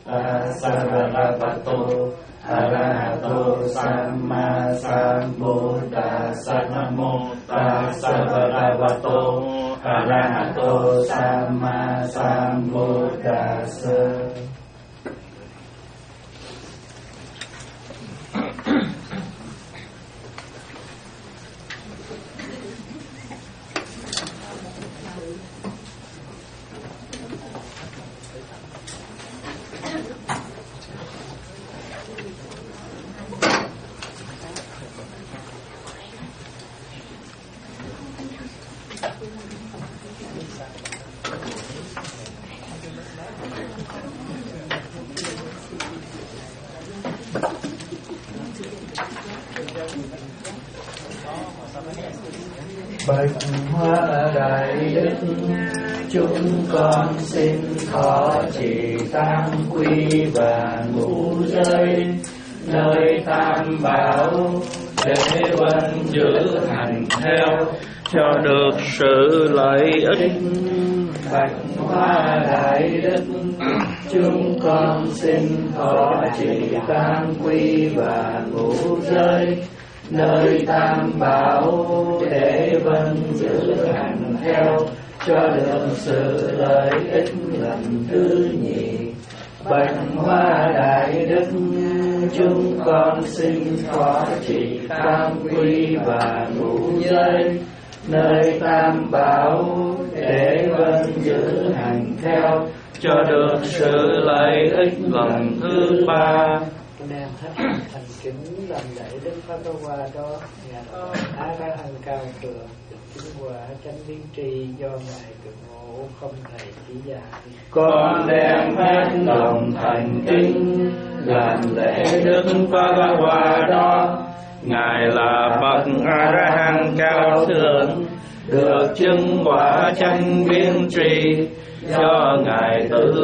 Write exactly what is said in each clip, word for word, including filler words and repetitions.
Tasavarapato Arahato Samma Sambuddhassa. Namo Tasavarapato Arahato Samma Sambuddhassa. Bạch Hoa Đại Đức, chúng con xin thọ trì tam quy và ngũ giới nơi tam bảo để vẫn giữ hành theo cho được sự lợi ích. Bạch Hoa Đại Đức, chúng con xin thọ trì tam quy và ngũ giới nơi tam bảo để vâng giữ hành theo cho được sự lợi ích lần thứ nhì. Bạch Hoa Đại Đức, chúng con xin thọ trì tam quy và ngũ giới nơi tam bảo để vâng giữ hành theo cho được sự lợi ích lần thứ ba. Nam hết thành kính làm lễ Đức Pháp Hoa đó, ngài A La Hán cao thượng được chứng quả chánh biến tri do ngài cực ngộ không thầy chỉ dạy. Con đem hết lòng thành kính làm lễ Đức Pháp Hoa đó, ngài là bậc A La Hán cao thượng được chứng quả chánh biến tri do ngài tự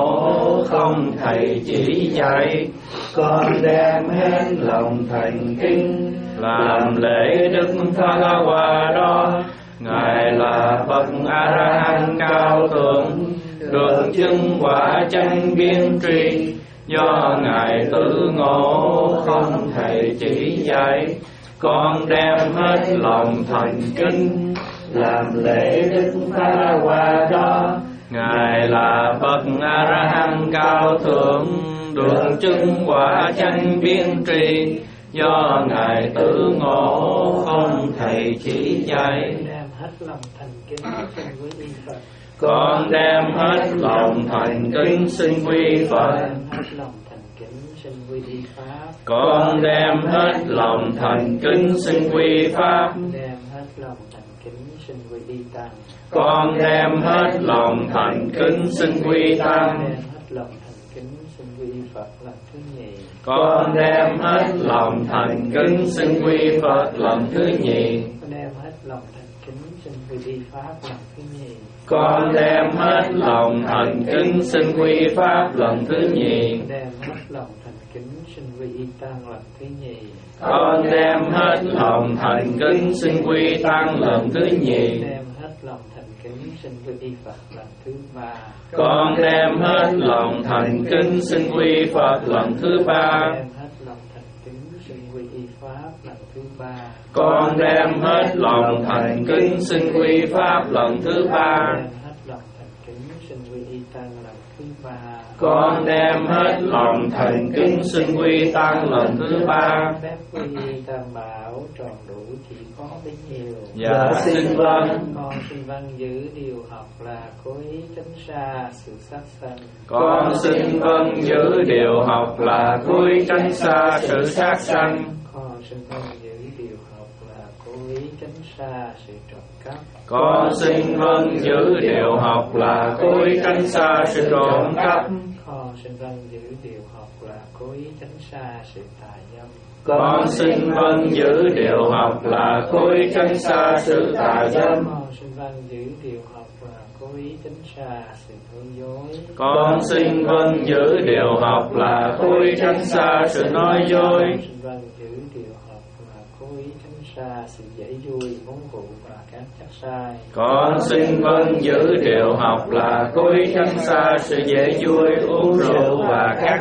ngộ không thầy chỉ dạy. Con đem hết lòng thành kính làm lễ Đức Pháp Hoa đó, ngài là bậc A La Hán cao thượng được chứng quả chánh biến tri do ngài tự ngộ không thầy chỉ dạy. Con đem hết lòng thành kính làm lễ Đức Pháp Hoa đó, ngài là bậc A La Hán cao thượng được chứng quả chánh biến tri do ngài tự ngộ không thầy chỉ dạy. Đem hết lòng thành kính xin quý y Phật. Con đem hết lòng thành kính xin quy Phật. Hết lòng thành kính xin quy y Pháp. Con đem hết lòng thành kính xin quy Pháp. Đem hết lòng thành kính xin quy y Tăng. Con đem hết lòng thành kính xin quy Tăng. Đem hết lòng thành kính xin quy y Phật lần thứ nhì. Con đem hết lòng thành kính xin quy Phật lần thứ nhì. Đem hết lòng thành kính xin quy y Pháp lần thứ nhì. Con đem hết lòng thành kính xin quy Pháp lần thứ nhì. Đem hết lòng thành kính xin quy y Tăng lần thứ nhì. Con đem hết lòng thành kính xin quy Tăng lần thứ nhì. Đem hết lòng thành kính xin quy y Phật lần thứ ba. Con đem hết lòng thành kính xin quy Phật lần thứ ba. Đem hết lòng thành kính xin quy y Pháp lần thứ ba. Con đem hết lòng thành kính xin quy Pháp lần thứ ba. Đem hết lòng thành kính xin quy y Tăng lần thứ ba. Con đem hết lòng thành kính xin quy Tăng lần thứ ba. Phép quy y Tam bảo tròn đủ chỉ có bấy nhiêu. Dạ xin vâng. Con xin vâng giữ điều học là cố ý tránh xa sự sát sanh. Con xin vâng giữ điều học là cố ý tránh xa sự sát sanh. Con xin vâng giữ điều học là cố ý tránh xa sự trộm cắp. Con xin vâng giữ điều học là cố ý tránh xa sự trộm cắp. Con xin vâng giữ điều học là cố ý tránh xa sự tà dâm. Con xin vâng giữ điều học là cố ý tránh xa sự tà dâm. Con xin vâng giữ điều học là cố ý tránh xa sự nói dối. Con xin vâng giữ điều học là cố ý tránh xa sự nói dối. Con xin vâng giữ điều học là cố ý tránh xa sự dễ vui uống rượu và các chất sai. Con xin vâng giữ điều học là cố ý tránh xa sự dễ vui uống rượu và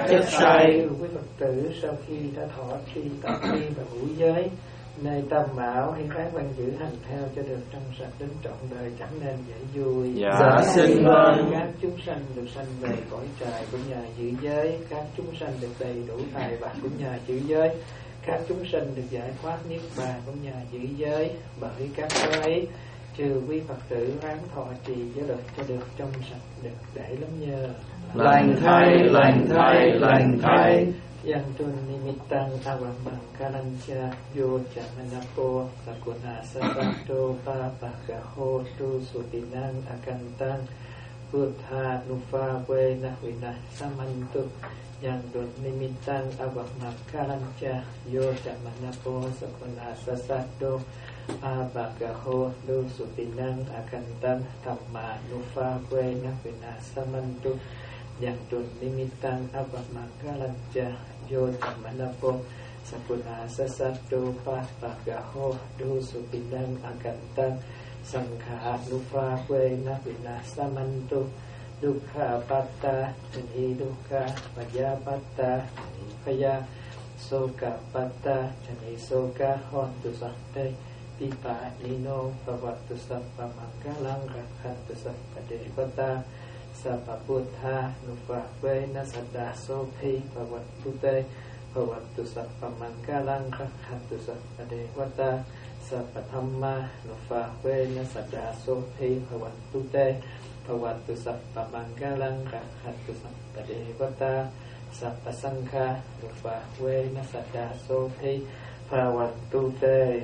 các chất say. Quý Phật tử sau khi đã thọ trì tập tri và ngũ giới nơi tam bảo hiến kháng văn giữ hành theo cho được trong sạch đến trọn đời, chẳng nên dễ vui. Dạ, dạ xin vâng. Các chúng sanh được sanh về cõi trời cũng nhờ giữ giới, các chúng sanh được đầy đủ tài vật cũng nhờ giữ giới, các chúng sanh được giải thoát niết bàn cũng nhờ giữ giới. Bởi các giới trừ quý Phật tử ráng thọ trì giới luật cho được trong sạch được để lắm nhờ. Lành thay, lành thay, lành thay. Yang tun nimitang awamang kalancha yo chamanapo sakuna sabato pa pakaho tu sutinang akantang buddha nufa we nahwina samantu. Yang tun nimitang awamang kalancha yo chamanapo sakuna sabato pa pakaho tu sutinang akantang tamma nufa we nahwina samantu. Yang tun nimitang awamangkalancha yo chamanapo sakuna sasato pa pagaho do supinang akantang sangkha nufa we navina samantu dukha patta chani dukha paya patta chani paya soka patta chani soka hontu sakte pipa nino pavatu sappa mangkalang rakhantu sappa devata Sapa Buddha Nufa we Nasada Sopi Pavatu Pavatu Sapa Mangkalang Rakhantu Sapa Devata Sapa Dhamma Nufa we Nasada Sopi Pavatu Pavatu Sapa Mangkalang Rakhantu Sapa Devata Sapa Sangha Nufa we Nasada Sopi Pavatu.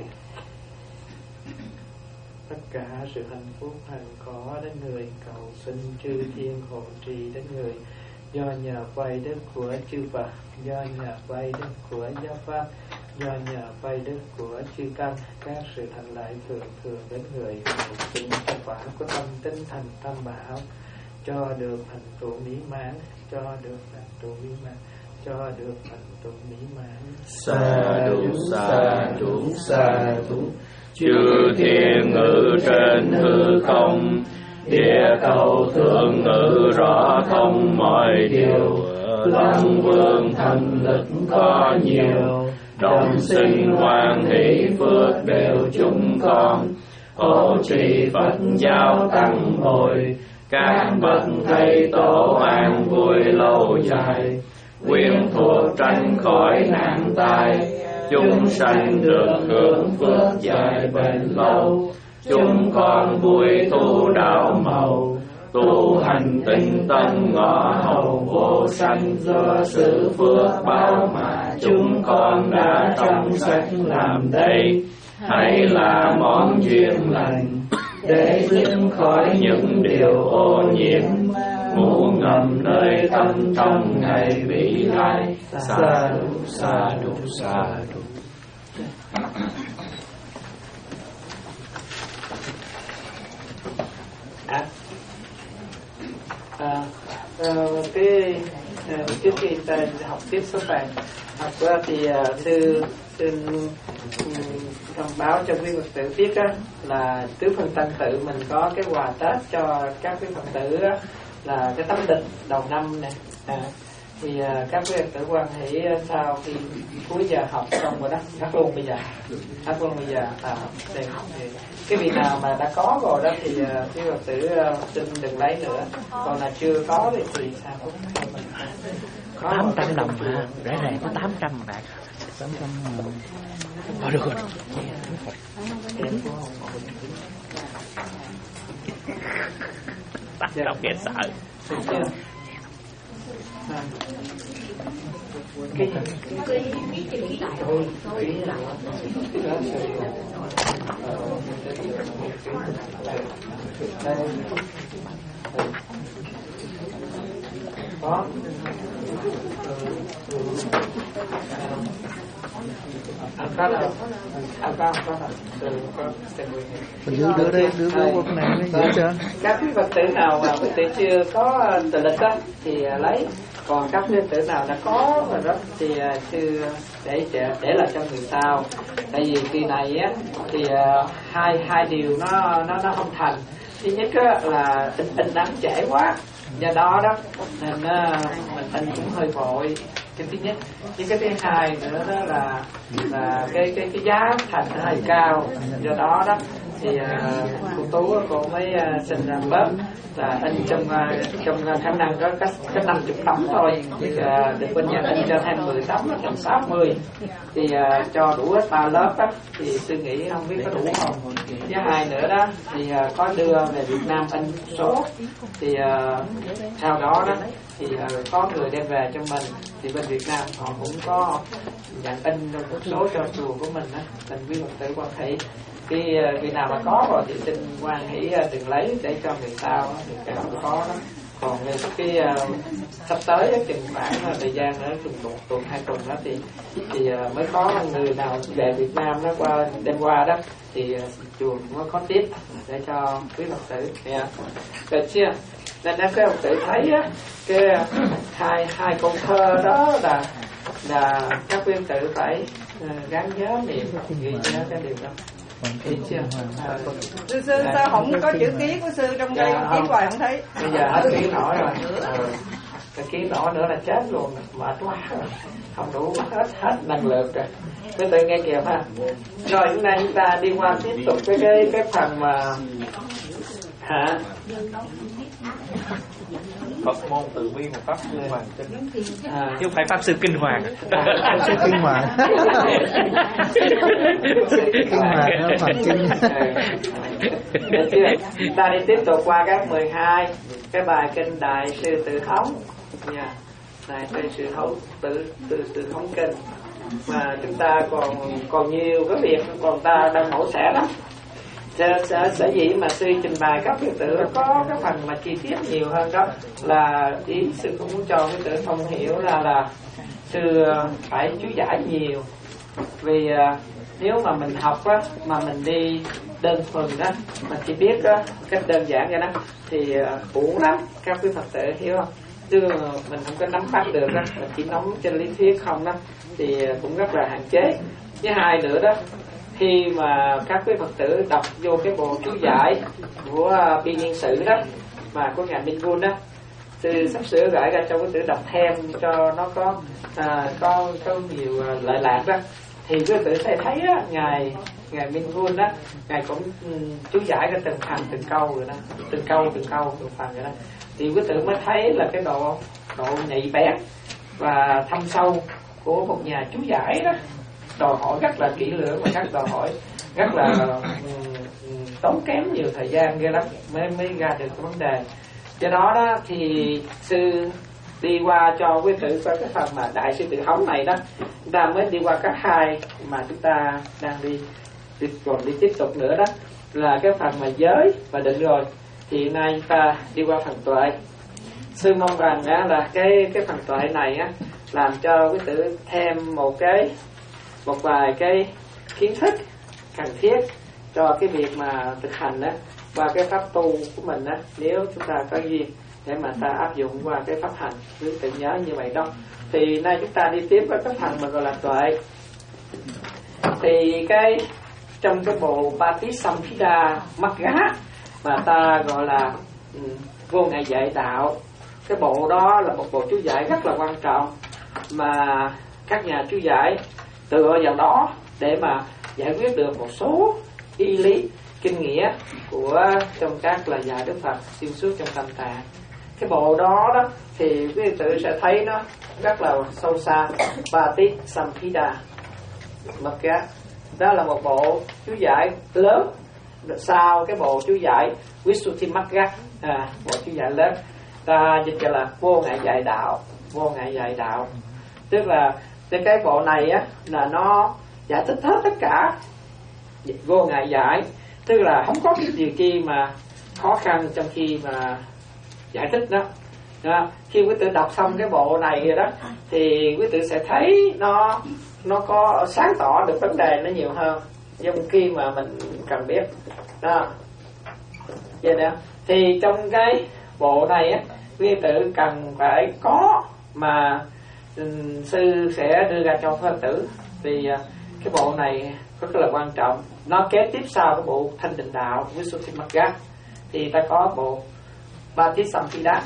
Tất cả sự hạnh phúc hằng có đến người, cầu xin chư thiên hộ trì đến người. Do nhờ vay đức của chư Phật, do nhờ vay đức của giáo pháp, do nhờ vay đức của chư tăng, các sự thành lợi thường thường đến người. Cầu xin cho quả của tâm tinh thành tam bảo, cho được thành tựu mỹ mãn, cho được thành tựu mỹ mãn, cho được thành tựu mỹ mãn. Sa du sa du sa du. Chư thiên ngự trên hư không, địa cầu thường ngự rõ thông mọi điều. Long vương thần lực có nhiều, đồng sinh hoan hỷ phước đều chúng con. Hộ trì Phật giáo tăng bồi, các bậc thầy tổ an vui lâu dài. Quyến thuộc tránh khỏi nạn tai, chúng sanh được hưởng phước dài bền lâu. Chúng con vui tu đạo màu, tu hành tinh tấn ngõ hầu vô sanh. Do sự phước báo mà chúng con đã trong sạch làm đây, hãy là món duyên lành để dứt khỏi những điều ô nhiễm ngủ ngầm nơi tâm trong ngày vĩ lai. Sa du sa du sa du. À, à, à, cái à, trước khi ta học tiếp số bài học qua thì à, sư xin thông báo cho quý Phật tử biết á, là tứ phần tăng tự mình có cái quà Tết cho các quý Phật tử á, là cái tấm lịch đầu năm này. À, thì à, các quý Phật tử quan hỷ sau khi cuối giờ học xong rồi đó, cắt luôn bây giờ, cắt luôn bây giờ à, thì, thì cái vị nào mà đã có rồi đó thì uh, quý Phật tử uh, xin đừng lấy nữa, còn là chưa có thì thì sao cũng có tám trăm đồng hả? Rẻ rẻ có tám trăm bạc, tám trăm thôi được rồi. Tám trăm kẻ sợ. Cái thôi cái nào có ăn cá nào ăn cá có từ có mình đưa đưa đây đưa đưa quân này nó dễ chưa? Các quý Phật tử nào mà Phật tử chưa có tờ lịch á thì lấy, còn các quý Phật tử nào đã có rồi đó thì chưa để để để lại cho người sau. Tại vì kỳ này á thì hai hai điều nó nó nó không thành. Thứ nhất á, là in in nắng trễ quá, Do đó đó nên uh, mình tin cũng hơi vội, cái thứ nhất. Nhưng cái thứ hai nữa đó là là cái cái cái giá thành nó hơi cao. Do đó đó thì uh, cô Tú cô mới uh, xin uh, bớt là in trong uh, trong uh, khả năng có cái cái năm chục tấm thôi, thì uh, được bên nhà in cho thêm mười tấm là thành sáu mươi, thì uh, cho đủ hết ba lớp đó, thì suy nghĩ không biết có đủ không. Thứ hai nữa đó thì uh, có đưa về Việt Nam in số, thì uh, sau đó đó thì uh, có người đem về cho mình, thì bên Việt Nam họ cũng có nhận in một số cho chùa của mình đó, mình quý Phật tử quan hỷ. Khi khi nào mà có rồi thì xin quan hỷ đừng lấy để cho người ta thì cái nào có đó. Còn về cái uh, sắp tới đó, chừng khoảng thời gian nữa chừng một tuần hai tuần đó thì thì uh, mới có người nào về Việt Nam nó qua đêm qua đó thì uh, chùa mới có tiếp để cho quý Phật tử. Yeah. Được chưa? Nên các quý Phật tử thấy á, cái hai hai câu thơ đó là là các quý Phật tử phải uh, gắn nhớ niệm ghi nhớ cái điều đó. Sư sư sao không có chữ ký của sư trong đây, ký hoài không thấy. Bây giờ hết ký nổi rồi, cái ký nổi nữa là chết luôn, mệt quá rồi, không đủ hết hết năng lượng rồi. Quý tự nghe kìa ha. Rồi hôm nay chúng ta đi qua tiếp tục cái cái cái phần mà hả? Phật môn từ bi một pháp kinh hoàng kinh, à, chứ không phải pháp sư kinh hoàng. Pháp sư kinh hoàng. Kinh hoàng đó Phật kinh. Được chưa? Ta đi tiếp tục qua các mười hai cái bài kinh Đại Sư Tự Thống nha. Đại Sư Thống Tự Tự Tự Thống kinh mà chúng ta còn còn nhiều cái việc còn ta đang mổ xẻ lắm. Sở, sở dĩ mà sư trình bày các Phật tử có cái phần mà chi tiết nhiều hơn đó là ý sư cũng muốn cho Phật tử thông hiểu là là sư phải chú giải nhiều, vì uh, nếu mà mình học á mà mình đi đơn thuần đó mình chỉ biết á cách đơn giản vậy đó thì uh, uổng lắm các quý Phật tử hiểu không? Chứ mình không có nắm bắt được đó, mình chỉ nắm trên lý thuyết không đó thì cũng rất là hạn chế. Thứ hai nữa đó, khi mà các quý Phật tử đọc vô cái bộ chú giải của Biên Niên Sử đó mà của ngài Minh Gun đó, sư sắp sửa gửi ra cho quý tử đọc thêm cho nó có à, có có nhiều lợi lạc đó, thì quý tử sẽ thấy á, ngài ngài Minh Gun đó ngài cũng um, chú giải ra từng phần từng câu rồi đó, từng câu từng câu từng phần rồi đó, thì quý tử mới thấy là cái độ độ nhạy bén và thâm sâu của một nhà chú giải đó, đòi hỏi rất là kỹ lưỡng và rất đòi hỏi rất là um, tốn kém nhiều thời gian ghê lắm mới mới ra được cái vấn đề. Do đó đó thì sư đi qua cho quý tử coi cái phần mà Đại Sư Tự Thống này đó, chúng ta mới đi qua các hai mà chúng ta đang đi, đi còn đi tiếp tục nữa đó là cái phần mà giới và định rồi, thì hiện nay chúng ta đi qua phần tuệ. Sư mong rằng á, là cái cái phần tuệ này á làm cho quý tử thêm một cái một vài cái kiến thức cần thiết cho cái việc mà thực hành đó qua cái pháp tu của mình đó, nếu chúng ta có duyên để mà ta áp dụng qua cái pháp hành, quý tự nhớ như vậy đó. Thì nay chúng ta đi tiếp với cái phần mà gọi là tuệ. Thì cái trong cái bộ Patisamphida Magga mà ta gọi là um, vô ngại dạy đạo, cái bộ đó là một bộ chú giải rất là quan trọng mà các nhà chú giải tựa vào đó để mà giải quyết được một số y lý kinh nghĩa của trong các lời dạy Đức Phật xuyên suốt trong Tam Tạng. Cái bộ đó đó thì quý tử sẽ thấy nó rất là sâu xa. Patisamphida Magga đó là một bộ chú giải lớn sau cái bộ chú giải Visuddhimagga, à, bộ chú giải lớn ta dịch cho là vô ngại dạy đạo. Vô ngại dạy đạo tức là cái cái bộ này á là nó giải thích hết tất cả vô ngại giải, tức là không có cái gì kia mà khó khăn trong khi mà giải thích đó. Đó. Khi quý tử đọc xong cái bộ này rồi đó thì quý tử sẽ thấy nó nó có sáng tỏ được vấn đề nó nhiều hơn trong khi mà mình cần biết đó. Vậy nè, thì trong cái bộ này á quý tử cần phải có mà um, sư sẽ đưa ra cho Phật tử, vì uh, cái bộ này rất là quan trọng. Nó kế tiếp sau cái bộ Thanh Định Đạo Visuddhimagga thì ta có bộ Patisamphida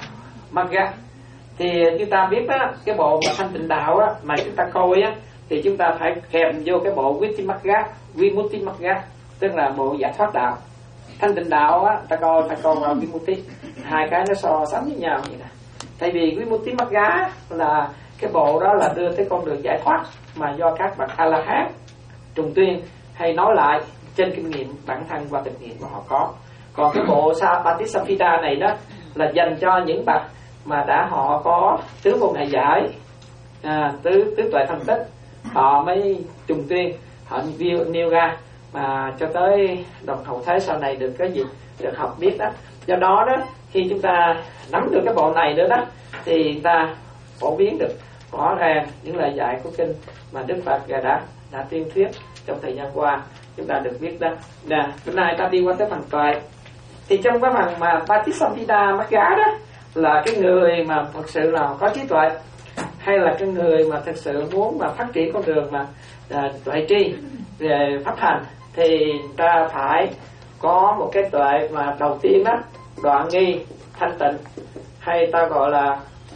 Magga. Thì chúng ta biết á, cái bộ mà thanh tịnh đạo á, mà chúng ta coi á, thì chúng ta phải kèm vô cái bộ Vittimagga, Vimuttimagga, tức là bộ giải thoát đạo. Thanh tịnh đạo á, ta coi ta coi vào Vimutti, hai cái nó so sánh với nhau vậy nè. Tại vì Vimuttimagga là cái bộ đó là đưa tới con đường giải thoát mà do các bậc A La Hán trùng tuyên hay nói lại trên kinh nghiệm bản thân và thực nghiệm mà họ có. Còn cái bộ Sapatisapita này đó là dành cho những bậc mà đã họ có tứ vô ngại giải, à, tứ tứ tuệ thành tích, họ mới trùng tuyên, họ nêu ra mà cho tới đồng hậu thế sau này được cái gì được học biết đó. Do đó đó khi chúng ta nắm được cái bộ này nữa đó thì ta phổ biến được rõ ràng những lời dạy của kinh mà Đức Phật đã đã tuyên thuyết trong thời gian qua, chúng ta được biết đó. Nè, hôm nay ta đi qua tới phần tuệ. Thì trong cái phần mà Patisamphida Magga đó là cái người mà thật sự là có trí tuệ, hay là cái người mà thật sự muốn mà phát triển con đường mà à, tuệ tri về pháp hành, thì ta phải có một cái tuệ mà đầu tiên đó, đoạn nghi thanh tịnh, hay ta gọi là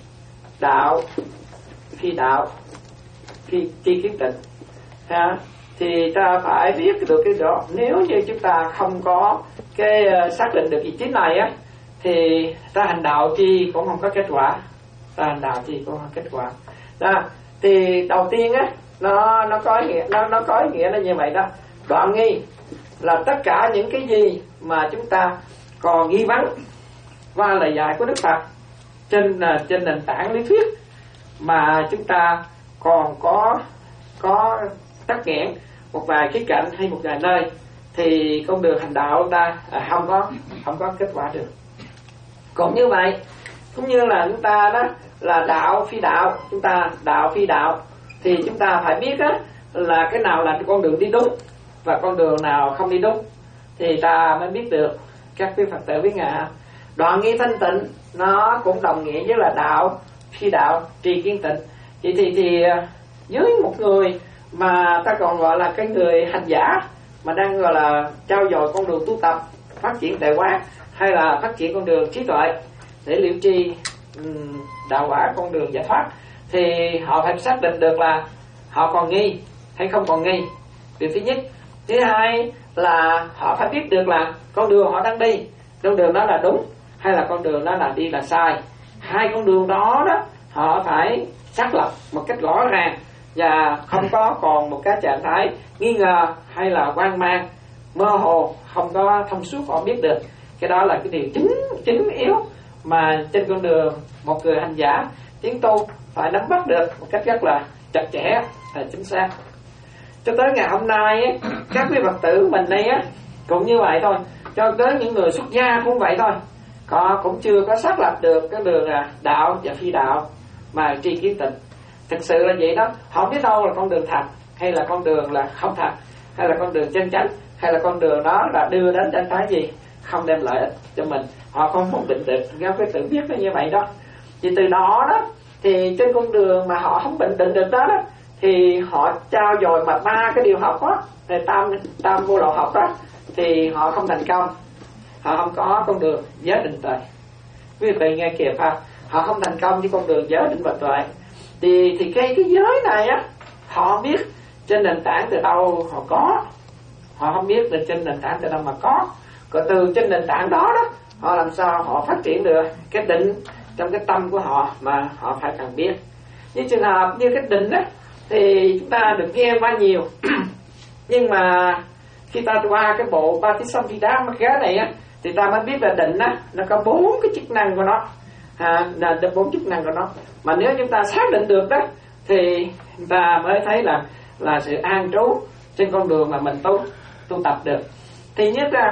đạo phi đạo phi tri kiến tịnh ha. Thì ta phải biết được cái đó. Nếu như chúng ta không có cái uh, xác định được vị trí này á, thì ta hành đạo chi cũng không có kết quả, ta hành đạo chi cũng không có kết quả đó. Thì đầu tiên á, nó nó có ý nghĩa, nó nó có ý nghĩa là như vậy đó. Đoạn nghi là tất cả những cái gì mà chúng ta còn nghi vấn qua lời dạy của Đức Phật trên uh, trên nền tảng lý thuyết mà chúng ta còn có có tắc nghẽn một vài khía cạnh hay một vài nơi, thì con đường hành đạo của ta à, không có không có kết quả được. Cũng như vậy, cũng như là chúng ta đó là đạo phi đạo, chúng ta đạo phi đạo thì chúng ta phải biết đó là cái nào là con đường đi đúng và con đường nào không đi đúng, thì ta mới biết được. Các quý Phật tử quý ngạ, đoạn nghi thanh tịnh nó cũng đồng nghĩa với là đạo phi đạo tri kiến tịnh. Vậy thì thì với một người mà ta còn gọi là cái người hành giả mà đang gọi là trao dồi con đường tu tập, phát triển tuệ quán, hay là phát triển con đường trí tuệ để liễu tri um, đạo quả con đường giải thoát, thì họ phải xác định được là họ còn nghi hay không còn nghi. Điều thứ nhất. Thứ hai là họ phải biết được là con đường họ đang đi, con đường đó là đúng hay là con đường đó là đi là sai. Hai con đường đó đó họ phải xác lập một cách rõ ràng và không có còn một cái trạng thái nghi ngờ hay là hoang mang mơ hồ, không có thông suốt họ biết được. Cái đó là cái điều chính chính yếu mà trên con đường một người hành giả tiến tu phải nắm bắt được một cách rất là chặt chẽ và chính xác. Cho tới ngày hôm nay ấy, các quý Phật tử mình đây á cũng như vậy thôi, cho tới những người xuất gia cũng vậy thôi, họ cũng chưa có xác lập được cái đường đạo và phi đạo mà tri kiến tịnh. Thực sự là vậy đó, họ biết đâu là con đường thật hay là con đường là không thật, hay là con đường chân chánh, hay là con đường đó là đưa đến trạng thái gì không đem lợi ích cho mình, họ không không định được. Các quý tự biết là như vậy đó. Thì từ đó đó thì trên con đường mà họ không định định được đó, đó thì họ trao dồi mà ba cái điều học đó, thì tam tam vô lậu học đó, thì họ không thành công, họ không có con đường giới định tuệ. Quý vị nghe kìa ha, họ không thành công với con đường giới định và tuệ. Thì thì cái cái giới này á, họ biết trên nền tảng từ đâu họ có, họ không biết là trên nền tảng từ đâu mà có. Còn từ trên nền tảng đó đó, họ làm sao họ phát triển được cái định trong cái tâm của họ mà họ phải cần biết. Như trường hợp như cái định đó thì chúng ta được nghe qua nhiều nhưng mà khi ta qua cái bộ Patisamphida Magga này á, thì ta mới biết là định á nó có bốn cái chức năng của nó, à, là bốn chức năng của nó. Mà nếu chúng ta xác định được đó thì chúng ta mới thấy là là sự an trú trên con đường mà mình tu tu tập được. Thì nhất là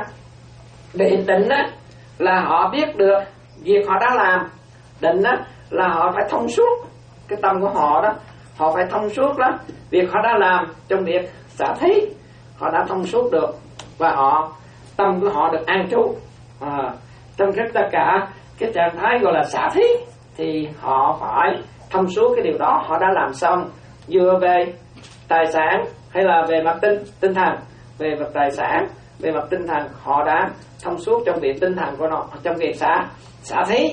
định định á là họ biết được việc họ đã làm, định á là họ phải thông suốt cái tâm của họ đó, họ phải thông suốt đó việc họ đã làm trong việc xả thí, họ đã thông suốt được và họ tâm của họ được an trú à, trong cái tất cả cái trạng thái gọi là xả thí, thì họ phải thông suốt cái điều đó họ đã làm xong, vừa về tài sản hay là về mặt tinh tinh thần, về mặt tài sản, về mặt tinh thần họ đã thông suốt trong việc tinh thần của nó, trong việc xả xả thí.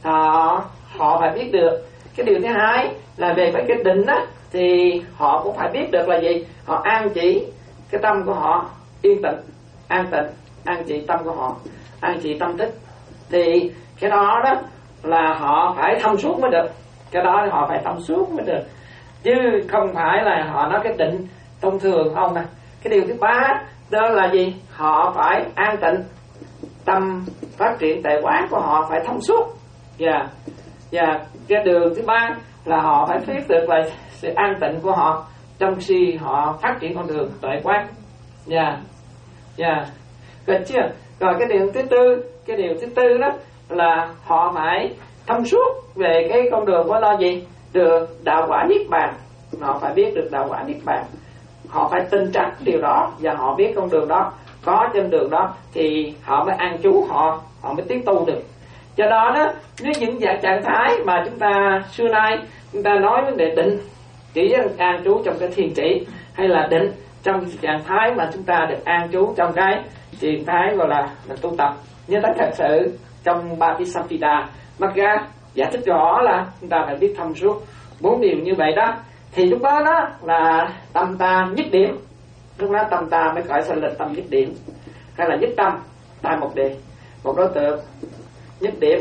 họ họ phải biết được. Cái điều thứ hai là về cái định á, thì họ cũng phải biết được là gì, họ an chỉ cái tâm của họ yên tĩnh, an tịnh, an chỉ tâm của họ, an chỉ tâm thức. Thì cái đó đó là họ phải thông suốt mới được, cái đó họ phải thông suốt mới được, chứ không phải là họ nói cái định thông thường không nè. Cái điều thứ ba đó là gì, họ phải an tịnh, tâm phát triển tệ quán của họ phải thông suốt. Và yeah. yeah. cái đường thứ ba là họ phải biết được là sự an tịnh của họ trong khi họ phát triển con đường tuệ quán. Dạ, dạ, gần chưa? Rồi cái điều thứ tư, cái điều thứ tư đó là họ phải thông suốt về cái con đường của nó gì, được đạo quả niết bàn. Họ phải biết được đạo quả niết bàn, họ phải tin chắc điều đó và họ biết con đường đó, có trên đường đó thì họ mới an trú, họ họ mới tiến tu được. Do đó đó, nếu những dạng trạng thái mà chúng ta xưa nay chúng ta nói vấn đề định chỉ an trú trong cái thiền chỉ, hay là định trong trạng thái mà chúng ta được an trú trong cái trạng thái gọi là, là tu tập, nhưng thật sự trong Bhattisattva Magga giải thích rõ là chúng ta phải biết thông suốt bốn điều như vậy đó, thì lúc đó đó là tâm ta nhất điểm, lúc đó tâm ta mới gọi thành là tâm nhất điểm, hay là nhất tâm tại một đề, một đối tượng nhất điểm.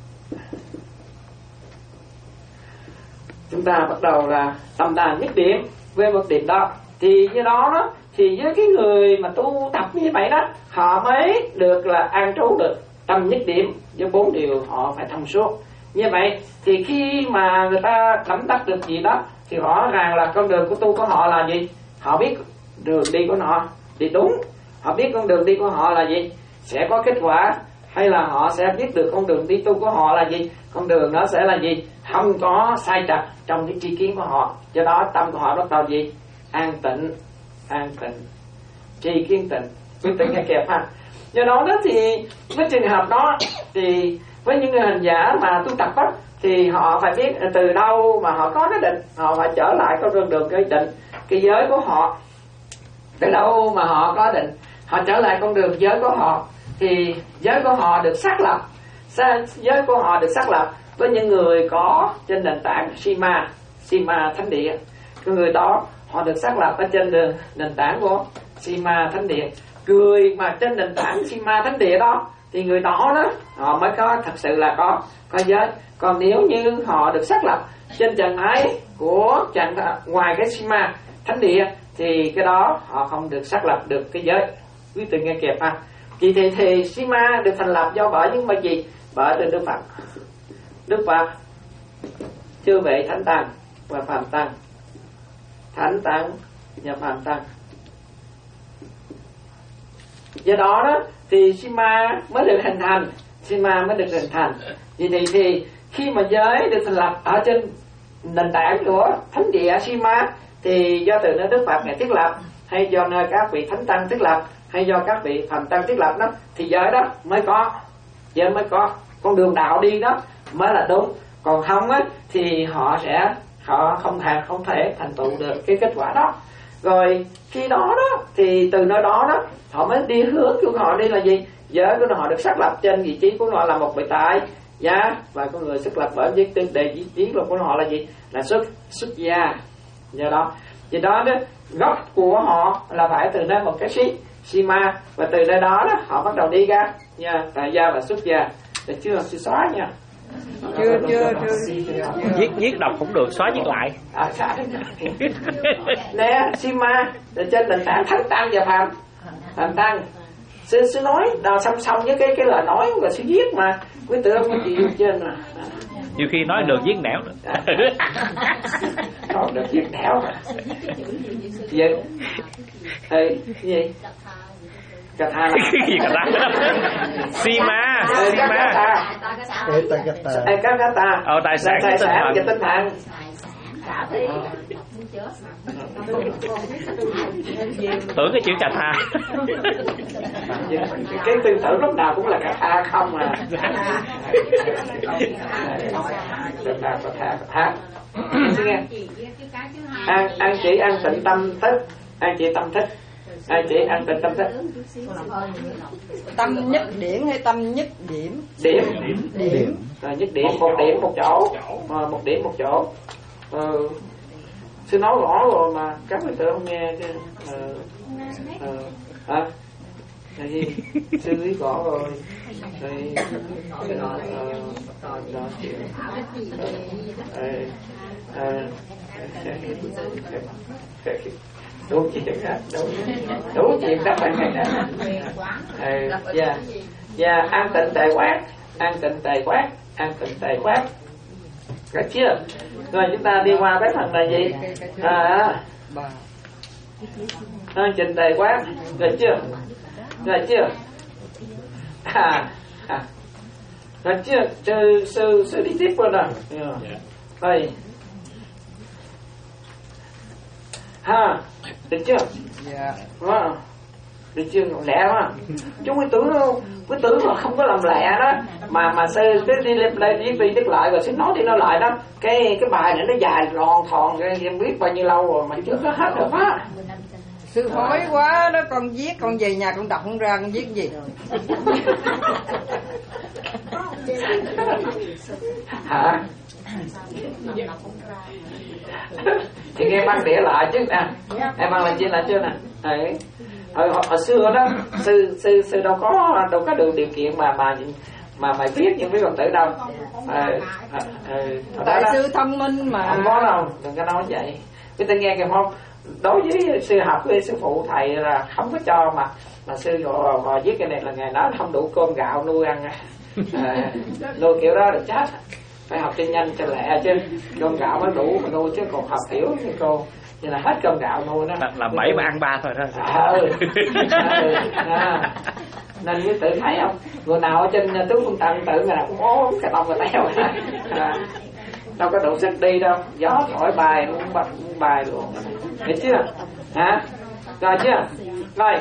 Chúng ta bắt đầu là tâm ta nhất điểm với một điểm đó, thì như đó đó thì với cái người mà tu tập như vậy đó, họ mới được là an trú được tâm nhất điểm với bốn điều, họ phải thông suốt. Như vậy thì khi mà người ta nắm bắt được gì đó thì rõ ràng là con đường của tu của họ là gì, họ biết đường đi của họ đi đúng, họ biết con đường đi của họ là gì, sẽ có kết quả, hay là họ sẽ biết được con đường đi tu của họ là gì, con đường đó sẽ là gì, không có sai trật trong cái tri kiến của họ. Do đó tâm của họ bắt đầu gì, an tịnh, an tịnh, tri kiến tịnh, quyết định nghe kẹp ha. Do đó đó thì với trường hợp đó thì với những người hành giả mà tu tập đó, thì họ phải biết từ đâu mà họ có cái định, họ phải trở lại con đường đường cái định, cái giới của họ, từ đâu mà họ có định, họ trở lại con đường giới của họ, thì giới của họ được xác lập, giới của họ được xác lập với những người có trên nền tảng Sima, Sima Thánh Địa. Cái người đó họ được xác lập ở trên đường, nền tảng của Sima Thánh Địa. Người mà trên nền tảng Sima Thánh Địa đó thì người đó đó họ mới có thật sự là có có giới. Còn nếu như họ được xác lập trên trạng thái của trạng thái ngoài cái Sima Thánh Địa thì cái đó họ không được xác lập được cái giới. Quý vị nghe kịp ha. Thì thì, thì Sima được thành lập do bởi những bởi gì? Bởi từ Đức Phật. Đức Phật, chư vị Thánh Tăng và Phàm Tăng, Thánh Tăng và Phàm Tăng. Do đó đó thì Sima mới được hình thành, Sima mới được hình thành. Vì thì, thì khi mà giới được thành lập ở trên nền tảng của Thánh Địa Sima thì do từ nơi Đức Phật Ngài thiết lập, hay do nơi các vị Thánh Tăng thiết lập, hay do các vị Phàm Tăng thiết lập đó, thì giới đó mới có, giới mới có con đường đạo đi đó mới là đúng. Còn không á thì họ sẽ họ không thể không thể thành tựu được cái kết quả đó. Rồi khi đó đó thì từ nơi đó đó họ mới đi hướng của họ đi là gì, giới của họ được xác lập trên vị trí của họ là một vị tại gia, và con người xác lập bởi với tương đề vị trí của họ là gì, là xuất xuất gia. Do đó vì đó đó gốc của họ là phải từ nơi một cái sĩ Sima, và từ nơi đó đó họ bắt đầu đi ra nha, tại gia và xuất gia. Để chưa chưa xóa nha, chưa chưa chưa viết viết đọc cũng được, xóa viết lại. À, nè Sima trên nền tảng Thánh Tăng và Phàm Phàm Tăng. Sư sư nói đào song song với cái cái lời nói và sư viết mà quý tử không có gì trên mà. Nhiều khi nói được viết nẻo nữa. Còn được viết nẻo mà. Gì? Ê, gì? Cà tha là cái gì cà tha? Sima, Sima. Ê, cà tha. Ờ, tài sản tài sản và tinh thần. Tưởng cái chữ cà tha. Cái tư tưởng lúc nào cũng là cà tha không à. Lúc nào cà tha cà tha. Nghe. An an chỉ an tịnh tâm thức, an chỉ tâm thức. Ai chị an tịnh tâm thức? Tâm nhất điểm hay tâm nhất điểm? Điểm. Điểm. À, nhất điểm, một điểm một chỗ, à, một điểm một chỗ. Ừ. Sư nói rõ rồi mà các người tự không nghe chứ. Ừ. Ừ. Hả? Là gì? Sư lý rõ rồi. Đây. Đó, đó, đó, chuyện. Đủ chuyện hết, đủ, đủ chuyện các bạn nghe nè. Dạ, dạ, an tịnh tề quán, an tịnh tề quán, an tịnh tề quán. Được chưa? Rồi chúng ta đi qua cái phần này gì? À, an tịnh tề quán, được chưa? Được chưa? À, à. Được chưa? Sư, sư, sư đi tiếp rồi nè. Đây. Ha, được chưa? Dạ. Wow. Được chưa? Lẹ quá. Chúng quý tưởng không? Quý tưởng mà không có làm lẹ đó. Mà mà sư cứ đi lên lên viết đi viết lại rồi sư nói đi nói lại đó. Cái cái bài này nó dài lòn thòn em biết bao nhiêu lâu rồi mà chưa có hết được á. Sư hối quá đó, con viết con về nhà con đọc không ra con viết gì. Hả? Thì nghe băng đĩa lại chứ nè. Em băng lại chưa là chưa nè. Đấy. Hồi, hồi, hồi xưa đó sư sư sư đâu có đâu có được điều kiện mà mà mà mày viết những cái phần tử đâu. À, à, à, Tại đó, sư thông minh mà. không có đâu, đừng có nói vậy. Cái ta nghe kìa không? Đối với sư học với sư phụ thầy là không có cho mà mà sư gọi, gọi viết cái này là ngày đó không đủ cơm gạo nuôi ăn. À, nuôi kiểu đó được chết. Phải học cho nhanh cho lẹ chứ cơm gạo mới đủ mà nuôi chứ còn học kiểu như cô như là hết cơm gạo nuôi đó là, là bảy mà ăn ba thôi đó. À, ừ. À, à. Nên quý tự thấy không, người nào ở trên tướng Phương Tân tự người nào cũng ốm cái tông và teo à. Đâu có đủ sức đi đâu, gió thổi bài cũng bật bài luôn, hiểu chưa? Hả? Rồi chưa? Rồi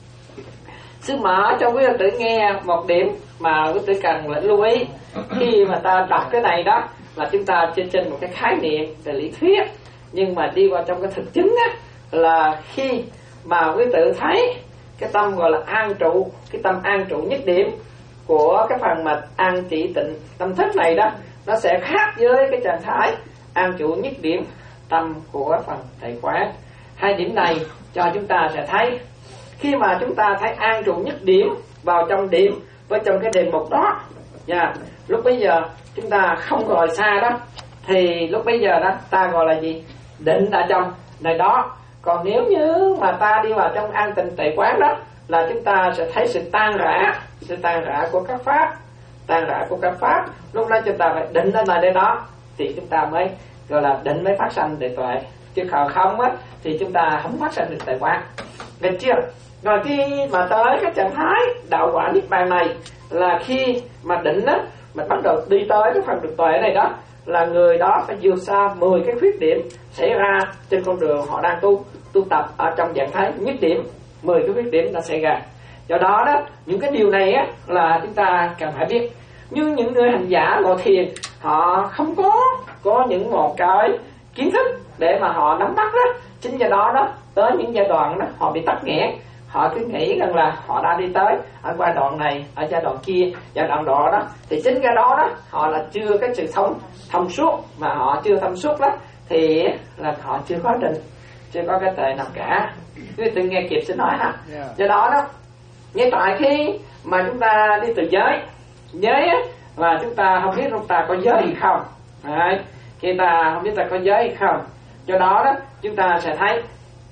sư mở cho quý tự nghe một điểm mà quý tự cần phải lưu ý khi mà ta đọc cái này đó là chúng ta trên trên một cái khái niệm về lý thuyết, nhưng mà đi vào trong cái thực chứng á là khi mà quý tự thấy cái tâm gọi là an trụ, cái tâm an trụ nhất điểm của cái phần mà an trị tịnh tâm thức này đó, nó sẽ khác với cái trạng thái an trụ nhất điểm tâm của phần tề quán. Hai điểm này cho chúng ta sẽ thấy khi mà chúng ta thấy an trụ nhất điểm vào trong điểm với trong cái đề mục đó nha, lúc bây giờ chúng ta không gọi xa đó thì lúc bây giờ đó ta gọi là gì? Định ở trong này đó. Còn nếu như mà ta đi vào trong an tịnh tề quán đó là chúng ta sẽ thấy sự tan rã, sự tan rã của các pháp, tan rã của các pháp. Lúc đó chúng ta phải định ở nơi đây đó thì chúng ta mới gọi là định mới phát sanh định tuệ, chứ còn không á thì chúng ta không phát sanh được tề quán, được chưa? Rồi khi mà tới cái trạng thái đạo quả niết bàn này là khi mà định á mình bắt đầu đi tới cái phần được tuệ này đó là người đó phải vượt xa mười cái khuyết điểm xảy ra trên con đường họ đang tu tu tập ở trong trạng thái nhất điểm, mười cái khuyết điểm nó xảy ra. Do đó đó những cái điều này á là chúng ta cần phải biết. Nhưng những người hành giả ngồi thiền họ không có có những một cái kiến thức để mà họ nắm bắt đó, chính do đó đó tới những giai đoạn đó họ bị tắc nghẽn. Họ cứ nghĩ rằng là họ đã đi tới ở giai đoạn này, ở giai đoạn kia, giai đoạn đó đó thì chính cái đó đó họ là chưa cái sự thông thông suốt, mà họ chưa thông suốt đó thì là họ chưa có định, chưa có cái tệ nào cả. Cứ tự nghe kịp sẽ nói ha. Do đó đó ngay tại khi mà chúng ta đi từ giới giới á, mà chúng ta không biết chúng ta có giới hay không. Đấy. Khi ta không biết ta có giới hay không, do đó đó chúng ta sẽ thấy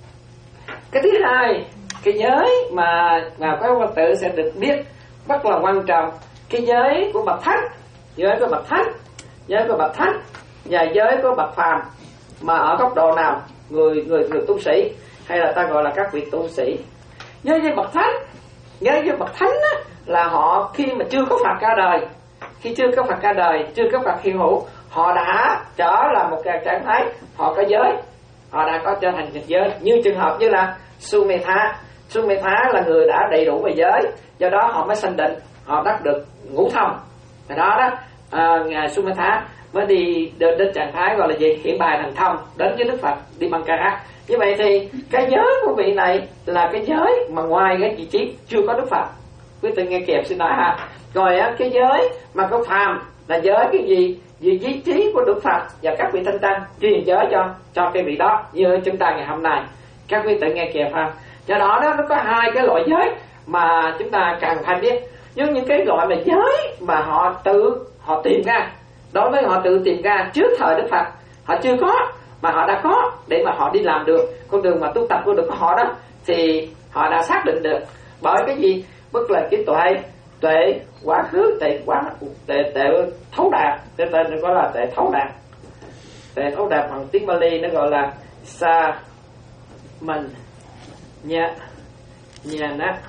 cái thứ hai, cái giới mà mà các Phật tử sẽ được biết rất là quan trọng, cái giới của bậc thánh, giới của bậc thánh, giới của bậc thánh và giới của bậc phàm. Mà ở góc độ nào, người người người tu sĩ hay là ta gọi là các vị tu sĩ. Giới với bậc thánh, giới với bậc thánh á, là họ khi mà chưa có Phật ra đời, khi chưa có Phật ra đời, chưa có Phật hiện hữu, họ đã trở là một cái trạng thái họ có giới, họ đã có trở thành một giới. Như trường hợp như là Sumetha, Sumetha là người đã đầy đủ về giới, do đó họ mới sanh định, họ đắc được ngũ thông. Cái đó đó à, ngài Sumetha mới đi đến, đến trạng thái gọi là gì, hiện bài thành thông đến với Đức Phật đi bằng cả. Như vậy thì cái giới của vị này là cái giới mà ngoài cái vị trí chưa có Đức Phật. Quý vị nghe kịp xin nói ha. Rồi á, cái giới mà có phàm là giới cái gì, vì vị trí của Đức Phật và các vị thanh tăng truyền giới cho cho cái vị đó, như chúng ta ngày hôm nay. Các quý tự nghe kịp ha. Do đó đó nó có hai cái loại giới mà chúng ta cần phải biết. Nhưng những cái loại mà giới mà họ tự họ tìm ra, đối với họ tự tìm ra trước thời Đức Phật, họ chưa có mà họ đã có để mà họ đi làm được con đường mà tu tập của được họ đó, thì họ đã xác định được bởi cái gì, bất là cái tuệ tuệ quá khứ, tuệ quá tuệ tuệ thấu đạt, tên tên nó gọi là tuệ thấu đạt. Tuệ thấu đạt bằng tiếng Bali nó gọi là sa mình nha nhà nát.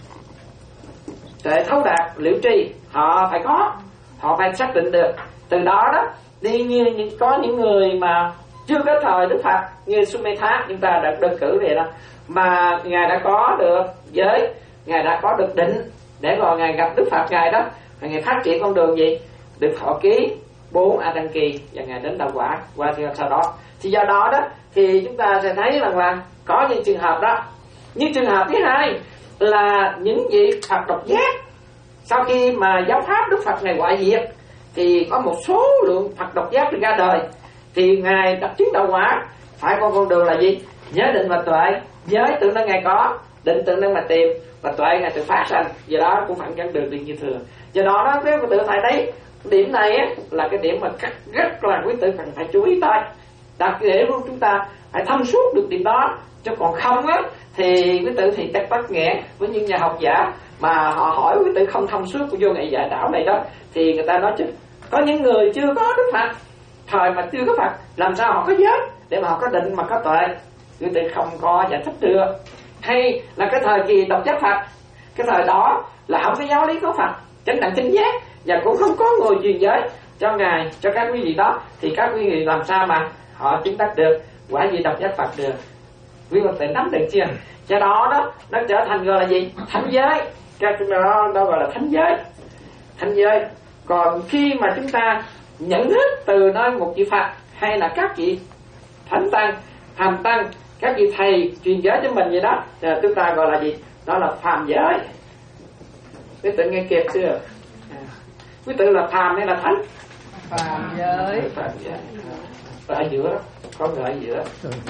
Tuệ thấu đạt liễu tri họ phải có, họ phải xác định được. Từ đó đó đi như những có những người mà chưa có thời Đức Phật như Sumetha chúng ta đã đơn cử vậy đó, mà ngài đã có được giới, ngài đã có được định để rồi ngài gặp Đức Phật ngài đó, và ngài phát triển con đường gì, được thọ ký bốn a đăng kỳ và ngài đến đạo quả qua sau đó. Thì do đó đó thì chúng ta sẽ thấy rằng là có những trường hợp đó. Như trường hợp thứ hai là những vị Phật độc giác, sau khi mà giáo pháp Đức Phật ngài ngoại diệt thì có một số lượng Phật độc giác ra đời, thì ngài đặt chứng đạo quả phải con con đường là gì, giới định và tuệ. Giới tự năng ngài có, định tự năng mà tìm, và tuệ ngài tự phát sanh, do đó cũng phản chấn đường đi như thường. Do đó đó nếu tự tại đấy điểm này á, là cái điểm mà rất là quý tử cần phải chú ý tới, đặc để luôn chúng ta phải thông suốt được điểm đó. Chứ còn không á thì quý tử thì chắc bắt nghẹn với những nhà học giả mà họ hỏi quý tử không thông suốt của vô ngày giải đảo này đó, thì người ta nói chứ có những người chưa có Đức Phật, thời mà chưa có Phật làm sao họ có giới để mà họ có định mà có tuệ, quý tử không có giải thích được. Hay là cái thời kỳ độc giác Phật, cái thời đó là không có giáo lý của Phật chánh đẳng chánh giác, và cũng không có người truyền giới cho ngài, cho các quý vị đó, thì các quý vị làm sao mà họ chứng đắc được quả vị độc giác Phật được. Quý vị phải nắm được chưa? Do đó đó nó trở thành gọi là gì, thánh giới. Cái đó nó gọi là thánh giới, thánh giới. Còn khi mà chúng ta nhận thức từ nơi một vị Phật hay là các vị thánh tăng, phàm tăng, các vị thầy truyền giới cho mình vậy đó, thì chúng ta gọi là gì, đó là phàm giới. Quý tự nghe kịp chưa? Quý tự là phàm hay là thánh? Phàm giới. Phàm giới. Ở giữa đó, có người ở giữa.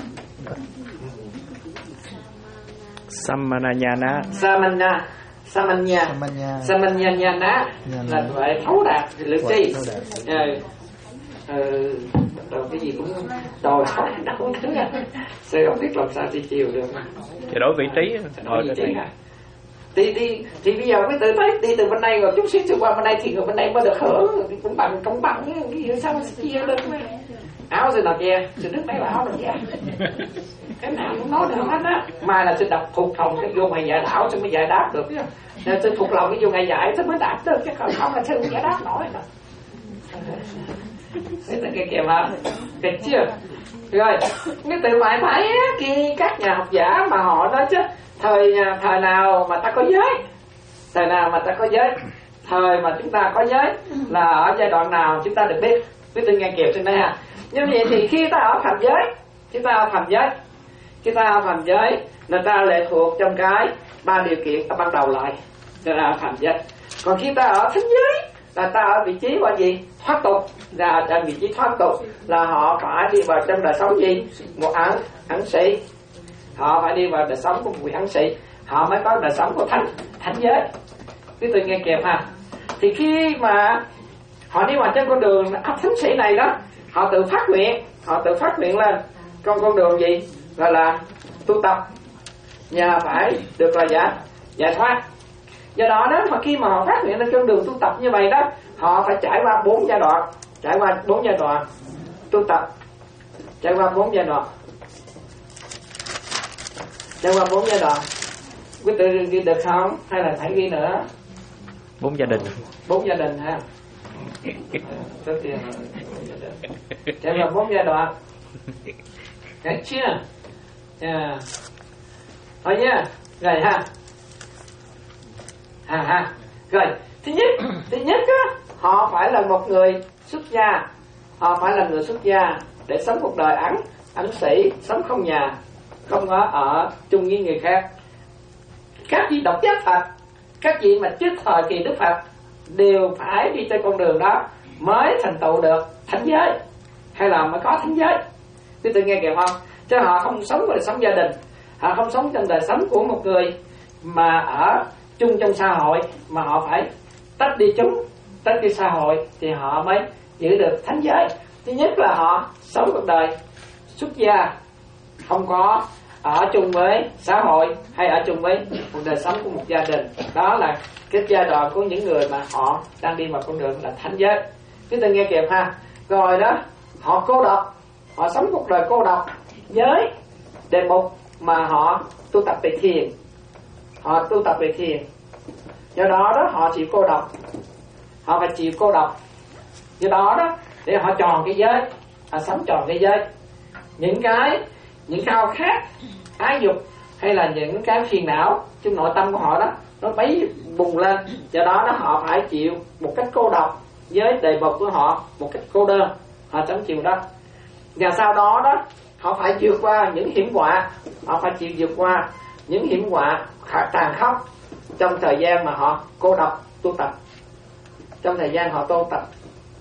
Samanayana. Samanya, Samanya, Samanya. Samanya Nhana là tuệ thấu đạt lữ tri. Ờ, ừ, đầu cái gì cũng đòi hỏi đâu thứ à. Sao không biết làm sao đi chiều được. Thì đổi vị trí. Đổi vị trí à. Thì, thì, thì bây giờ quý tử thấy đi từ bên đây rồi chút xíu qua bên đây thì người bên đây mới được hưởng, cũng bằng công bằng cái gì sao mà chia lên mà. Áo gì nào kia, thì nước này là áo nào kia. Cái nào cũng nói được hết á. Mai là sẽ đọc thuộc lòng cái vô ngày giải đảo sẽ mới giải đáp được. Nên tôi thuộc lòng cái vô ngày giải sẽ mới đáp được, chứ không không là sẽ không giải đáp nổi nữa. Thế là cái kìa mà kịch chưa. Rồi cái từ bài thấy á, khi các nhà học giả mà họ nói chứ thời thời nào mà ta có giới, thời nào mà ta có giới, thời mà chúng ta có giới là ở giai đoạn nào chúng ta được biết. Quý vị nghe kịp trên đây ha. Như vậy thì khi ta ở phàm giới, chúng ta ở phàm giới, khi ta ở phàm giới là ta lệ thuộc trong cái ba điều kiện ta ban đầu lại, đó là phàm giới. Còn khi ta ở thánh giới là ta ở vị trí gọi gì, thoát tục, là ở vị trí thoát tục là họ phải đi vào trong đời sống gì, một ẩn ẩn sĩ, họ phải đi vào đời sống của một vị ẩn sĩ, họ mới có đời sống của thánh thánh giới. Quý vị nghe kịp ha. Thì khi mà họ đi vào trên con đường thánh sĩ này đó, họ tự phát nguyện, họ tự phát nguyện lên con con đường gì gọi là tu tập, và phải được là giải giải thoát. Do đó đó mà khi mà họ phát nguyện lên con đường tu tập như vậy đó, họ phải trải qua bốn giai đoạn, trải qua bốn giai đoạn tu tập, trải qua bốn giai đoạn, trải qua bốn giai đoạn. Quý tự ghi được không? Hay là phải ghi nữa? Bốn gia đình. Bốn gia đình ha. Trải qua bốn giai đoạn. Được chưa? Yeah. Thôi nha. Rồi ha. Ha ha. Rồi, thứ nhất, thứ nhất á, họ phải là một người xuất gia họ phải là người xuất gia để sống cuộc đời ẩn ẩn sĩ, sống không nhà, không có ở chung với người khác. Các vị độc giác Phật, các vị mà trước thời kỳ Đức Phật đều phải đi trên con đường đó mới thành tựu được thánh giới, hay là mới có thánh giới. Quý vị nghe kìa không? Chứ họ không sống đời sống gia đình, họ không sống trong đời sống của một người mà ở chung trong xã hội, mà họ phải tách đi chúng, tách đi xã hội thì họ mới giữ được thánh giới. Thứ nhất là họ sống cuộc đời xuất gia, không có ở chung với xã hội hay ở chung với một đời sống của một gia đình. Đó là cái giai đoạn của những người mà họ đang đi vào con đường là thánh giới. Chúng ta nghe kịp ha. Rồi đó, họ cô độc, họ sống cuộc đời cô độc với đề mục mà họ tu tập về thiền, họ tu tập về thiền. Do đó đó họ chịu cô độc, họ phải chịu cô độc. Do đó đó để họ tròn cái giới, họ sống tròn cái giới. Những cái những khao khát ái dục hay là những cái phiền não trong nội tâm của họ đó nó bấy bùng lên. Do đó đó họ phải chịu một cách cô độc với đề mục của họ, một cách cô đơn, họ chống chịu đó. Và sau đó đó họ phải vượt qua những hiểm họa, họ phải chịu vượt qua những hiểm họa tàn khốc trong thời gian mà họ cô độc tu tập. Trong thời gian họ tu tập,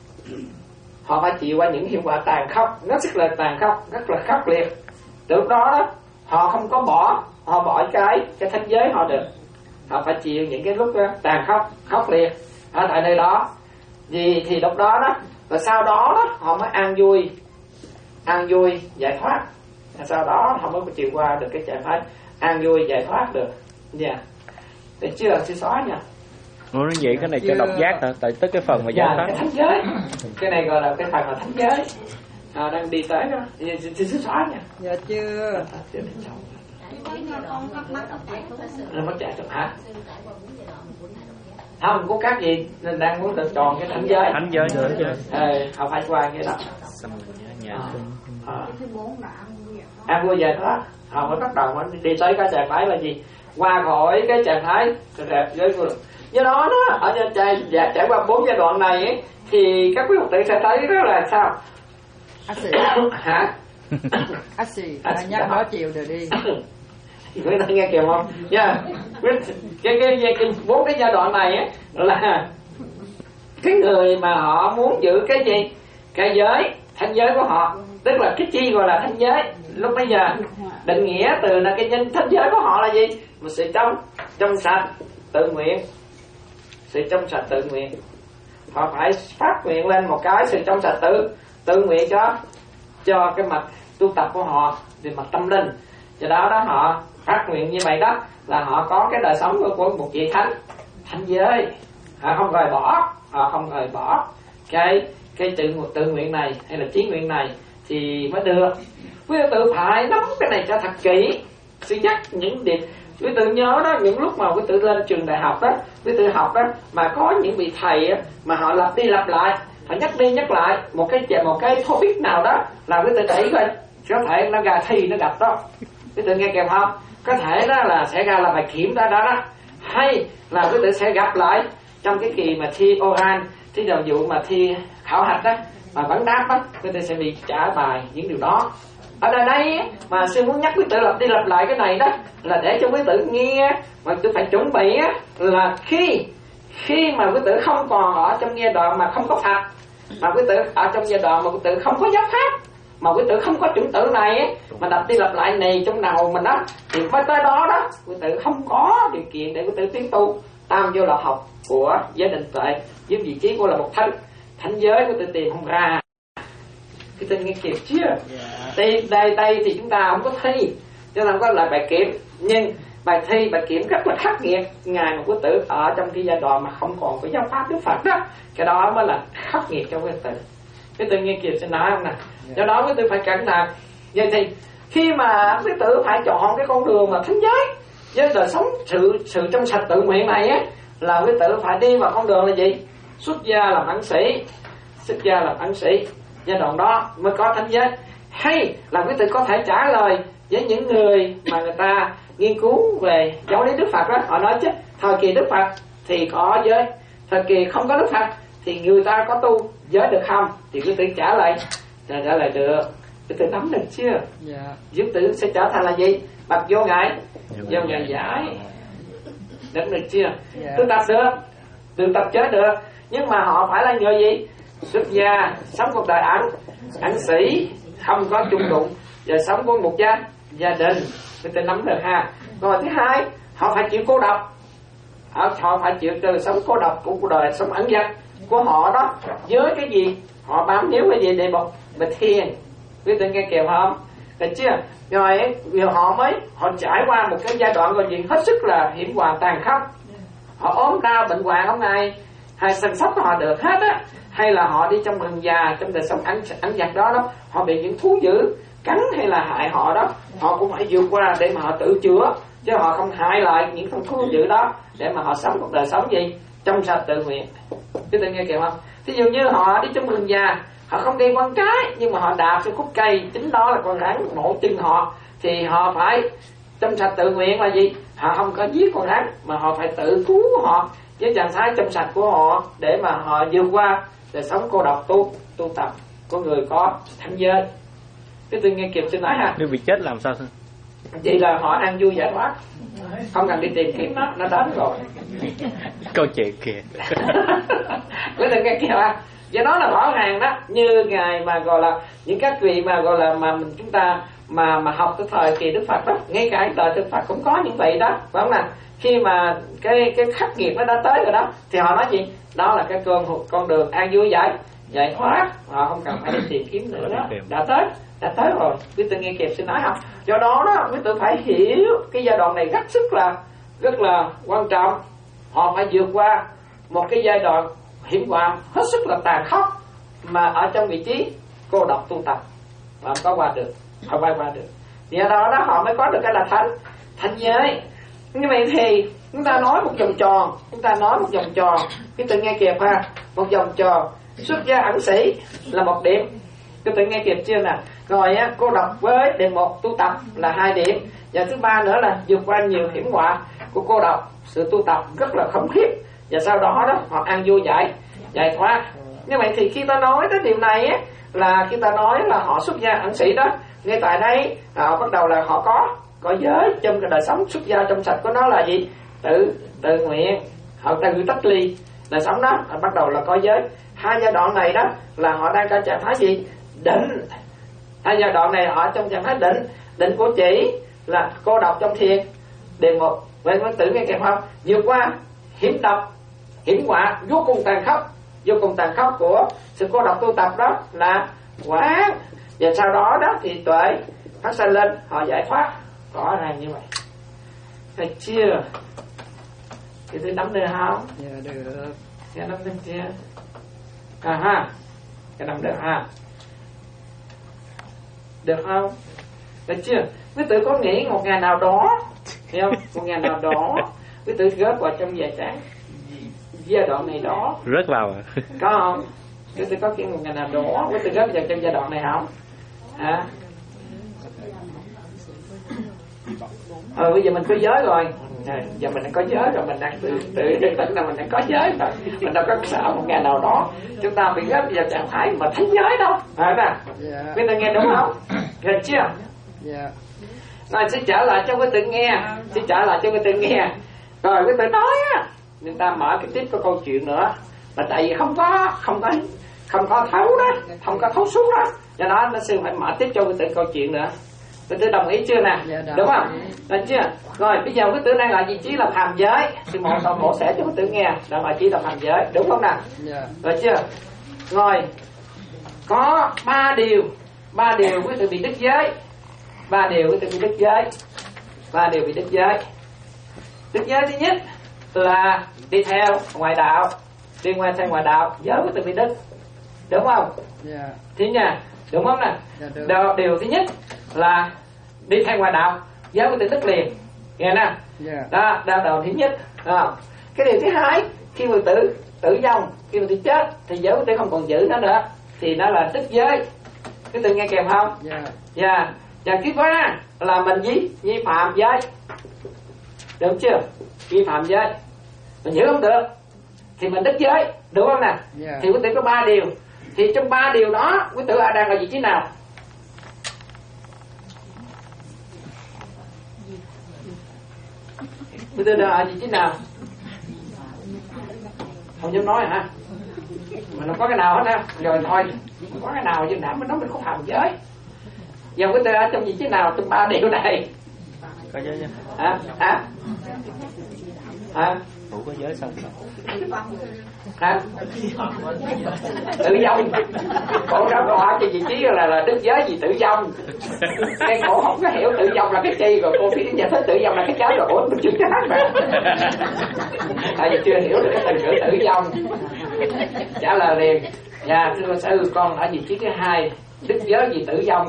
họ phải chịu qua những hiểm họa tàn khốc, rất là tàn khốc, rất là khốc liệt. Từ lúc đó đó họ không có bỏ, họ bỏ cái cái thánh giới họ được, họ phải chịu những cái lúc đó, tàn khốc, khốc liệt ở tại nơi đó. Vì thì lúc đó đó, và sau đó đó họ mới an vui, an vui giải thoát. Và sau đó họ mới chịu qua được cái trạng thái an vui giải thoát được. Dạ. Yeah. Để chưa sư xóa nha. Nói vậy cái này cho độc giác hả? Tại tới cái phần mà giải thoát. Cái thánh giới. Cái này gọi là cái phần là thánh giới. À, đang đi tới đó. Sư xóa nha. Dạ chưa. Nó mất chạy được hả? Không có các gì nên đang muốn được tròn cái thánh giới. Thánh giới nữa chứ. Ờ, họ phải qua cái đó. Nhà. À. An vui giải thoát. Họ mới bắt đầu đi tới cái trạng thái là gì? Qua khỏi cái trạng thái đẹp với người. Do đó đó ở trên trải, trải qua bốn giai đoạn này ấy, thì các quý Phật tử sẽ thấy rất là sao? Ác sĩ. Hả? Ác sĩ. Nhắc đó chiều rồi đi. Quý ta nghe kìa không? Nha. Cái cái cái cái bốn cái giai đoạn này ấy, là cái người mà họ muốn giữ cái gì? Cái giới, thánh giới của họ, tức là cái chi gọi là thánh giới. Lúc bây giờ định nghĩa từ là cái nhân thánh giới của họ là gì? Một sự trong trong sạch tự nguyện, sự trong sạch tự nguyện. Họ phải phát nguyện lên một cái sự trong sạch tự tự nguyện cho cho cái mặt tu tập của họ về mặt tâm linh. Do đó đó họ phát nguyện như vậy đó là họ có cái đời sống của một vị thánh thánh giới. Họ không rời bỏ, họ không rời bỏ cái cái tự tự nguyện này hay là chí nguyện này thì mới được. Quý tự phải nắm cái này cho thật kỹ. Sư nhắc những điểm quý tự nhớ đó, những lúc mà quý tự lên trường đại học đó, quý tự học đó mà có những vị thầy đó, mà họ lặp đi lặp lại, họ nhắc đi nhắc lại một cái một cái topic nào đó là quý tự để coi có thể nó ra thi nó gặp đó. Quý tự nghe kèm không? Có thể đó là sẽ ra là bài kiểm đó đó, đó. Hay là quý tự sẽ gặp lại trong cái kỳ mà thi oral, thi đầu dụ mà thi khảo hạch đó mà vấn đáp đó, quý tự sẽ bị trả bài những điều đó. Ở đây đây mà sư muốn nhắc quý tử lặp đi lặp lại cái này đó là để cho quý tử nghe, mà tôi phải chuẩn bị á là khi khi mà quý tử không còn ở trong giai đoạn mà không có Phật, mà quý tử ở trong giai đoạn mà quý tử không có giáo pháp, mà quý tử không có chuẩn tử này ấy, mà lặp đi lặp lại này trong đầu mình đó thì mới tới đó đó quý tử không có điều kiện để quý tử tiến tu tam vô là học của giới định tuệ với vị trí của là một thánh thánh giới quý tử tìm không ra. Cái tên nghe kịp chưa? Yeah. Đây, đây, đây thì chúng ta không có thi, cho nên không có lại bài kiểm. Nhưng bài thi, bài kiểm rất là khắc nghiệt. Ngài một quý tử ở trong cái giai đoạn mà không còn có giáo pháp Đức Phật đó, cái đó mới là khắc nghiệt cho quý tử. Cái tên nghe kịp sẽ nói không nè. Yeah. Do đó quý tử phải cẩn thận. Vậy thì khi mà quý tử phải chọn cái con đường mà thánh giới với đời sống sự sự trong sạch tự nguyện này á, là quý tử phải đi vào con đường là gì? Xuất gia làm ẩn sĩ, xuất gia làm ẩn sĩ. Giai đoạn đó mới có thánh giới. Hay là quý tử có thể trả lời với những người mà người ta nghiên cứu về giáo lý Đức Phật đó, họ nói chứ thời kỳ Đức Phật thì có giới, thời kỳ không có Đức Phật thì người ta có tu giới được không? Thì quý tử trả lời trả lời được. Quý tử nắm được chưa? Dạ. Quý tử sẽ trở thành là gì? Bậc vô ngại vô ngại giải. Nắm được chưa? Dạ. Tu tập được, tu tập giới được, nhưng mà họ phải là người gì? Xuất gia, sống cuộc đời ẩn ẩn sĩ, không có chung đụng và sống với một gia gia đình. Quý tử nắm được ha. Rồi thứ hai, họ phải chịu cô độc. Họ, họ phải chịu từ sống cô độc của cuộc đời, sống ẩn dật của họ đó, với cái gì họ bám níu cái gì để một mà thiền. Quý tử nghe kịp không? Được chưa? Rồi vì họ mới họ trải qua một cái giai đoạn gọi gì hết sức là hiểm họa tàn khốc. Họ ốm đau bệnh hoạn hôm nay hay săn sóc họ được hết á, hay là họ đi trong rừng già trong đời sống ẩn ẩn dật đó đó, họ bị những thú dữ cắn hay là hại họ đó, họ cũng phải vượt qua để mà họ tự chữa, chứ họ không hại lại những con thú dữ đó để mà họ sống một đời sống gì trong sạch tự nguyện. Quý tử nghe kịp không? Thí dụ như họ đi trong rừng già, họ không đi con trái nhưng mà họ đạp trên khúc cây, chính đó là con rắn mổ chân họ, thì họ phải trong sạch tự nguyện là gì? Họ không có giết con rắn mà họ phải tự cứu họ với trạng thái trong sạch của họ để mà họ vượt qua đời sống cô độc tu tu tập của người có tham giới. Cái tôi nghe kịp tôi nói ha. Nếu bị chết làm sao? Vậy là họ ăn vui giải thoát, không cần đi tìm kiếm nó, nó đến rồi. Câu chuyện kìa. Quý vị nghe kìa ha. Do đó là rõ ràng đó, như ngài mà gọi là những các vị mà gọi là mà mình chúng ta mà mà học cái thời kỳ Đức Phật đó, ngay cả đời Đức Phật cũng có những vị đó, phải không nào? Khi mà cái cái khắc nghiệt nó đã tới rồi đó, thì họ nói gì? Đó là cái con con đường an vui giải giải thoát, họ không cần phải đi tìm kiếm nữa đó, đã tới đã tới rồi. Quý tử nghe kịp xin nói không? Do đó đó, quý tử phải hiểu cái giai đoạn này rất sức là rất là quan trọng. Họ phải vượt qua một cái giai đoạn hiểm họa hết sức là tàn khốc mà ở trong vị trí cô độc tu tập mà có qua được, họ qua qua được. Do đó đó họ mới có được cái là thánh thánh giới. Như vậy thì chúng ta nói một vòng tròn, chúng ta nói một vòng tròn, quý tử nghe kịp ha, một vòng tròn xuất gia ẩn sĩ là một điểm, quý tử nghe kịp chưa nè? Rồi á, cô độc với điểm một tu tập là hai điểm, và thứ ba nữa là vượt qua nhiều hiểm họa của cô độc, sự tu tập rất là khủng khiếp, và sau đó đó họ an vui giải giải thoát. Như vậy thì khi ta nói tới điều này á, là khi ta nói là họ xuất gia ẩn sĩ đó, ngay tại đây họ bắt đầu là họ có có giới trong cái đời sống xuất gia trong sạch của nó là gì? Tự tự nguyện, họ tự tách ly đời sống đó, họ bắt đầu là có giới. Hai giai đoạn này đó là họ đang trong trạng thái gì? Định. Hai giai đoạn này họ trong trạng thái định. Định của chỉ là cô độc trong thiền đề một, vậy mới tự nghe kịp không? Vượt qua hiểm độc, hiểm họa vô cùng tàn khốc, vô cùng tàn khốc của sự cô độc tu tập đó là quán, và sau đó đó thì tuệ phát sanh lên, họ giải thoát. Rõ ràng như vậy. Thấy chưa? Thì tôi nắm được không? Dạ được. Dạ nắm được chưa? À ha, cái nắm được ha. Được không? Được chưa? Quý tử có nghĩ một ngày nào đó, hiểu không? Một ngày nào đó quý tử góp vào trong vài trang giai đoạn này đó. Rớt vào à? Có không? Quý tử có kiện một ngày nào đó quý tử góp vào trong giai đoạn này không? Hả? Ờ bây giờ mình có giới rồi, à, giờ mình đã có giới rồi, mình đang tự tự tự tỉnh là mình đã có giới rồi, mình đâu có sợ một ngày nào đó chúng ta bị góp vào trạng thái mà thánh giới đâu, phải nè? Dạ. Quý tử nghe đúng không? Được chưa? Dạ. Rồi sẽ trở lại cho quý tử nghe, sẽ trở lại cho quý tử nghe. Rồi quý tử nói á, người ta mở cái tiếp cái câu chuyện nữa, là tại vì không có không có không có thấu đó, không có thấu suốt đó, do đó nó sư phải mở tiếp cho quý tử câu chuyện nữa. Quý tử đồng ý chưa nè? Dạ, đúng không? Được chưa? Rồi bây giờ quý tử đang là vị trí là phàm giới, thì một đầu mổ sẽ cho quý tử nghe đang là vị trí là phàm giới, đúng không nè? Dạ. Được chưa? Rồi có ba điều, ba điều quý tử bị đứt giới, ba điều quý tử bị đứt giới, ba điều bị đứt giới. Đứt giới thứ nhất là đi theo ngoại đạo, đi ngoài theo ngoại đạo, giới quý tử bị đứt, đúng không? Dạ. Thế nha, đúng không nè? Dạ, được. Điều, điều thứ nhất là đi theo ngoại đạo, giới quý tử đứt liền, nghe nè? Dạ. Đó, đó là điều thứ nhất. Đó. Cái điều thứ hai, khi quý tử tử vong, khi quý tử chết thì giới quý tử không còn giữ nó nữa, thì nó là đứt giới. Quý tử nghe kèm không? Dạ. Dạ. Và cái ba là mình vi vi phạm giới, đúng chưa? Vi phạm giới, mình giữ không được thì mình đứt giới, đúng không nè? Yeah. Thì quý tử có ba điều, Thì trong ba điều đó quý tử A đang là vị trí nào? Quý tử là vị trí nào? Không dám nói hả? Mà nó có cái nào hết á? Rồi thôi, không có cái nào chứ nào mới nói mình không phạm giới. Giờ quý tử ở trong vị trí nào trong ba điều này? Có giới chứ. Hả? Hả? Hả? Ngủ có giới xong Hả? Tự dông. Cổ đó cô hỏi cho vị trí là là đức giới gì tự dông. Cái cổ không có hiểu tự dông là cái chi, rồi cô phía giải thích tự dông là cái trái, rồi ủa mình chưa chắc mà. Tại vì chưa hiểu được cái từ ngữ tự dông. Trả lời liền. Dạ thưa sư, con ở vị trí thứ hai, đức giới gì tự dông.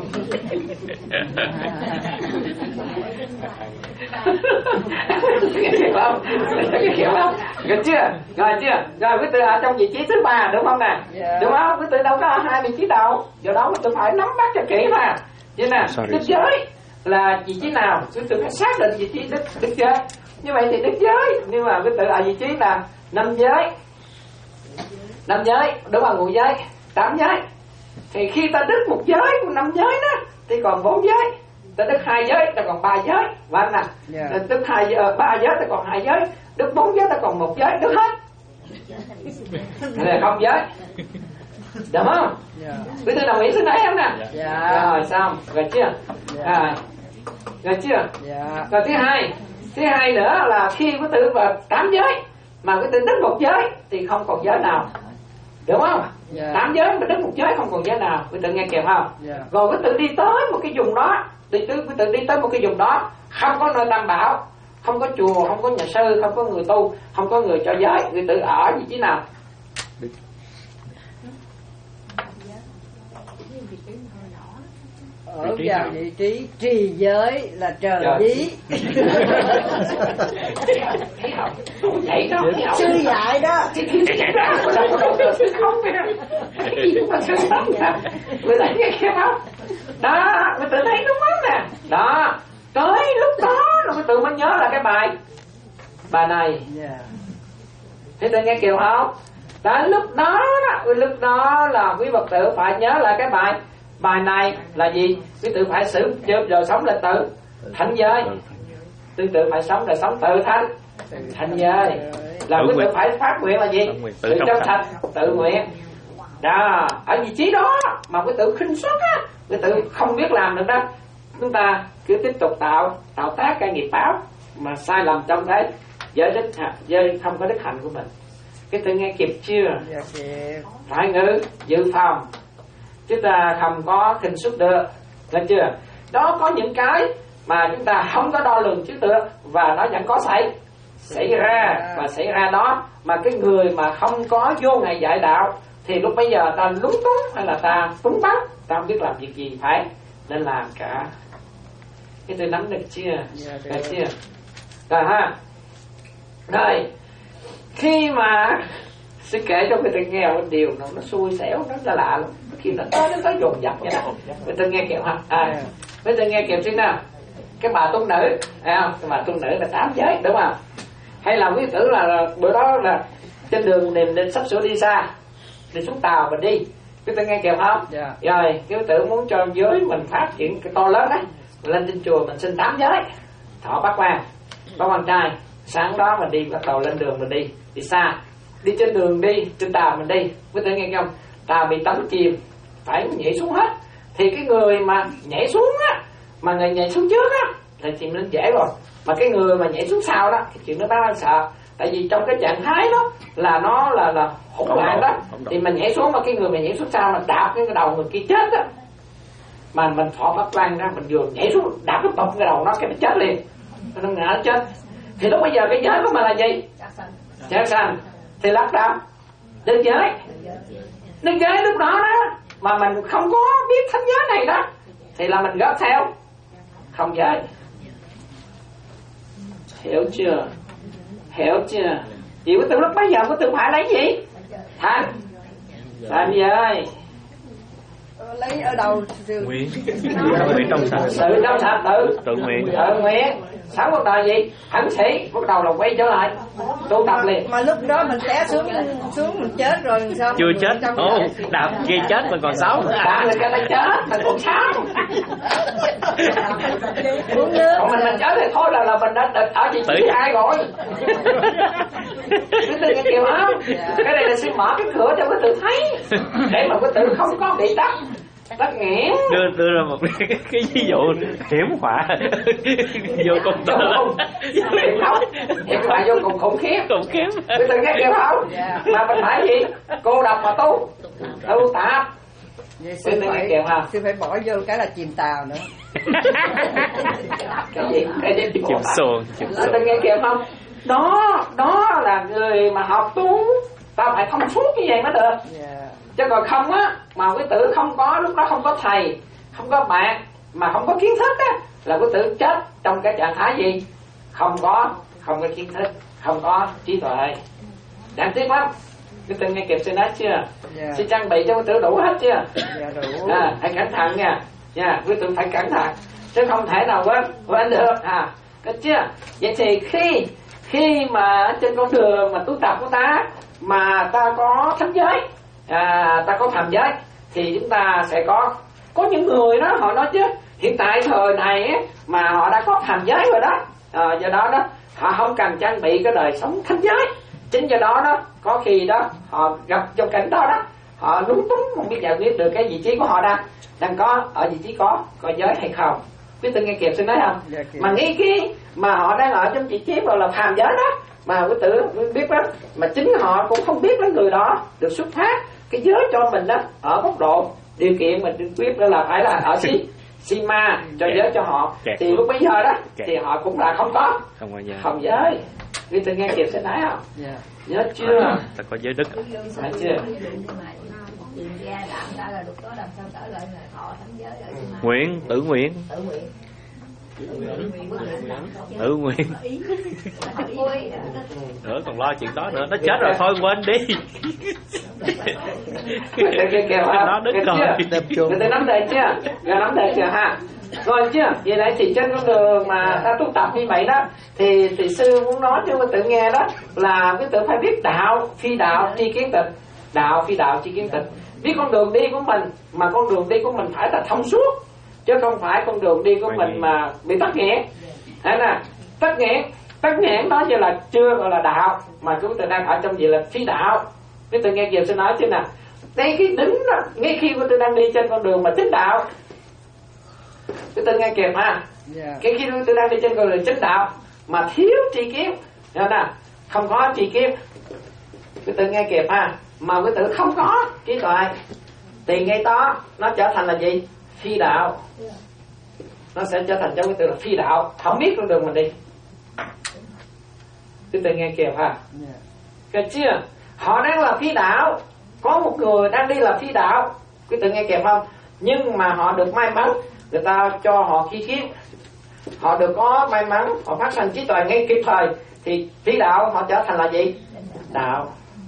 Hiểu không? Hiểu không? Được chưa? Rồi chưa? Rồi quý tử ở trong vị trí thứ ba đúng không nè? Yeah. Đúng không? Quý tử đâu có hai vị trí đâu. Do đó quý tử phải nắm bắt cho kỹ mà. Chứ nè, đức giới là vị trí nào? Quý tử phải xác định vị trí đức đức giới. Như vậy thì đức giới, nhưng mà quý tử ở vị trí là năm giới. Năm giới, đúng không? Ngũ giới, tám giới. Thì khi ta đứt một giới của năm giới đó thì còn bốn giới. Ta đứt hai giới ta còn ba giới, phải không nè? Yeah. Đứt hai ba giới ta còn hai giới, đứt bốn giới ta còn một giới, đứt hết là không giới, được không? Yeah. Quý tư đồng ý xin đấy không nè? Yeah. Rồi xong, rồi chưa? Yeah. À, rồi chưa? Yeah. Rồi thứ hai, thứ hai nữa là khi quý tử vào tám giới mà quý tử đứt một giới thì không còn giới nào, đúng không? Yeah. Tám giới mà đứt một giới không còn giới nào, quý tử nghe kịp không? Yeah. Rồi quý tử đi tới một cái vùng đó, đi tới quý tử đi tới một cái vùng đó không có nơi tam bảo, không có chùa, không có nhà sư, không có người tu, không có người cho giới, quý tử ở vị trí nào? Ở vào vị trí trì giới là trời dí. Vậy đó, sư dạy đó. Không cái gì cũng là sư sống nè. Người thấy nghe kia không? Đó, người tự thấy đúng không nè. Đó, tới lúc đó rồi người tự mới nhớ là cái bài bài này. Thế tự nghe kêu không? Đó, lúc đó đó, lúc đó là quý Phật tử phải nhớ lại cái bài bài này là gì? Quý tự phải xử rồi sống là tự thành giới. Quý tự phải sống là sống tự thành thành giới. Là quý tự phải phát nguyện là gì? Tự trong thành tự nguyện. Đó, ở vị trí đó mà quý tự khinh suất á, quý tự không biết làm được đó. Chúng ta cứ tiếp tục tạo tạo tác cái nghiệp báo mà sai lầm trong đấy giới đức giới không có đức hạnh của mình. Cái tự nghe kịp chưa? Dạ kịp. Phải ngữ dự phòng, chúng ta không có khinh suất được, được chưa? Đó có những cái mà chúng ta không có đo lường trước được và nó vẫn có xảy xảy ra và xảy ra đó, mà cái người mà không có vô ngày dạy đạo thì lúc bây giờ ta lúng túng hay là ta túng bắn, ta không biết làm việc gì phải nên làm cả. Cái tôi nắm được chưa? Được yeah, chưa? Rồi ha. Rồi khi mà sư kể cho người ta nghe một điều nó, nó xui xẻo, nó là lạ lắm. Khi nó tới nó tới dồn dập vậy đó. Người ta nghe kìa ha. À, người ta nghe kìa xin nào. Cái bà tu nữ, thấy không? Cái bà tu nữ là tám giới, đúng không? Hay là quý tử là, là bữa đó là trên đường niềm định sắp sửa đi xa, đi xuống tàu mình đi. Quý tử nghe kìa không? Yeah. Rồi, cái quý tử muốn cho giới mình phát triển cái to lớn đấy. Lên trên chùa mình xin tám giới, thọ bát quan, bát quan trai. Sáng đó mình đi bắt đầu lên đường mình đi, đi xa. Đi trên đường đi, trên tàu mình đi, quý tử nghe không? Tàu bị tấn chìm, phải nhảy xuống hết. Thì cái người mà nhảy xuống á, mà người nhảy xuống trước á là chuyện nên dễ rồi. Mà cái người mà nhảy xuống sau đó, cái chuyện nó đáng sợ. Tại vì trong cái trạng thái đó là nó là là hỗn loạn đó. Thì mình nhảy xuống mà cái người mà nhảy xuống sau mình đạp cái đầu người kia chết á. Mà mình thọ bắt quan ra, mình vừa nhảy xuống đạp cái bọc cái đầu nó cái nó chết liền, nó ngã nó chết. Thì lúc bây giờ cái giới của mình là gì? Chết sanh. Thì lắc đạp đến giới, đến giới lúc đó đó mà mình không có biết thánh giới này đó thì là mình góp theo không giới. Hiểu chưa? Hiểu chưa? Vì của từ lúc bây giờ của từ phải lấy gì? Thành thành giới. lấy ở đâu nguyện nguyện trong sạch tự trong sạch tự tự nguyện tự nguyện sống cuộc đời gì hẳn sĩ bắt đầu là quay trở lại tu tập liền. Mà lúc đó mình té xuống xuống mình chết rồi sao? Chưa chết, ồ đạp kia chết mình còn sống. Đạp người ta đã chết mình còn sống. Uống nước. Còn mình mình chết thì thôi là là mình đã địch ở vị trí ai rồi. Cái từ nghe kêu không? Cái này là xin mở cái cửa cho cái tự thấy để mà cái tự không có bị tắc tắc nghẽn. Đưa đưa ra một cái, cái ví dụ hiểm họa vô cùng to lớn. Hiểm không? Hiểm họa vô cùng khủng khiếp. Khủng khiếp. Cái từ nghe kêu không? Mà mình phải gì? Cô độc mà tu, tu tập. Vậy sư phải, sư phải bỏ vô cái là chìm tàu nữa. Cái gì? Cái gì? Chìm xuồng, chìm xuồng. Tự nghe kêu không? Đó, đó là người mà học tu, tao phải thông suốt như vậy mới được. Yeah. Chứ còn không á, mà quý tử không có, lúc đó không có thầy, không có bạn, mà không có kiến thức á, là quý tử chết trong cái trạng thái gì? Không có, không có kiến thức, không có trí tuệ. Đáng tiếc lắm. Quý tử nghe kịp sư nói chưa? Yeah. Sư trang bị cho quý tử đủ hết chưa? Yeah, đủ. À, hãy cẩn thận nha. Nha, quý tử phải cẩn thận. Chứ không thể nào quên, quên được. À, được chưa? Vậy thì khi khi mà trên con đường mà tu tập của ta mà ta có thánh giới, à, ta có phàm giới, thì chúng ta sẽ có có những người đó họ nói chứ hiện tại thời này ấy, mà họ đã có phàm giới rồi đó, à, do đó đó họ không cần trang bị cái đời sống thánh giới. Chính do đó đó có khi đó họ gặp trong cảnh đó đó họ lúng túng không biết giải quyết được cái vị trí của họ đang đang có ở vị trí có có giới hay không. Biết tôi nghe kịp xin nói không? Yeah, mà nghĩ khi mà họ đang ở trong vị trí gọi là phàm giới đó mà quý tử biết đó, mà chính họ cũng không biết cái người đó được xuất phát cái giới cho mình đó ở góc độ điều kiện mình quyết đó là phải là ở si si ma cho giới cho họ. Kẹt thì lúc bây giờ đó Kẹt. thì họ cũng là không có không, không giới. Biết tôi nghe kịp xin nói không? Yeah. Nhớ chưa? À, ta có giới đức. Phải chưa? Nguyện, tự nguyện. Tự nguyện. Nữa còn lo chuyện đó nữa, nó chết rồi thôi quên đi. Nó đứt rồi. Người ta nắm đề chưa? Người nắm đề chưa ha? Rồi chưa? Vậy này thì trên con đường mà ta tu tập như vậy đó, thì thì sư muốn nói cho quý tử nghe đó là quý tử phải biết đạo, phi đạo, tri kiến tịch. Đạo, phi đạo, tri kiến tịch. Biết con đường đi của mình, mà con đường đi của mình phải là thông suốt, chứ không phải con đường đi của mình mà bị tắc nghẽn. Hay nè, tắc nghẽn, tắc nghẽn đó như là chưa gọi là đạo, mà chúng ta đang ở trong gì là phi đạo. Quý tử nghe kìa sư nói chứ nè, đây cái đứng đó, ngay khi quý tử đang đi trên con đường mà chính đạo, quý tử nghe kìa ha, yeah. Cái khi quý tử đang đi trên con đường chính đạo mà thiếu tri kiến, nè, không có tri kiến, quý tử nghe kìa ha, mà quý tử không có trí tuệ, thì ngay đó nó trở thành là gì? Phi đạo. Nó sẽ trở thành cho quý tử là phi đạo, không biết con đường mình đi. Quý tử nghe kìa ha, cái chưa? Họ đang là phi đạo, có một người đang đi là phi đạo, quý tử nghe kìa không? Nhưng mà họ được may mắn, người ta cho họ khí kiến, họ được có may mắn, họ phát sinh trí tuệ ngay kịp thời, thì phi đạo họ trở thành là gì? Đạo.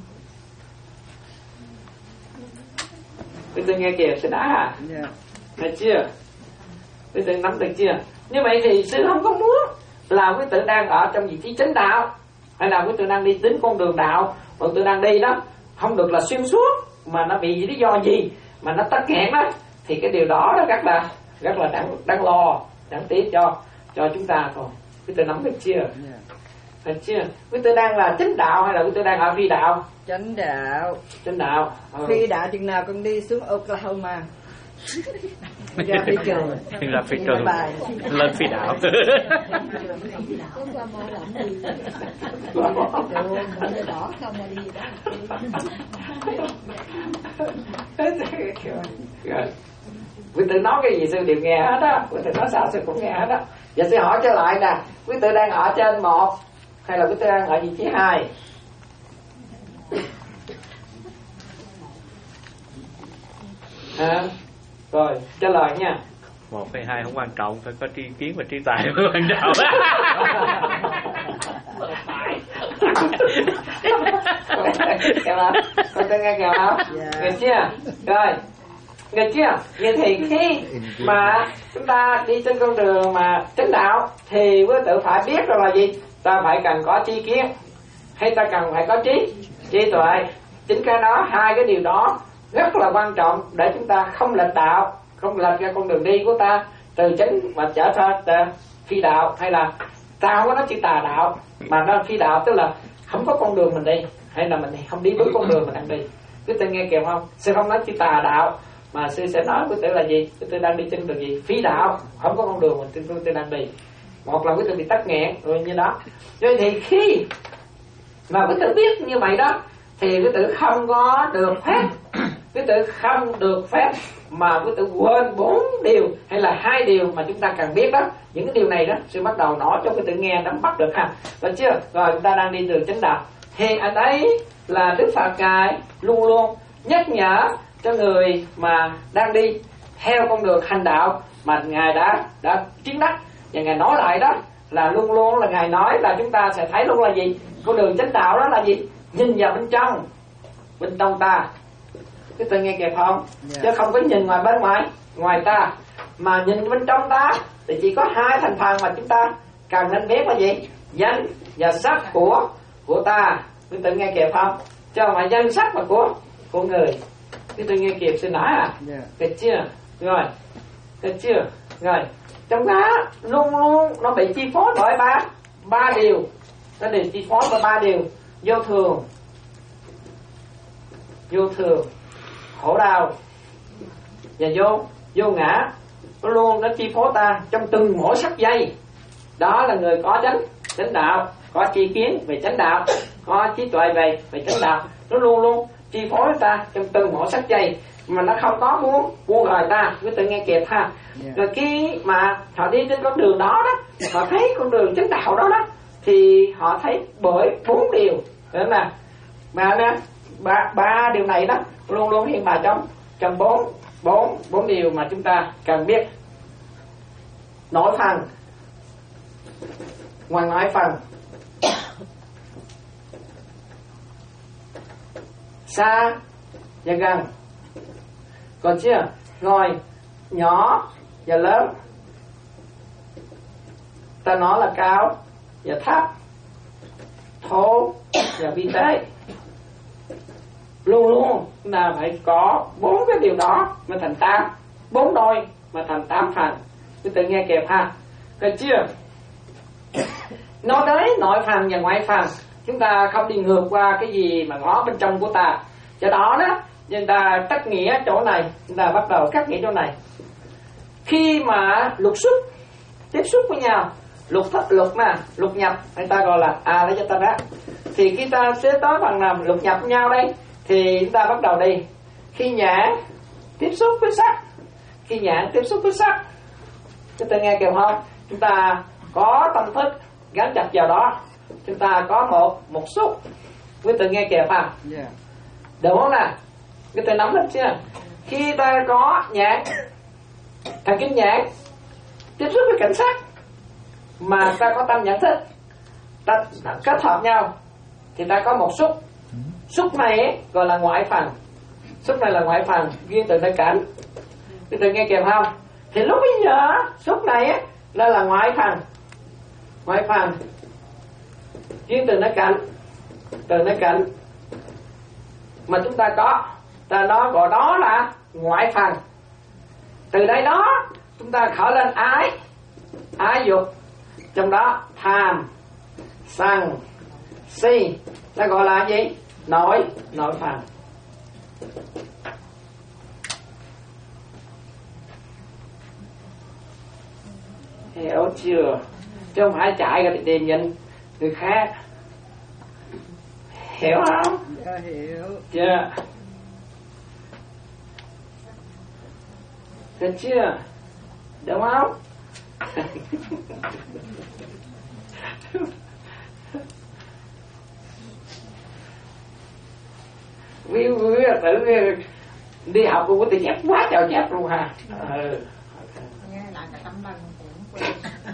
Quý tử nghe kìa sư đã hả? Yeah. Thấy chưa? Quý tử nắm được chưa? Như vậy thì sư không có muốn là quý tử đang ở trong vị trí chánh đạo, hay là quý tử đang đi đến con đường đạo mà quý tử đang đi đó không được là xuyên suốt, mà nó bị lý do gì mà nó tắc nghẽn đó, thì cái điều đó nó rất là rất là đáng đáng lo, đáng tiếc cho cho chúng ta thôi. Quý tử nắm được chưa? Yeah. Thấy chưa? Quý tử đang là chánh đạo hay là quý tử đang ở phi đạo? Chánh đạo. Chánh đạo. Ừ. Phi đạo chừng nào con đi xuống Oklahoma. Ra phi trường. Ra phi trường. Lên phi đạo. Quý tử nói cái gì sư đều nghe hết á, quý tử nói sao sư cũng nghe hết á. Giờ sư hỏi trở lại nè, quý tử đang ở trên một hay là quý tử đang ở vị trí hai? À, rồi trả lời nha. Một hay hai không quan trọng, phải có tri kiến và trí tài mới quan trọng. Kìa không? Con tên nghe kìa không? Được chưa? Rồi Được chưa? Vậy thì khi mà chúng ta đi trên con đường mà chánh đạo thì quý tử phải biết rằng là gì? Ta phải cần có tri kiến, hay ta cần phải có trí trí tuệ. Chính cái đó, hai cái điều đó rất là quan trọng để chúng ta không lệch đạo, không lệch ra con đường đi của ta từ chánh mà trở thành phi đạo. Hay là ta không có nói chỉ tà đạo mà nó phi đạo, tức là không có con đường mình đi, hay là mình không đi đúng con đường mình đang đi. Quý tử nghe kịp không? Sư không nói chỉ tà đạo mà sư sẽ nói quý tử là gì? Quý tử đang đi trên đường gì? Phi đạo, không có con đường mình quý tử đang đi. Một là quý tử bị tắc nghẹn rồi như đó. Rồi thì khi mà quý tử biết như vậy đó thì quý tử không có được phép, quý tử không được phép mà quý tử quên bốn điều hay là hai điều mà chúng ta cần biết đó. Những cái điều này đó sư bắt đầu nói cho quý tử nghe nắm bắt được ha. Được chưa? Rồi chúng ta đang đi đường chánh đạo thì anh ấy là Đức Phật Ngài luôn luôn nhắc nhở cho người mà đang đi theo con đường hành đạo mà Ngài đã đã chứng đắc. Và Ngài nói lại đó là luôn luôn là Ngài nói là chúng ta sẽ thấy luôn là gì? Con đường chánh đạo đó là gì? Nhìn vào bên trong, bên trong ta. Cái tôi nghe kịp không? Yeah. Chứ không có nhìn ngoài bên ngoài, ngoài ta, mà nhìn bên trong ta thì chỉ có hai thành phần mà chúng ta cần nên biết là gì? Danh và sắc của của ta. Cái tôi nghe kịp không? Chứ không phải danh sắc mà của của người. Cái tôi nghe kịp xin nói à? Yeah. Được chưa? Rồi. Được chưa? Rồi. Trong đó luôn luôn nó bị chi phối bởi ba ba điều. Nó bị chi phối bởi ba điều: vô thường, vô thường, khổ đau và vô vô ngã. Nó luôn nó chi phối ta trong từng mỗi sắc giây. Đó là người có chánh chánh đạo, có tri kiến về chánh đạo, có trí tuệ về về chánh đạo. Nó luôn luôn chi phối ta trong từng mỗi sắc giây mà nó không có muốn buông rời ta. Quý tử nghe kịp ha. Yeah. Rồi khi mà họ đi trên con đường đó đó, họ thấy con đường chánh đạo đó đó thì họ thấy bởi bốn điều đó là ba nè, ba ba điều này đó luôn luôn hiện vào trong trong bốn bốn bốn điều mà chúng ta cần biết. Nội phần, ngoài ngoại phần, xa và gần. Còn chưa? Rồi nhỏ và lớn, ta nói là cao và thấp, thô và vi tế. Luôn luôn là phải có bốn cái điều đó mà thành tám, bốn đôi mà thành tám phần. Quý tử nghe kịp ha. Được chưa? Nói tới nội phần và ngoại phần, chúng ta không đi ngược qua cái gì mà ngó bên trong của ta. Do đó đó, chúng ta cắt nghĩa chỗ này, chúng ta bắt đầu cắt nghĩa chỗ này. Khi mà lục xúc tiếp xúc với nhau, lục thất lục nè, lục nhập, người ta gọi là a la yatana đó. Thì khi ta sẽ tới phần nào lục nhập với nhau đây, thì chúng ta bắt đầu đi. Khi nhãn tiếp xúc với sắc, khi nhãn tiếp xúc với sắc, chúng ta nghe kịp không? Chúng ta có tâm thức gắn chặt vào đó, chúng ta có một một xúc. Quý tử nghe kịp không? Yeah. Được không nào? Quý tử nắm hết chưa? Khi ta có nhãn, thần kinh nhãn tiếp xúc với cảnh sắc mà ta có tâm nhận thức, ta kết hợp nhau thì ta có một xúc. Xúc này ấy, gọi là ngoại phần. Xúc này là ngoại phần duyên từ nơi cảnh. Quý tử nghe kịp không? Thì lúc bây giờ xúc này ấy, đó là ngoại phần. Ngoại phần duyên từ nơi cảnh, từ nơi cảnh mà chúng ta có, ta nói gọi đó là ngoại phần. Từ đây đó chúng ta khởi lên ái, ái dục, trong đó tham, sân, si, ta gọi là gì? Nội, nội phần. Hiểu chưa? Chứ không phải chạy ra tìm nhìn người khác. Hiểu không? Dạ hiểu. Chưa? Được chưa? Đúng không? Quý quý tự đi học cũng có thể chép quá trời chép luôn ha. Ừ. Nghe lại cả tâm lần cũng quên.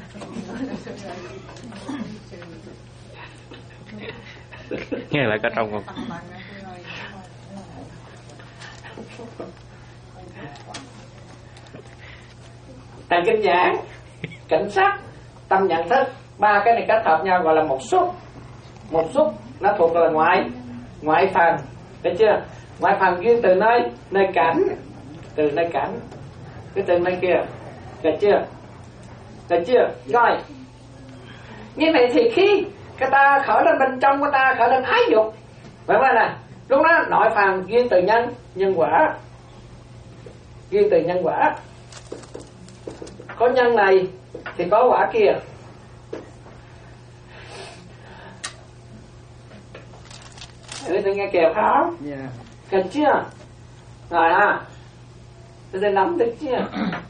Nghe lại cả trong không? Thần kinh nhãn, cảnh sắc, tâm nhận thức, ba cái này kết hợp nhau gọi là một xúc. Một xúc nó thuộc là ngoại ngoại phần, thấy chưa? Ngoại phần duyên từ nơi nơi cảnh, từ nơi cảnh, cái từ nơi kia, được chưa? Được chưa? Rồi như vậy thì khi cái ta khởi lên bên trong, cái ta khởi lên ái dục, phải không nè? Lúc đó nội phần duyên từ nhân nhân quả, duyên từ nhân quả, có nhân này thì có quả kia. Để tôi nghe kèo không? Dạ. Được chưa? Rồi ha, tôi sẽ nắm được chưa?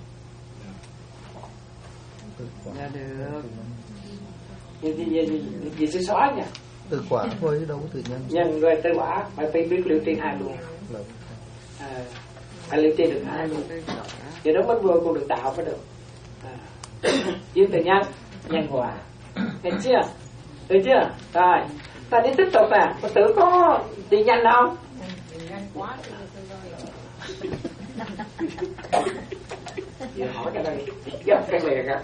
Dạ được. Gì gì gì gì, gì sẽ xóa nha. Từ quả thôi đâu có từ nhân. Nhân rồi từ quả phải phải biết liêu tri hai luôn. À, phải liêu tri được hai luôn. Vậy đó mới vừa con được đạo mới được. À. Duyên từ nhân, nhân quả. Được chưa? Được chưa? Rồi, ta đi tiếp tục nè. Phật tử có đi nhanh không? Giờ hỏi cái này gấp cái liền à.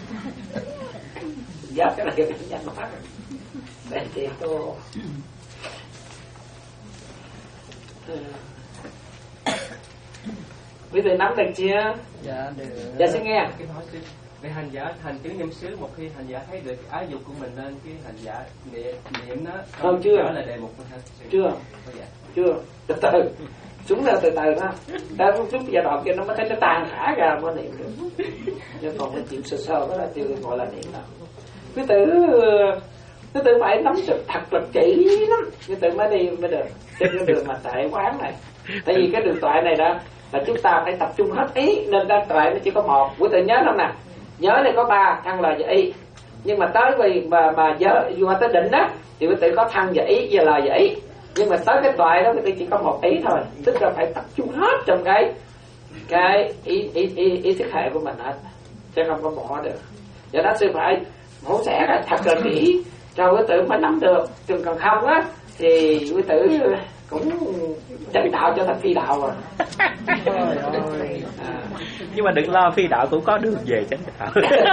Gấp cái này nhanh phát. Đây thì cô. Quý vị nắm được chưa? Dạ được. Dạ xin nghe. Cái hỏi xin về hành giả thành chứng niệm xứ, một khi hành giả thấy được cái ái dục của mình nên cái hành giả niệm niệm nó không chưa? Đó là đề mục của hành chưa? Chưa. Từ từ. Xuống ra từ từ đó. Đã lúc giai đoạn kia nó mới thấy nó tàn khả ra mới niệm được. Nhưng còn nó chịu sơ sơ đó là chưa gọi là niệm đâu. Quý tử quý tử phải nắm được thật là kỹ lắm, quý tử mới đi mới được trên cái đường mà tệ quán này. Tại vì cái đường tuệ này đó là chúng ta phải tập trung hết ý, nên đang tuệ nó chỉ có một. Quý tử nhớ không nè? Nhớ này có ba thăng lời và ý, nhưng mà tới vì mà mà nhớ qua tới định đó thì quý tử có thăng và ý và lời và ý, nhưng mà tới cái tuệ đó quý tử chỉ có một ý thôi, tức là phải tập trung hết trong cái cái ý ý ý, ý thức hệ của mình hết, chứ không có bỏ được. Do đó sư phải mổ xẻ ra thật là kỹ cho quý tử mới nắm được, chứ còn không á thì quý tử cũng chân đạo cho thành phi đạo rồi. À. Nhưng mà đừng lo, phi đạo cũng có đường về chánh đạo.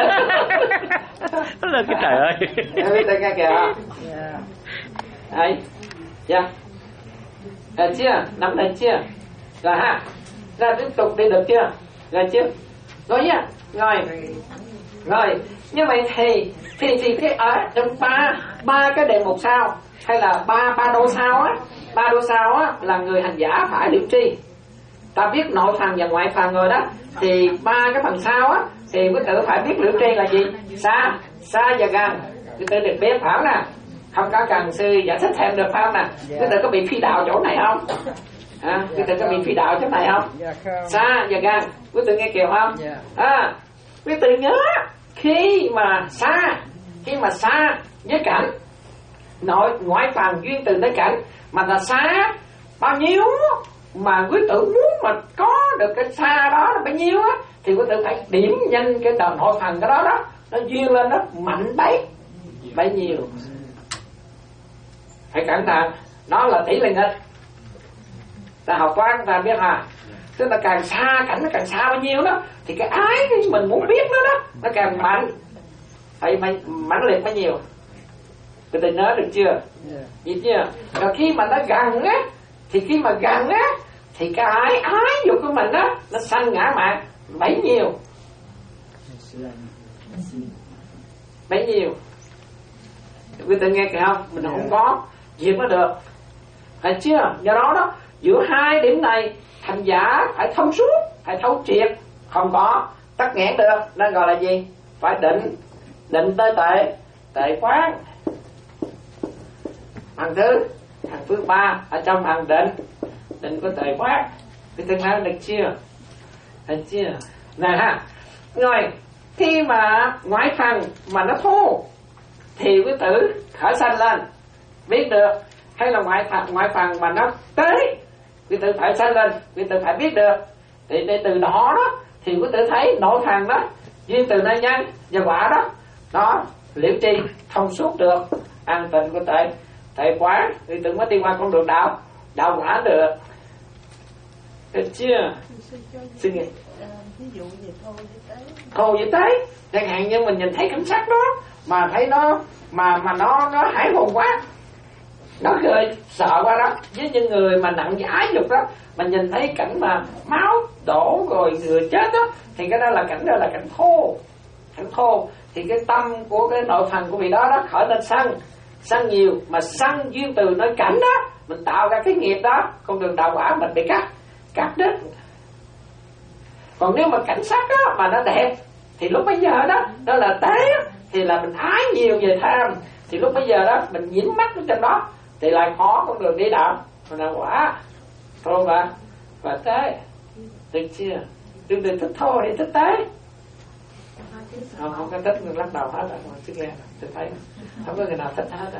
Nó lên cái trời ơi. Quý tử nghe kìa. Đấy, dạ. Được chưa? Nắm được chưa? Rồi ha. Ra tiếp tục đi được chưa? Rồi chưa? Rồi nha. Rồi. Rồi. Như vậy thì thì thì cái ở trong ba ba cái đề mục sau hay là ba ba đô sau á, ba đô sau á là người hành giả phải liễu tri. Ta biết nội phần và ngoại phần rồi đó, thì ba cái phần sau á thì quý tử phải biết liễu tri là gì? Xa, xa và gần. Quý tử được biết phải nè. Không có cần sư giải thích thêm được phải không nè? Quý tử có bị phi đạo chỗ này không? À, quý tử có bị phi đạo chỗ này không? Xa và gần. Quý tử nghe kìa không? À, quý tử nhớ khi mà xa, khi mà xa với cảnh, nội ngoại phần duyên từ tới cảnh mà là xa bao nhiêu mà quý tử muốn mà có được cái xa đó là bao nhiêu á, thì quý tử phải điểm nhanh cái đầu nội phần cái đó đó, nó duyên lên nó mạnh bấy bấy nhiêu. Phải cẩn thận, nó là tỷ lệ nghịch. Ta học toán ta biết à, tức là càng xa cảnh nó càng xa bao nhiêu đó thì cái ái cái mình muốn biết nó đó nó càng mạnh, phải mãnh liệt bao nhiêu. Người ta nhớ được chưa? Biết chưa? Rồi khi mà nó gần á, thì khi mà gần á thì cái ái ái dục của mình á nó sanh ngã mạn bấy nhiêu bấy nhiêu. Quý tử nghe kìa không? Mình không có diệt nó được, phải chưa? Do đó đó, giữa hai điểm này hành giả phải thông suốt, phải thấu triệt, không có tắc nghẽn được, nên gọi là gì? Phải định, định tới tệ, tệ quán. Hàng thứ, hàng thứ ba ở trong hàng định, định có tệ quán. Quý tử nghe được chưa? Được chưa? Này ha, rồi khi mà ngoại phần mà nó thô thì quý tử khởi sanh lên biết được, hay là ngoại phần ngoại phần mà nó tới quý tử phải sanh lên, quý tử phải biết được. Thì để từ đó đó thì quý tử thấy nội phần đó duyên từ nơi nhân và quả đó, đó liễu tri thông suốt được, an tịnh của tệ tệ quán, quý tử mới đi qua con đường đạo đạo quả được. Được chưa? Xin nghe. Ví dụ về thô với tế. Thô với tế, chẳng hạn như mình nhìn thấy cảnh sắc đó mà thấy nó mà mà nó nó hải hùng quá, nó cười sợ quá đó. Với những người mà nặng về ái dục đó, mình nhìn thấy cảnh mà máu đổ rồi người chết đó, thì cái đó là cảnh đó là cảnh thô, cảnh thô. Thì cái tâm của cái nội phần của vị đó đó khởi lên sân, sân nhiều, mà sân duyên từ nơi cảnh đó mình tạo ra cái nghiệp đó, con đường đạo quả mình bị cắt cắt đứt. Còn nếu mà cảnh sắc đó mà nó đẹp thì lúc bây giờ đó đó là tế, thì là mình ái nhiều về tham, thì lúc bây giờ đó mình nhiễm mắt ở trong đó thì lại khó con đường đi đạo đạo quả. Thôi và và tế, được chưa? Đừng đừng thích thô để thích tế. Không, không có thích lắc đầu hết rồi, chứ nghe tôi thấy không có người nào thích hết rồi.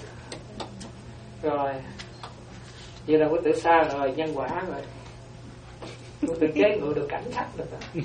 Rồi vậy là quý tử xa rồi, nhân quả rồi, quý tử kế ngự được cảnh sắc được rồi.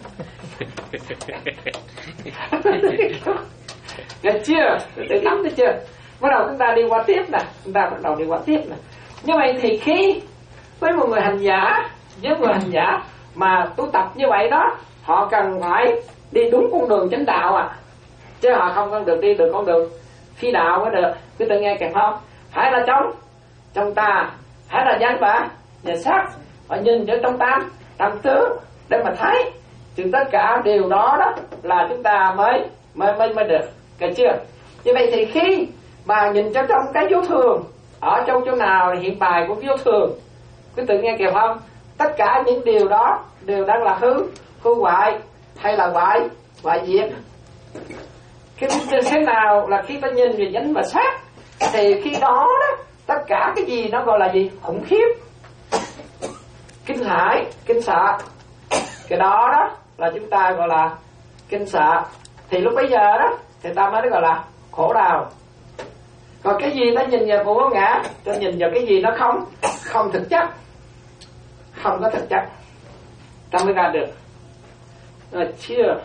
Được chưa? Tự nắm được chưa? Bắt đầu chúng ta đi qua tiếp nè, chúng ta bắt đầu đi qua tiếp nè. Như vậy thì khi với một người hành giả, với người hành giả mà tu tập như vậy đó, họ cần phải đi đúng con đường chánh đạo à, chứ họ không có được đi được con đường phi đạo mới được. Cứ tự nghe kịp không? Phải là trong trong ta, phải là danh và và sắc, họ nhìn vào trong tam tam tướng để mà thấy, thì tất cả điều đó đó là chúng ta mới mới mới mới được. Được chưa? Như vậy thì khi mà nhìn cho trong cái vô thường, ở trong chỗ nào là hiện bài của vô thường, cứ tự nghe kịp không? Tất cả những điều đó đều đang là hư, hư hoại hay là hoại hoại diệt. Cái thế nào là khi ta nhìn về danh và sắc, thì khi đó đó tất cả cái gì nó gọi là gì? Khủng khiếp, kinh hãi, kinh sợ. Cái đó đó là chúng ta gọi là kinh sợ. Thì lúc bây giờ đó thì ta mới gọi là khổ đau. Còn cái gì ta nhìn vào vô ngã, ta nhìn vào cái gì nó không không thực chất, không có thực chất, ta mới ra được. Rồi chưa?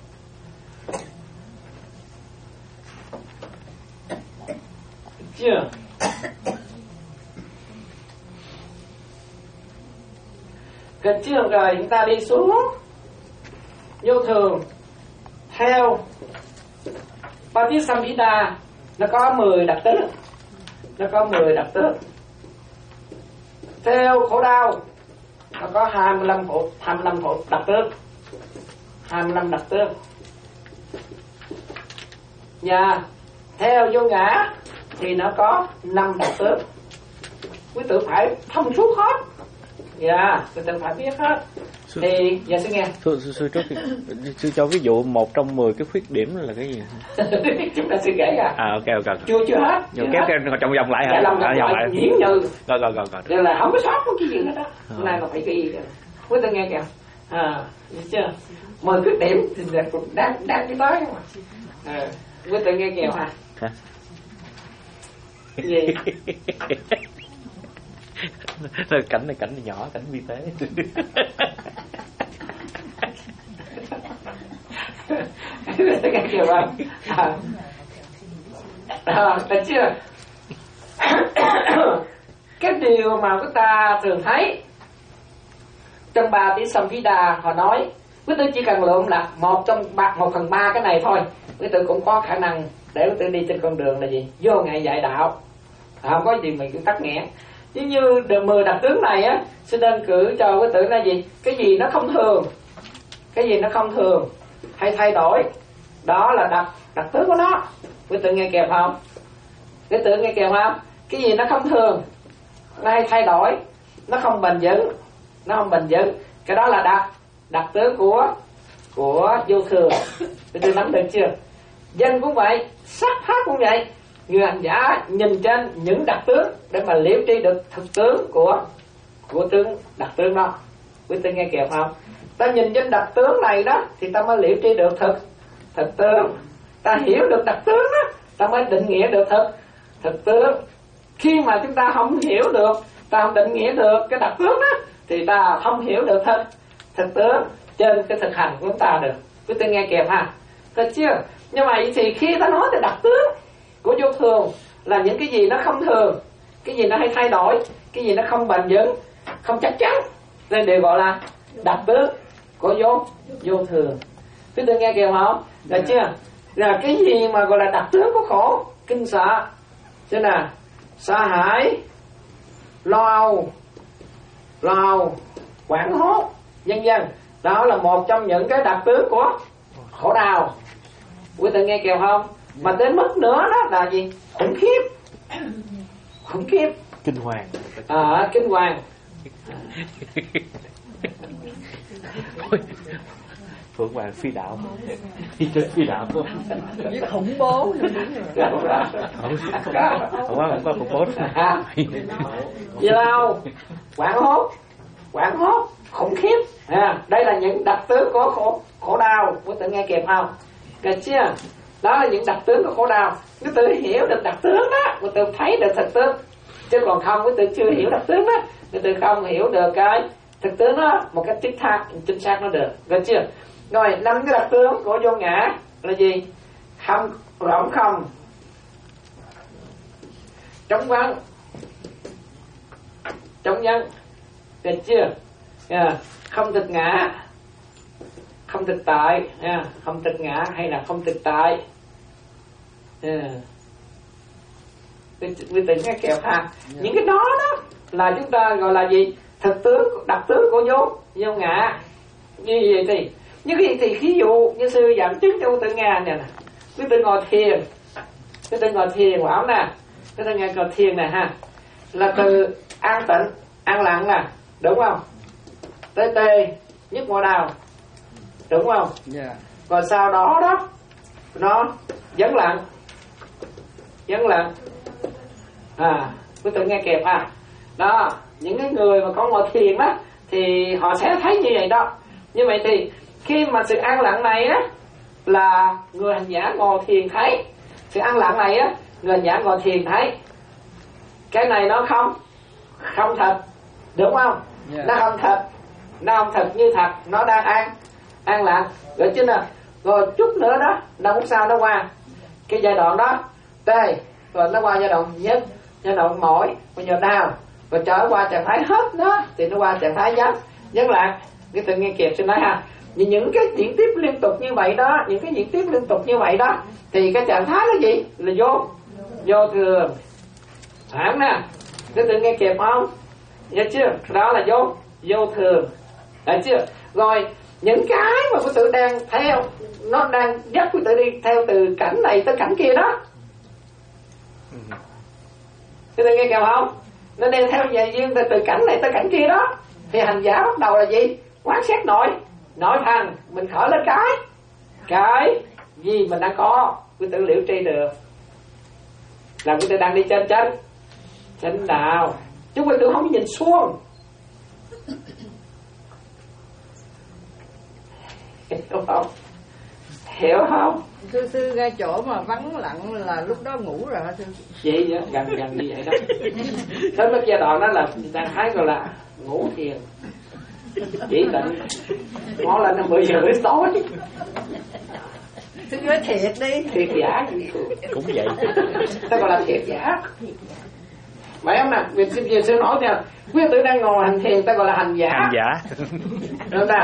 Chưa? Gần chưa? Rồi chúng ta đi xuống vô thường. Theo Patisambhida nó có mười đặc tính, nó có mười đặc tính. Theo khổ đau nó có hai mươi lăm khổ, hai mươi lăm khổ đặc tính, hai mươi lăm đặc tính. Và theo vô ngã thì nó có năm đặc tính. Quý tử phải thông suốt hết. Dạ, quý tử phải biết hết. Thì dạ xin nghe. Sư, sư, sư, trước sư cho ví dụ một trong mười cái khuyết điểm là cái gì? Chúng ta sẽ kể à. À ok ok. okay. Chưa chưa hết. Chưa kéo kéo trong vòng lại hả? Dạ, lòng à, vòng lại nhiễm như. Rồi rồi rồi rồi. Nên là không có sót có cái gì hết đó. Hôm nay là phải ghi. Quý tử nghe kìa. À, biết chưa? Mười khuyết điểm thì cũng đáng đáng cái tới mà. À, quý tử nghe kìa hả? Hả? Gì? Cảnh này cảnh này nhỏ, cảnh vi tế. Tất cả kiểu không? À, à, được chưa? Cái điều mà chúng ta thường thấy trong ba tỷ Samvida họ nói, quý tử chỉ cần lượm là một trong ba, một phần ba cái này thôi, quý tử cũng có khả năng để quý tử đi trên con đường là gì? Vô ngày dạy đạo, không có gì mình cứ tắc nghẽn. Chứ như mười đặc tướng này á, xin đơn cử cho quý tử là gì? Cái gì nó không thường, cái gì nó không thường hay thay đổi, đó là đặc đặc tướng của nó. Quý tử nghe kịp không? Quý tử nghe kịp không? Cái gì nó không thường, nó hay thay đổi, nó không bền vững, nó không bền vững, cái đó là đặc đặc tướng của của vô thường. Quý tử nắm được chưa? Danh cũng vậy, sắc pháp cũng vậy. Người hành giả nhìn trên những đặc tướng để mà liễu tri được thực tướng của của tướng đặc tướng đó. Quý tử nghe kịp không? Ta nhìn trên đặc tướng này đó thì ta mới liễu tri được thực thực tướng. Ta hiểu được đặc tướng đó, ta mới định nghĩa được thực thực tướng. Khi mà chúng ta không hiểu được, ta không định nghĩa được cái đặc tướng đó, thì ta không hiểu được thực thực tướng trên cái thực hành của chúng ta được. Quý tử nghe kịp ha? Được chưa? Như vậy thì khi ta nói về đặc tướng của vô thường là những cái gì nó không thường, cái gì nó hay thay đổi, cái gì nó không bền vững, không chắc chắn, nên đều gọi là đặc tướng của vô vô thường. Quý vị nghe kìa không? Được chưa? Là cái gì mà gọi là đặc tướng của khổ? Kinh sợ, chứ nè, sợ hãi, lo âu, lo âu, hoảng hốt, vân vân. Đó là một trong những cái đặc tướng của khổ đau. Quý vị nghe kìa không? Mà đến mức nữa đó là gì? Khủng khiếp, khủng khiếp, Kinh hoàng. à, kinh hoàng. Phượng Hoàng phi đạo. Phi trên phi đạo. Với khủng bố. Không có, không có khủng bố. Gì đâu? Hoảng hốt, hoảng hốt, khủng khiếp. À, đây là những đặc tướng của khổ khổ đau. Quý tự nghe kịp không? Được chưa? Đó là những đặc tướng của khổ đau. Quý tự hiểu được đặc tướng đó, quý tự thấy được thực tướng. Chứ còn không, quý tự chưa hiểu đặc tướng đó, quý tự không hiểu được cái thực tướng đó một cách chính xác, chính xác nó được. Được chưa? Rồi, năm cái đặc tướng của vô ngã là gì? Không, rỗng không, trống vắng, trống vắng. Được chưa? Yeah. Không thực ngã, không thực tại, yeah. Không thực ngã hay là không thực tại. Yeah. Quý tự nghe kẹo ha. Yeah. Những cái đó đó là chúng ta gọi là gì? Thực tướng, đặc tướng của vô vô ngã. Như vậy thì như vậy thì ví dụ như sư giảm chứng cho quý tự nghe nè, quý tự ngồi thiền, quý tự ngồi thiền bảo nè, quý tự nghe ngồi thiền nè ha, là từ an tịnh, an lặng nè, đúng không? Tới tê, nhức mỏi đau, đúng không? Yeah. Còn sau đó đó, nó vẫn lặng, vẫn lặng. À, quý tự nghe kẹp ha. Đó, những cái người mà có ngồi thiền đó thì họ sẽ thấy như vậy đó. Như vậy thì khi mà sự an lặng này á là người hành giả ngồi thiền thấy, sự an lặng này á người hành giả ngồi thiền thấy, cái này nó không không thật, đúng không? Yeah. Nó không thật, nó không thật như thật, nó đang an an lặng, rồi chứ nè. Rồi chút nữa đó, năm phút sau nó qua cái giai đoạn đó tê, rồi nó qua giai đoạn nhất, giai đoạn mỏi, bây giờ đau, rồi trở qua trạng thái hết đó thì nó qua trạng thái nhất nhất lạc. Cái tự nghe kịp xin nói ha. Những, những cái diễn tiếp liên tục như vậy đó, những cái diễn tiếp liên tục như vậy đó thì cái trạng thái là gì? Là vô vô thường. Hẳn nè, cái tự nghe kịp không? Nhớ chưa? Đó là vô vô thường. Đấy chưa? Rồi những cái mà quý tự đang theo, nó đang dắt quý tự đi theo từ cảnh này tới cảnh kia đó, cái tự nghe kịp không? Nó đang theo dạy duyên từ, từ cảnh này tới cảnh kia đó, thì hành giả bắt đầu là gì? Quán xét nội nội thành, mình khởi lên cái cái gì mình đã có, quý tự liễu tri được, là quý tự đang đi trên chân chân đạo, chứ quý tự không nhìn xuống. Hiểu không? Hiểu không? Sư sư ra chỗ mà vắng lặng là lúc đó ngủ rồi hả sư? Vậy vậy, gần gần như vậy đó. Tới cái giai đoạn đó là đang thấy gọi là ngủ thiền. Chỉ định ngó lên nó mười giờ mới tối. Sư nói thiệt đi. Thiệt giả Cũng vậy. ta gọi là thiệt giả. Vậy không nè, việc sư sư nói nha, quý tử đang ngồi hành thiền ta gọi là hành giả. Hành giả. Đúng ta?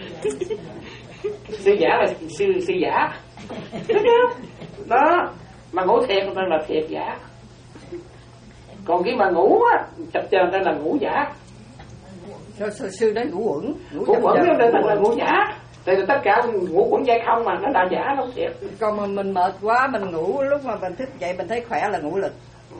Sư giả là sư sư giả. Đúng không? Đó, mà ngủ thiệt ta là thiệt giả. Còn khi mà ngủ á, chập chờn ta là ngủ giả. Sư, sư, sư đấy ngủ quẩn. Ngủ quẩn nếu đây thật là ngủ giả. Tại vì tất cả ngủ quẩn dây không mà nó là giả đâu thiệt. Còn mà mình mệt quá mình ngủ, lúc mà mình thức dậy mình thấy khỏe là ngủ lực.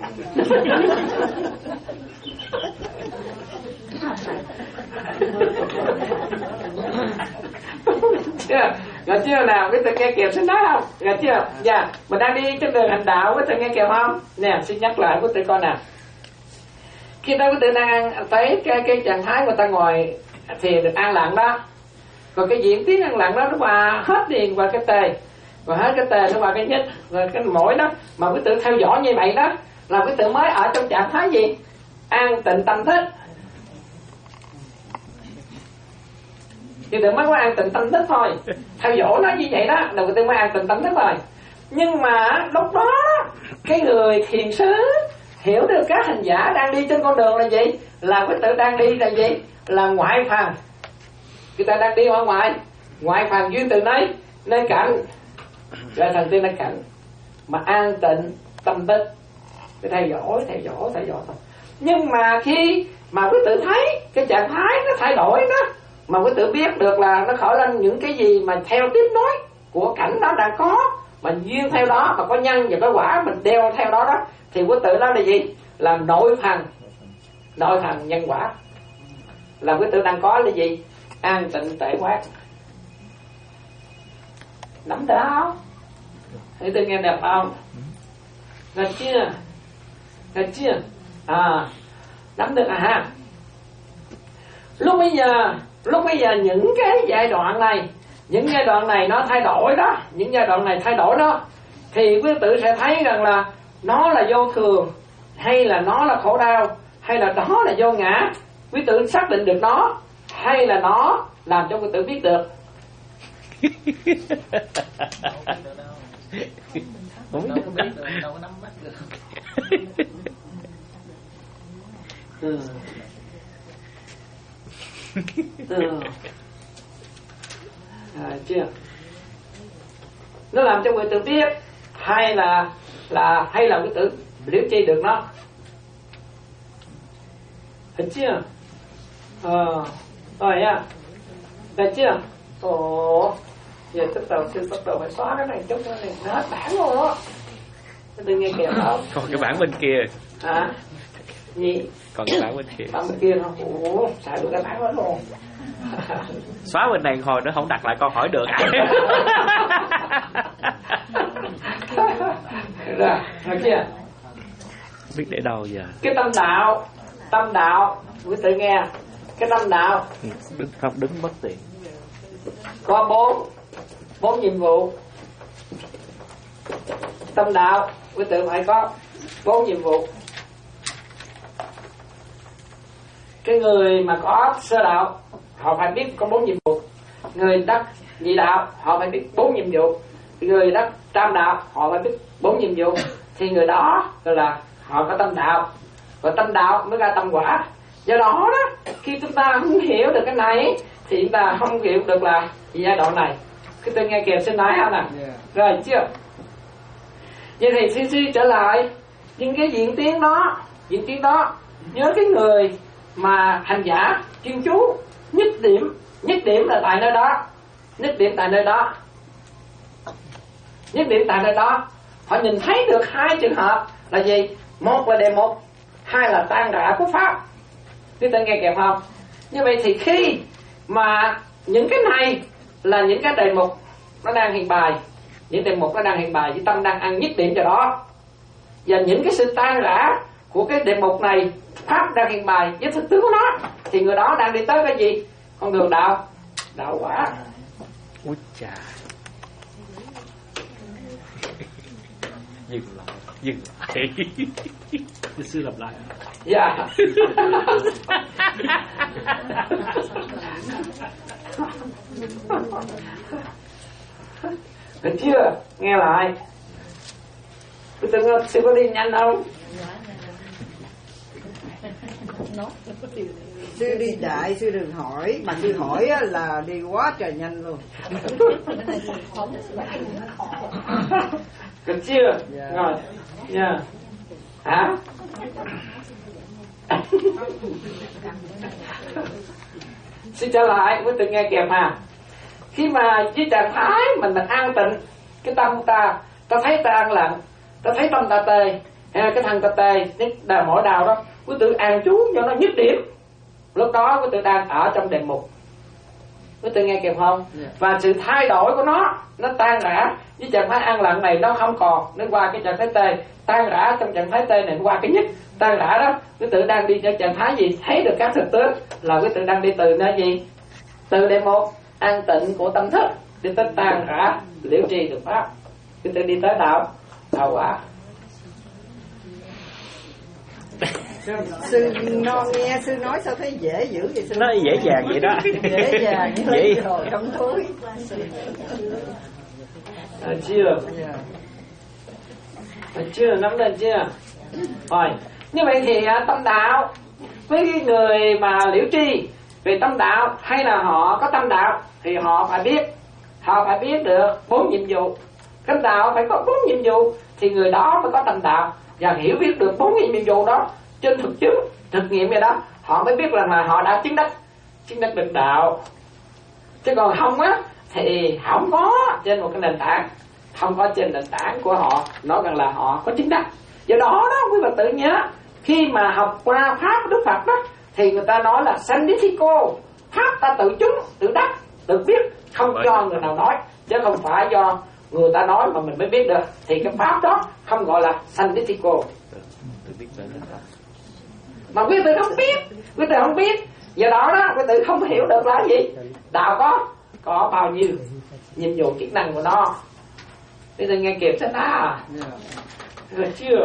Chưa? Rồi chưa nào, cái từ nghe kịp xin nói không? Rồi chưa? Dạ, mình đang đi trên đường hành đạo, cái từ nghe kịp không? Nè, xin nhắc lại cái từ coi nào. Khi đó cái từ đang thấy cái cái trạng thái người ta ngồi thì được an lặng đó. Còn cái diễn tiến an lặng đó nó qua hết điền qua cái tề, và hết cái tề nó qua cái nhất, rồi cái mỗi đó mà cái tự theo dõi như vậy đó là cái tự mới ở trong trạng thái gì? An tịnh tâm thức. Thì tự mới có an tịnh tâm thức thôi. Theo dõi nó như vậy đó là cái tự mới an tịnh tâm thức rồi. Nhưng mà lúc đó cái người thiền sư hiểu được các hành giả đang đi trên con đường là gì? Là quý tử đang đi là gì? Là ngoại phàm. Người ta đang đi ở ngoài, ngoại phàm duyên từ nơi nơi cảnh, ra thần tiên nơi cảnh mà an tịnh tâm tích, cái theo dõi theo dõi theo dõi thôi. Nhưng mà khi mà quý tử thấy cái trạng thái nó thay đổi đó, mà quý tử biết được là nó khởi lên những cái gì mà theo tiếp nối của cảnh đó đang có, mà duyên theo đó, mà có nhân và có quả mình đeo theo đó đó, thì quý tử đó là gì? Là nội phần, nội phần nhân quả. Là quý tử đang có là gì? An tịnh tệ quát. Nắm đó thấy tôi nghe đẹp không? Nghe chưa? Nghe chưa? À, nắm được à ha? Lúc bây giờ, lúc bây giờ những cái giai đoạn này, những giai đoạn này nó thay đổi đó, những giai đoạn này thay đổi đó, thì quý tử sẽ thấy rằng là nó là vô thường, hay là nó là khổ đau, hay là đó là vô ngã. Quý tử xác định được nó, hay là nó làm cho quý tử biết được. Không biết đâu có biết được, đâu có nắm bắt được. Ừ. Ừ. À, chưa? Nó làm cho quý tử biết, hay là là hay là quý tử liễu chi được nó. Thấy chưa? Ờ, rồi nha. Thấy chưa? Ồ, giờ tức đầu sư bắt đầu phải xóa cái này chút, cái này nó hết bản luôn đó. Đừng nghe kèm đó. còn cái bản bên kia. À, gì? Còn cái bản bên kia. Bản bên kia nó, ủa, xài được cái bản đó luôn. Xóa bên này hồi nó không đặt lại câu hỏi được. Rồi, rồi chưa? Biết để đâu giờ? Cái tâm đạo, tâm đạo, quý tử nghe, cái tâm đạo Đứng không đứng bất tiện. có bốn bốn nhiệm vụ. Tâm đạo quý tử phải có bốn nhiệm vụ. Cái người mà có sơ đạo họ phải biết có bốn nhiệm vụ. Người đắc nhị đạo họ phải biết bốn nhiệm vụ. Người đắc tam đạo họ phải biết bốn nhiệm vụ. Thì người đó gọi là họ có tâm đạo. Và tâm đạo mới ra tâm quả. Do đó đó, khi chúng ta không hiểu được cái này thì chúng ta không hiểu được là giai đoạn này. Cái tôi nghe kèm xin nói không nè? Yeah. Rồi chưa? Vậy thì suy suy trở lại những cái diễn tiến đó, diễn tiến đó, nhớ cái người mà hành giả chuyên chú nhất điểm, nhất điểm là tại nơi đó, nhất điểm tại nơi đó, nhất điểm tại nơi đó. Họ nhìn thấy được hai trường hợp là gì? Một là đề mục, hai là tan rã của pháp. Chúng ta nghe kèm không? Như vậy thì khi mà những cái này là những cái đề mục nó đang hiện bài, những đề mục nó đang hiện bài, với tâm đang ăn nhất điểm cho đó, và những cái sự tan rã của cái đề mục này pháp đang hiện bài với thực tướng của nó, thì người đó đang đi tới cái gì? Con đường đạo, đạo quả. Úi chà. Dừng lại, dừng lại. Sư sư lặp lại. Dạ. Được chưa? Nghe lại. Tôi tưởng sư có đi nhanh không? Sư đi đại, sư đừng hỏi. Mà sư hỏi á, là đi quá trời nhanh luôn. Được chưa? Yeah. Rồi. Nha. Yeah. Hả? Xin trở lại với từng nghe kèm hà. Khi mà với trạng thái mình mình an tịnh cái tâm ta, ta thấy ta an lặng, ta thấy tâm ta tê, cái thân ta tê, cái đà mỗi đào đó, quý tử an trú cho nó nhất điểm. Lúc đó quý tử đang ở trong đề mục. Quý tử nghe kịp không? Yeah. Và sự thay đổi của nó, nó tan rã với trạng thái an lặng này nó không còn, nó qua cái trạng thái tê, tan rã trong trạng thái tê này nó qua cái nhất, tan rã đó. Quý tử đang đi trong trạng thái gì? Thấy được các thực tướng là quý tử đang đi từ nơi gì? Từ đề mục an tịnh của tâm thức đi tới tan rã liễu trì được pháp. Quý tử đi tới đạo, đạo quả. Sư no nghe sư nói sao thấy dễ dữ vậy sư? Nói dễ dàng vậy đó. Dễ dàng như lấy đồ trong túi. À, chưa? À, chưa, nắm lên chưa? Rồi, như vậy thì à, tâm đạo với cái người mà liễu tri về tâm đạo hay là họ có tâm đạo thì họ phải biết, họ phải biết được bốn nhiệm vụ. Tâm đạo phải có bốn nhiệm vụ thì người đó mới có tâm đạo và hiểu biết được bốn nhiệm vụ đó trên thực chứng, thực nghiệm vậy đó, họ mới biết rằng là họ đã chứng đắc, chứng đắc được đạo. Chứ còn không á thì không có trên một cái nền tảng, không có trên nền tảng của họ nói rằng là họ có chứng đắc. Do đó đó quý Phật tử nhớ, khi mà học qua pháp Đức Phật đó thì người ta nói là sannithiko, pháp ta tự chứng, tự đắc, tự biết, không do người nào nói, chứ không phải do người ta nói mà mình mới biết được. Thì cái pháp đó không gọi là sannithiko. Mà quý tử không biết, quý tử không biết, do đó đó quý tử không hiểu được là gì đạo có có bao nhiêu nhiệm vụ chức năng của nó. Bây giờ nghe kịp thế nào được chưa?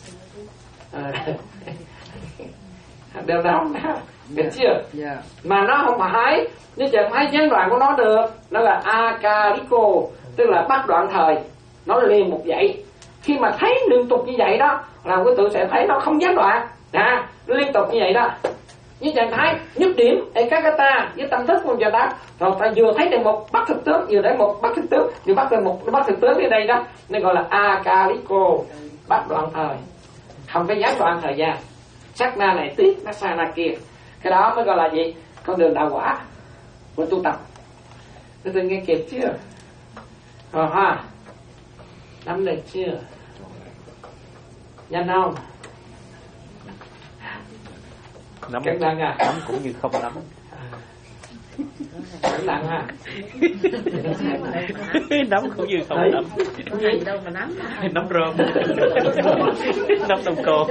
Đều đâu được chưa? Mà nó không phải như chẳng phải gián đoạn của nó được, nó là akariko, tức là bắt đoạn thời, nó liền một dãy. Khi mà thấy liên tục như vậy đó là quý tử sẽ thấy nó không gián đoạn, à, liên tục như vậy đó. Như trạng thái nhất điểm ekagata với tâm thức của người ta, rồi ta vừa thấy được một bất thực tướng, vừa thấy một bất thực tướng, vừa bắt được một bất thực tướng ở đây đó, nên gọi là akariko, bắt đoạn thời, không có gián đoạn thời gian. Sát na này tiếp, sát na na kia, cái đó mới gọi là gì? Con đường đạo quả của tu tập. Tôi từng nghe kịp chưa? Rồi ha, nắm được chưa? Nhanh không? Nắm, căng nặng à? nắm cũng như không nắm. Căng nặng ha? Nắm cũng như không nắm. Gì đâu mà nắm. Nắm rơm. Nắm tôm cô.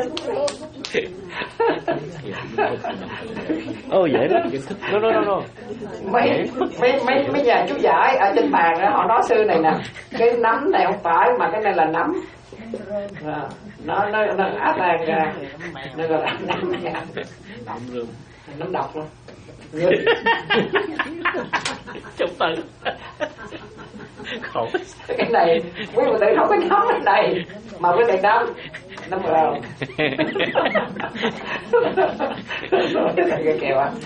Ô dễ lắm. No no no no. Mấy mấy mấy mấy nhà chú giải ở trên bàn đó, họ nói sư này nè, cái nắm này không phải mà cái này là nắm. À, nó nó nó áp bàn ra, nó gọi là nắm nha. Nắm rơm. Nắm độc luôn. Trong tự. Khổ. Cái này quý vị tự không có nắm cái này mà quý vị nắm nắm vào. Cái kẹo á.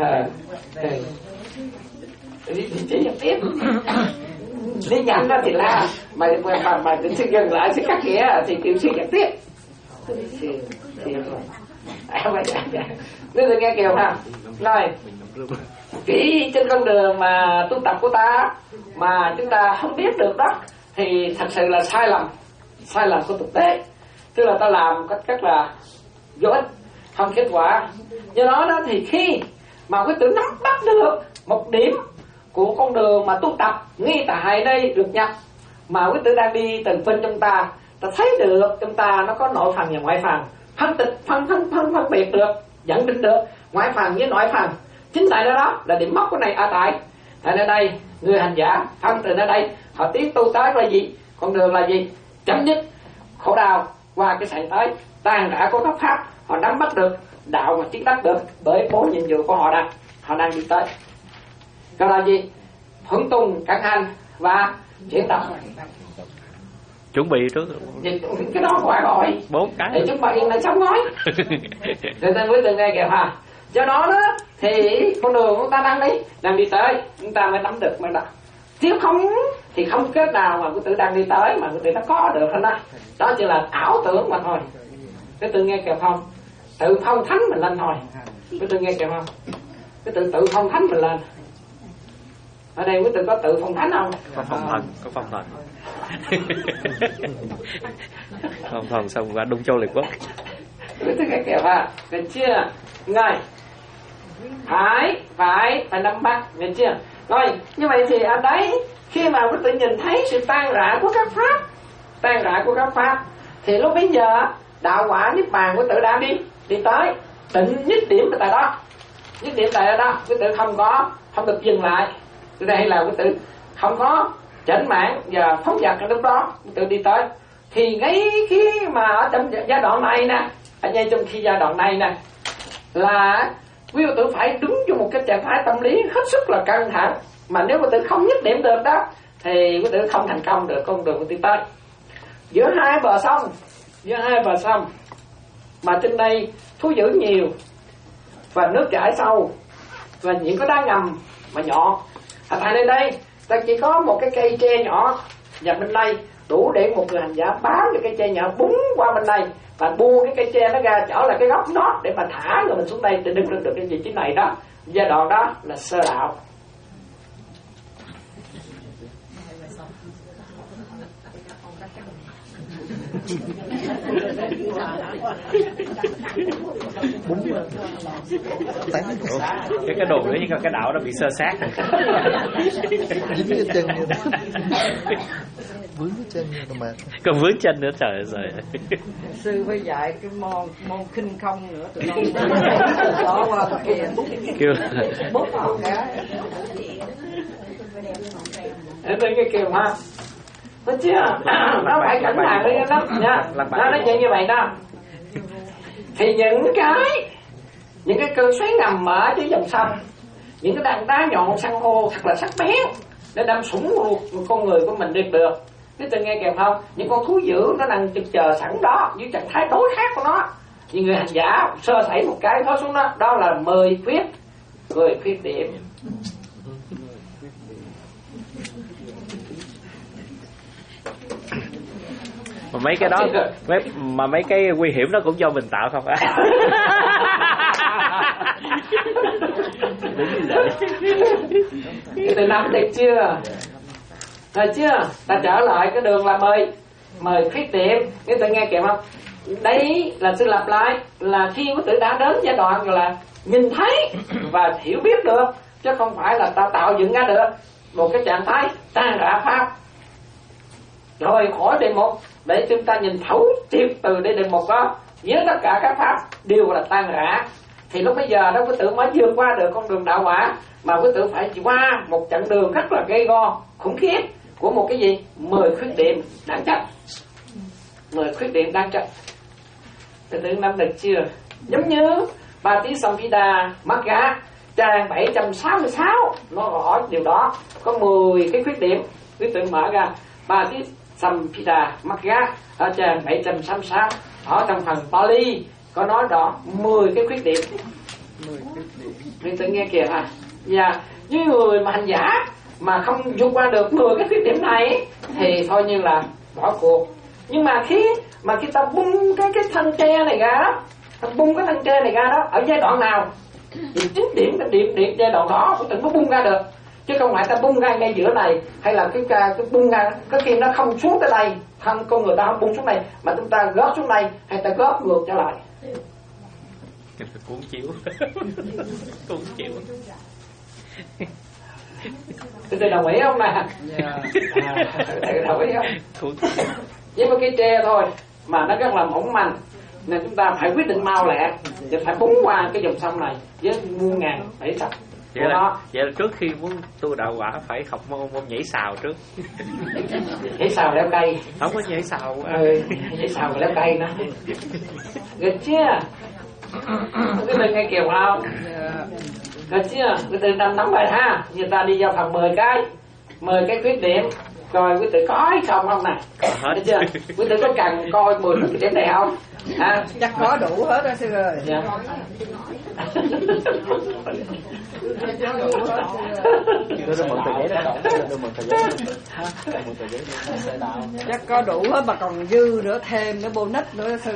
Đi chỉ tiếp. Đi nhanh đó thì la, mà mà mà cứ dừng lại sẽ cắt nghĩa thì tiểu sư nhận tiếp. Thì thì rồi. À vậy vậy. Bây giờ nghe kêu ha. Rồi. Kỹ trên con đường mà tu tập của ta mà chúng ta không biết được đó thì thật sự là sai lầm, sai lầm của thực tế. Tức là ta làm cách cách là vô ích, không kết quả. Do đó đó thì khi mà quý tử nắm bắt được một điểm của con đường mà tu tập ngay tại đây được nhập, mà quý tử đang đi từng phân trong ta, ta thấy được trong ta nó có nội phần và ngoại phần, phân tịch phân phân phân phân biệt được, nhận định được ngoại phần với nội phần. Chính tại đó, đó là điểm mốc của này ở tại tại nơi đây người hành giả phân từ nơi đây họ tiến tu tới là gì, con đường là gì, chấm dứt khổ đau qua cái sảnh tới tan rã của các pháp, họ nắm bắt được đạo mà chứng đắc được bởi bốn nhiệm vụ của họ đang họ đang đi tới. Cái là gì? Thuận tùng cẩn hành và chuyển tập. Chuẩn bị trước. Cái đó gọi gọi bốn cái để chúng ta yên lại sống nói. Rồi ta mới từng nghe kìa ha. Do đó đó thì con đường chúng ta đang đi, đang đi tới, chúng ta mới nắm được mới được. Nếu không thì không kết nào mà quý tử đang đi tới mà quý tử nó có được hết đó. Đó chỉ là ảo tưởng mà thôi. Quý tử nghe kìa không? Tự phong thánh mình lên thôi. Quý tử nghe kìa không? Quý tử tự phong thánh mình lên. Ở đây quý tử có tự phong thánh không? Có phong thần, có phong thần. Phong thần xong qua Đông Châu Liệt Quốc. Quý tử nghe kìa ha, được chưa? Rồi. Phải, phải, phải nắm bắt, được chưa? Rồi, như vậy thì ở đấy khi mà quý tử nhìn thấy sự tan rã của các pháp, tan rã của các pháp, thì lúc bây giờ đạo quả niết bàn quý tử đã đi, đi tới tịnh nhất điểm tại đó, nhất điểm tại đó, quý tử không có, không được dừng lại. Từ đây là quý tử không có chảnh mãn và phóng dật ở lúc đó, quý tử đi tới. Thì ngay khi mà ở trong giai đoạn này nè, ở ngay trong khi giai đoạn này nè, là quý vị tử phải đứng trong một cái trạng thái tâm lý hết sức là căng thẳng, mà nếu quý tử không nhất điểm được đó thì quý tử không thành công được con đường quý tử tới. Giữa hai bờ sông, giữa hai bờ sông mà trên đây thú dữ nhiều và nước chảy sâu và những cái đá ngầm mà nhọn. À, tại lên đây ta chỉ có một cái cây tre nhỏ và bên đây đủ để một người hành giả bám cái cây tre nhỏ búng qua bên đây và buông cái cây tre nó ra trở lại cái góc nó để mà thả người mình xuống đây để đừng được cái gì chính này đó. Giai đoạn đó là sơ đạo. Ủa, cái cái đồ nữa nhưng cái đạo nó bị sơ sát vướng cái chân như đó vướng cái chân như đó mà còn vướng chân nữa, trời ơi. Sư phải dạy cái môn môn khinh không nữa, tụi nó đó qua kia kêu bút vào cái để bên cái kiểu ha, nó chưa nó phải cẩn thận đi lắm nha. Nó nói chuyện như vậy đó thì những cái những cái cơn xoáy ngầm ở dưới dòng sông, những cái đàn đá nhọn san hô thật là sắc bén để đâm sủng ruột con người của mình được được. Cái từng nghe kèm không? Những con thú dữ nó đang trực chờ sẵn đó dưới trạng thái đối khác của nó. Những người hành giả sơ sẩy một cái nó xuống đó, đó là mười khuyết, mười khuyết điểm. Mà mấy cái đó mấy, mà mấy cái nguy hiểm đó cũng do mình tạo không á. Từ năm được chưa? Rồi chưa? Ta trở lại cái đường là mời mời khuyết điểm. Nếu ta nghe kịp không? Đấy là sư lặp lại là khi quý tử đã đến giai đoạn gọi là nhìn thấy và hiểu biết được, chứ không phải là ta tạo dựng ra được một cái trạng thái tan rã pháp. Rồi khỏi đề mục để chúng ta nhìn thấu triệt từ để đề mục đó với tất cả các pháp đều là tan rã. Thì lúc bây giờ đó quý tử mới vượt qua được con đường đạo quả, mà quý tử phải qua một chặng đường rất là gay go khủng khiếp của một cái gì? Mười khuyết điểm đáng trách. Mười khuyết điểm đáng trách. Quý tử nắm được chưa? Giống như Bà Tí Samvida Magga trang bảy trăm sáu mươi sáu nó rõ điều đó, có mười cái khuyết điểm. Quý tử mở ra Bà Tí Samvida Magga ở trang bảy trăm sáu mươi sáu, ở trong phần Pali có nói rõ mười cái khuyết điểm. mười khuyết điểm. Quý tử nghe kìa ha. Và với người mà hành giả mà không vượt qua được mười cái khuyết điểm này thì thôi như là bỏ cuộc. Nhưng mà khi mà khi ta bung cái cái thân tre này ra đó, ta bung cái thân tre này ra đó ở giai đoạn nào thì chính điểm cái điểm điểm giai đoạn đó của từng nó bung ra được, chứ không phải ta bung ra ngay giữa này hay là cái cái bung ra cái kia nó không xuống tới đây, thân con người ta không bung xuống đây mà chúng ta góp xuống đây hay ta góp ngược trở lại. Cuốn chiếu cuốn chiếu. Tôi tôi đồng ý không nè? Yeah. À, đồng ý không? Với một cái tre thôi mà nó rất là mỏng manh nên chúng ta phải quyết định mau lẹ và phải búng qua cái dòng sông này với muôn ngàn bẫy sập. Vậy là, vậy là trước khi muốn tu đạo quả phải học môn môn nhảy sào trước. Nhảy sào leo cây. Không có nhảy sào. Ừ, nhảy sào leo cây nữa. Được chưa? Cái mình nghe kiểu không? Được chưa? Quý tử nắm nắm bài ha. Người ta đi vào phần mười cái mười cái khuyết điểm. Coi quý tử có hay không không nè? Được chưa? Quý tử có cần coi mười cái điểm này không? À, chắc có đủ hết đó sư ơi. Dạ. Chắc có đủ hết mà còn dư nữa, thêm nữa, bonus nữa đó sư.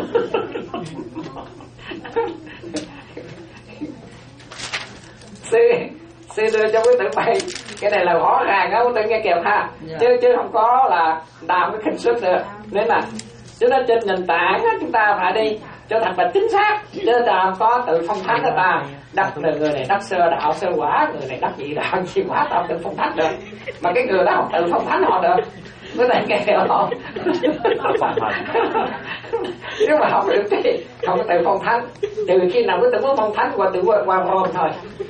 sư sư đưa cho quý tử bay cái này là rõ ràng á, quý tử nghe kịp ha. Yeah. chứ chứ không có là đàm cái khinh suất được. Nên là chứ đó trên nền tảng á, chúng ta phải đi cho thật là chính xác, chứ ta có tự phong thánh người ta đắc là người này đắc sơ đạo sơ quả, người này đắc nhị đạo nhị quả, tao tự phong thánh được mà cái người đó không tự phong thánh họ được. Có thể nghe hiểu không? Nếu mà không được thì không có tự phong thánh, trừ khi nào có tự muốn phong thánh qua tự qua qua rôm thôi.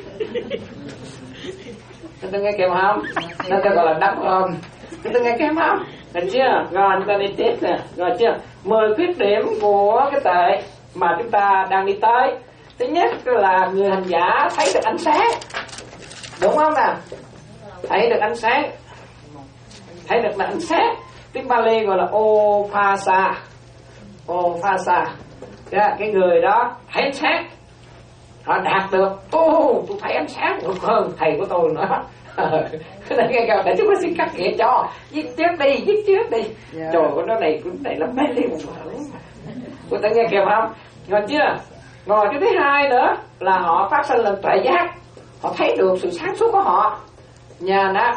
Tôi nghe kịp không? Nó ta gọi là đắp rôm. Tôi nghe kịp không? Được chưa? Rồi chúng ta đi tiếp nè. Rồi chưa? Mười khuyết điểm của cái tệ mà chúng ta đang đi tới. Thứ nhất là người hành giả thấy được ánh sáng, đúng không nè? Thấy được ánh sáng, thấy được là ánh sáng. Tiếng Pali gọi là Ophasa. Ophasa. cái, cái người đó thấy ánh sáng, họ đạt được, ô tôi thấy ánh sáng còn hơn thầy của tôi nữa. Nên nghe kêu để chúng ta xin cắt nghĩa cho viết trước đi, viết trước đi. Yeah. Trời ơi, nó này cái này là mê ly một hẳn. Cô ta nghe kêu không? Rồi chưa? Rồi cái thứ hai nữa là họ phát sinh lần tuệ giác, họ thấy được sự sáng suốt của họ. Nhà nè,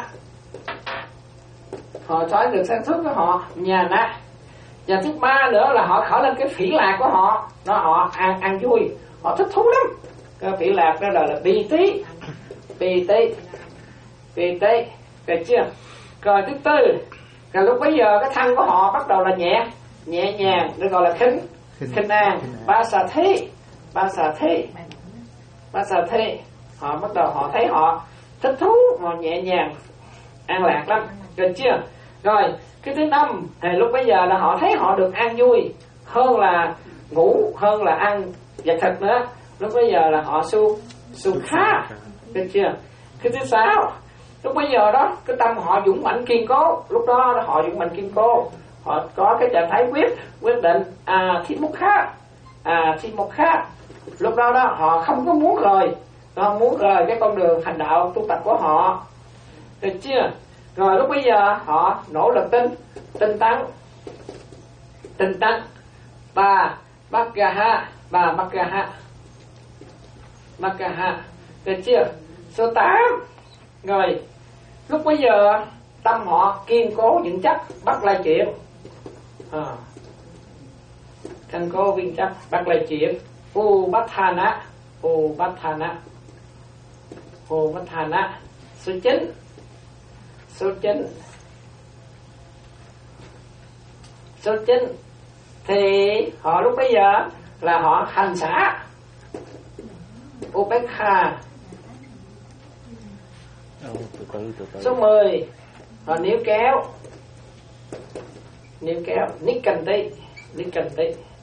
họ thấy được sáng suốt của họ. Nhà nè. Và thứ ba nữa là họ khởi lên cái phỉ lạc của họ, nó họ ăn ăn vui, họ thích thú lắm. Cái phỉ lạc đó là, là bi tí, bi tí, bi tí, được chưa? Rồi thứ tư, rồi lúc bấy giờ cái thân của họ bắt đầu là nhẹ, nhẹ nhàng, được gọi là khinh, khinh an, ba xà thi, ba xà thi, ba xà thi. Họ bắt đầu họ thấy họ thích thú, họ nhẹ nhàng, an lạc lắm, được chưa? Rồi cái thứ năm thì lúc bây giờ là họ thấy họ được an vui hơn là ngủ, hơn là ăn vật thịt nữa. Lúc bây giờ là họ su su khá, được chưa? Cái thứ sáu, lúc bây giờ đó cái tâm họ dũng mạnh kiên cố, lúc đó họ dũng mạnh kiên cố, họ có cái trạng thái quyết quyết định à thi mục khá, à thi mục khá. Lúc đó đó họ không có muốn rời, họ muốn rời cái con đường hành đạo tu tập của họ, được chưa? Rồi lúc bây giờ họ nỗ lực tinh tinh tấn, tinh tấn, ba Bhagaha, ba Bhagaha, Bhagaha, được chưa? Số tám. Rồi lúc bây giờ tâm họ kiên cố vững chắc, bắt lại chuyện, à, kiên cố vững chắc, bắt lại chuyện. Upathana, Upathana, Upathana. Số chín. Số chín. Số chín thì họ lúc bây giờ là họ hành xả, Upekha. Số mười, họ níu kéo, níu kéo, Nikkanti, Nikkanti.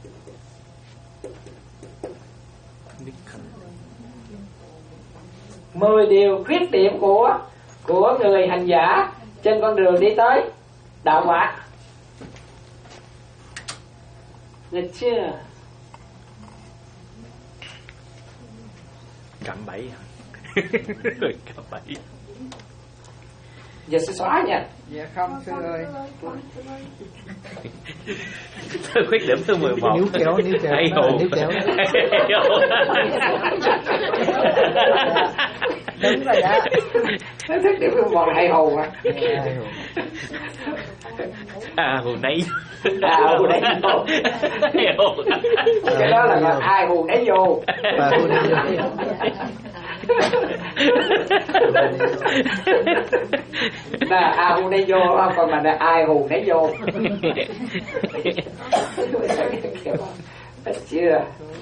Mười điều khuyết điểm của của người hành giả trên con đường đi tới đạo quả, được chưa? Cạm bẫy. Cạm bẫy. Giờ sẽ xóa nha. Dạ không sư ơi. Khuyết điểm thứ mười một. Níu kéo, níu kéo. Hay hồn. Níu kéo. Đúng rồi đó. Nó thích điểm thứ một là hay hồn à. À hồn nấy. À hồn nấy vô. Cái đó là, là ai hồn nấy vô. Và hồn nấy vô. Là à hồn nấy vô, còn mà là ai hồn nấy vô. Được chưa?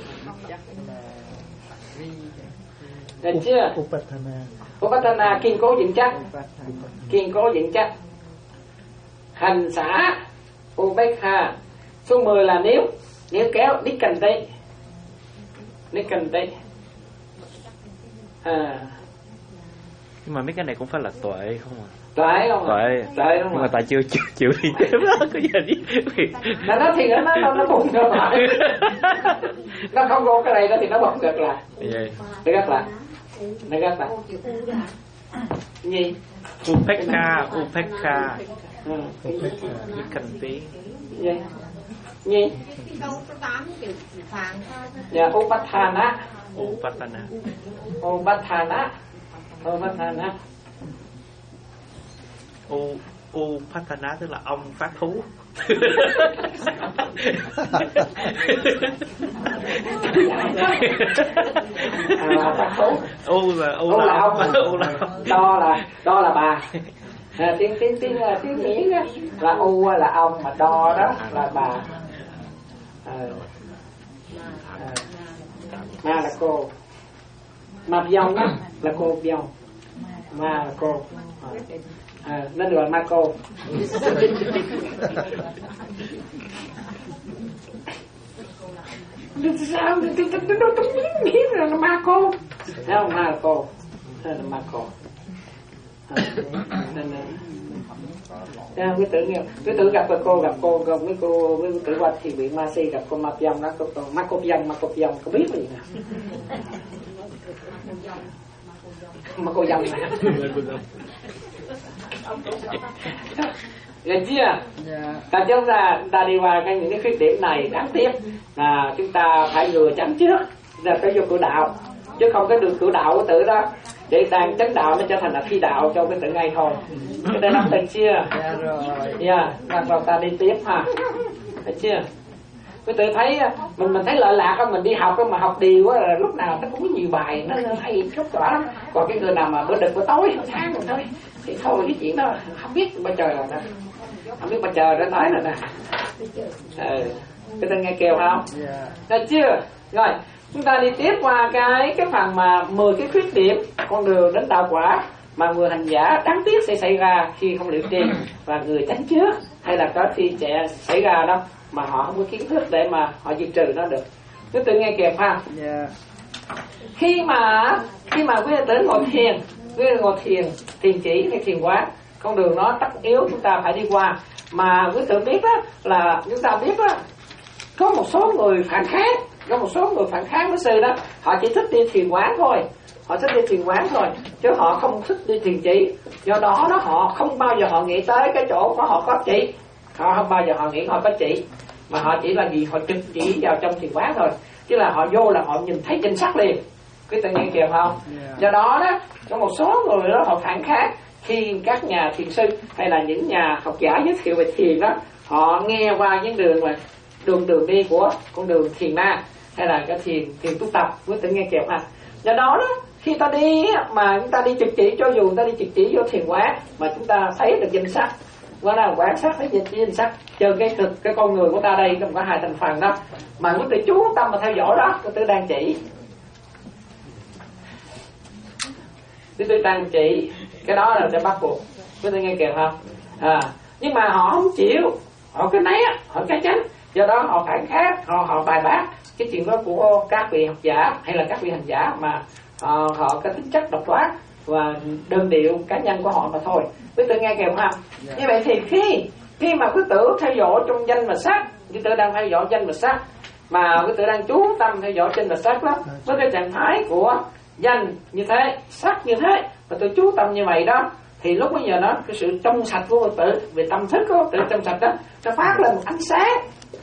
Được chưa? Upathana. Upathana kiên cố vững chắc, kiên cố vững chắc. Hành xả, Upekha. Số mười là níu, níu kéo, Nikkanti, Nikkanti. À. Nhưng mà mấy cái này cũng phải là tuệ không à? Tuệ không? Tuệ. Tuệ không? Nhưng mà tại chưa chịu, chịu đi tiếp đó có giờ đi. Là nó thì nó nó nó bùng ngược lại. Nó không có cái này đó thì nó bùng ngược lại. Vậy. Nó gắt lại. Nó gắt lại. Gì? Upekha, Upekha. Ừ. Nikkanti. Gì? Gì? Dạ, Upathana. Upathana. Upathana. Upathana. U Upathana tức là ông phát thú. À, phát thú. U là U là ông. U là Đo là đo là bà. À, tiếng tiếng tiếng tiếng Miến á là U là ông, mà đo đó là bà. À, à, ma là cô, ma Biong đó là cô Biong, ma là cô, à, nên gọi ma cô. Sao nó nó Miến là ma cô, thấy không? Ma là cô, thế là ma cô. nên nên quý tử nghe, quý tử gặp cô gặp cô gặp mấy cô với quý tử qua thì bị ma si gặp cô ma piang đó, cô ma cô piang ma cô piang có biết gì nè, ma cô dâm nè, rồi chưa? Ta chúng ta ta đi qua cái những cái khuyết điểm này đáng tiếc là chúng ta phải vừa tránh trước là phải vô cửa đạo, chứ không có được cửa đạo của tử đó để đang chánh đạo nó trở thành là phi đạo cho cái tử ngay thôi. Cái đây nắm được chưa? Dạ rồi. Dạ, và ta đi tiếp ha. Thấy chưa? Cái tự thấy mình mình thấy lợi lạc không, mình đi học mà học điều quá là lúc nào nó cũng có nhiều bài nó hay kết quả lắm. Còn cái người nào mà bữa đêm bữa tối sáng rồi thôi thì thôi cái chuyện đó không biết bao trời rồi nè, không biết bao trời nó tới rồi nè. Ừ. Cái ta nghe kêu không? Dạ. Thấy chưa? Rồi chúng ta đi tiếp qua cái cái phần mà mười cái khuyết điểm con đường đến đạo quả mà người hành giả đáng tiếc sẽ xảy ra khi không luyện trì, và người tránh trước hay là có khi sẽ xảy ra đó mà họ không có kiến thức để mà họ diệt trừ nó được. Cứ tự nghe kèm ha. Yeah. Khi mà khi mà quý tử ngồi thiền, quý ngồi thiền thiền chỉ hay thiền quán, con đường nó tất yếu chúng ta phải đi qua. Mà quý tử biết đó là chúng ta biết đó có một số người phản kháng, có một số người phản kháng với sư đó, họ chỉ thích đi thiền quán thôi, họ thích đi thiền quán thôi, chứ họ không thích đi thiền chỉ. Do đó đó họ không bao giờ họ nghĩ tới cái chỗ có họ có chỉ, họ không bao giờ họ nghĩ họ có chỉ, mà họ chỉ là gì, họ trực chỉ vào trong thiền quán thôi, chứ là họ vô là họ nhìn thấy danh sắc liền. Quý tự nhiên kìa không? Do đó đó có một số người đó họ phản kháng khi các nhà thiền sư hay là những nhà học giả giới thiệu về thiền đó, họ nghe qua những đường mà đường đường đi của con đường thiền na hay là cái thiền thiền tu tập, quý tự nghe kẹp ha. Do đó đó khi ta đi mà chúng ta đi trực chỉ, cho dù ta đi trực chỉ vô thiền quán mà chúng ta thấy được danh sắc, đó là quan sát thấy danh sắc, chờ cái thực cái con người của ta đây không có hai thành phần đó, mà quý tự chú tâm mà theo dõi đó, quý tự đang chỉ, quý tự đang chỉ cái đó là để bắt buộc, quý tự nghe kẹp không? À, nhưng mà họ không chịu, họ cái nấy họ cái tránh. Do đó họ phản kháng, họ họ bài bác cái chuyện đó của các vị học giả hay là các vị hành giả mà họ, họ có tính chất độc đoán và đơn điệu cá nhân của họ mà thôi. Quý tử nghe kèm không? Yeah. Như vậy thì khi khi mà quý tử theo dõi trong danh và sắc, quý tử đang theo dõi danh và sắc, mà quý tử đang chú tâm theo dõi danh và sắc đó, với cái trạng thái của danh như thế, sắc như thế, và tôi chú tâm như vậy đó, thì lúc bây giờ đó cái sự trong sạch của quý tử về tâm thức của quý tử trong sạch đó, nó phát lên một ánh sáng.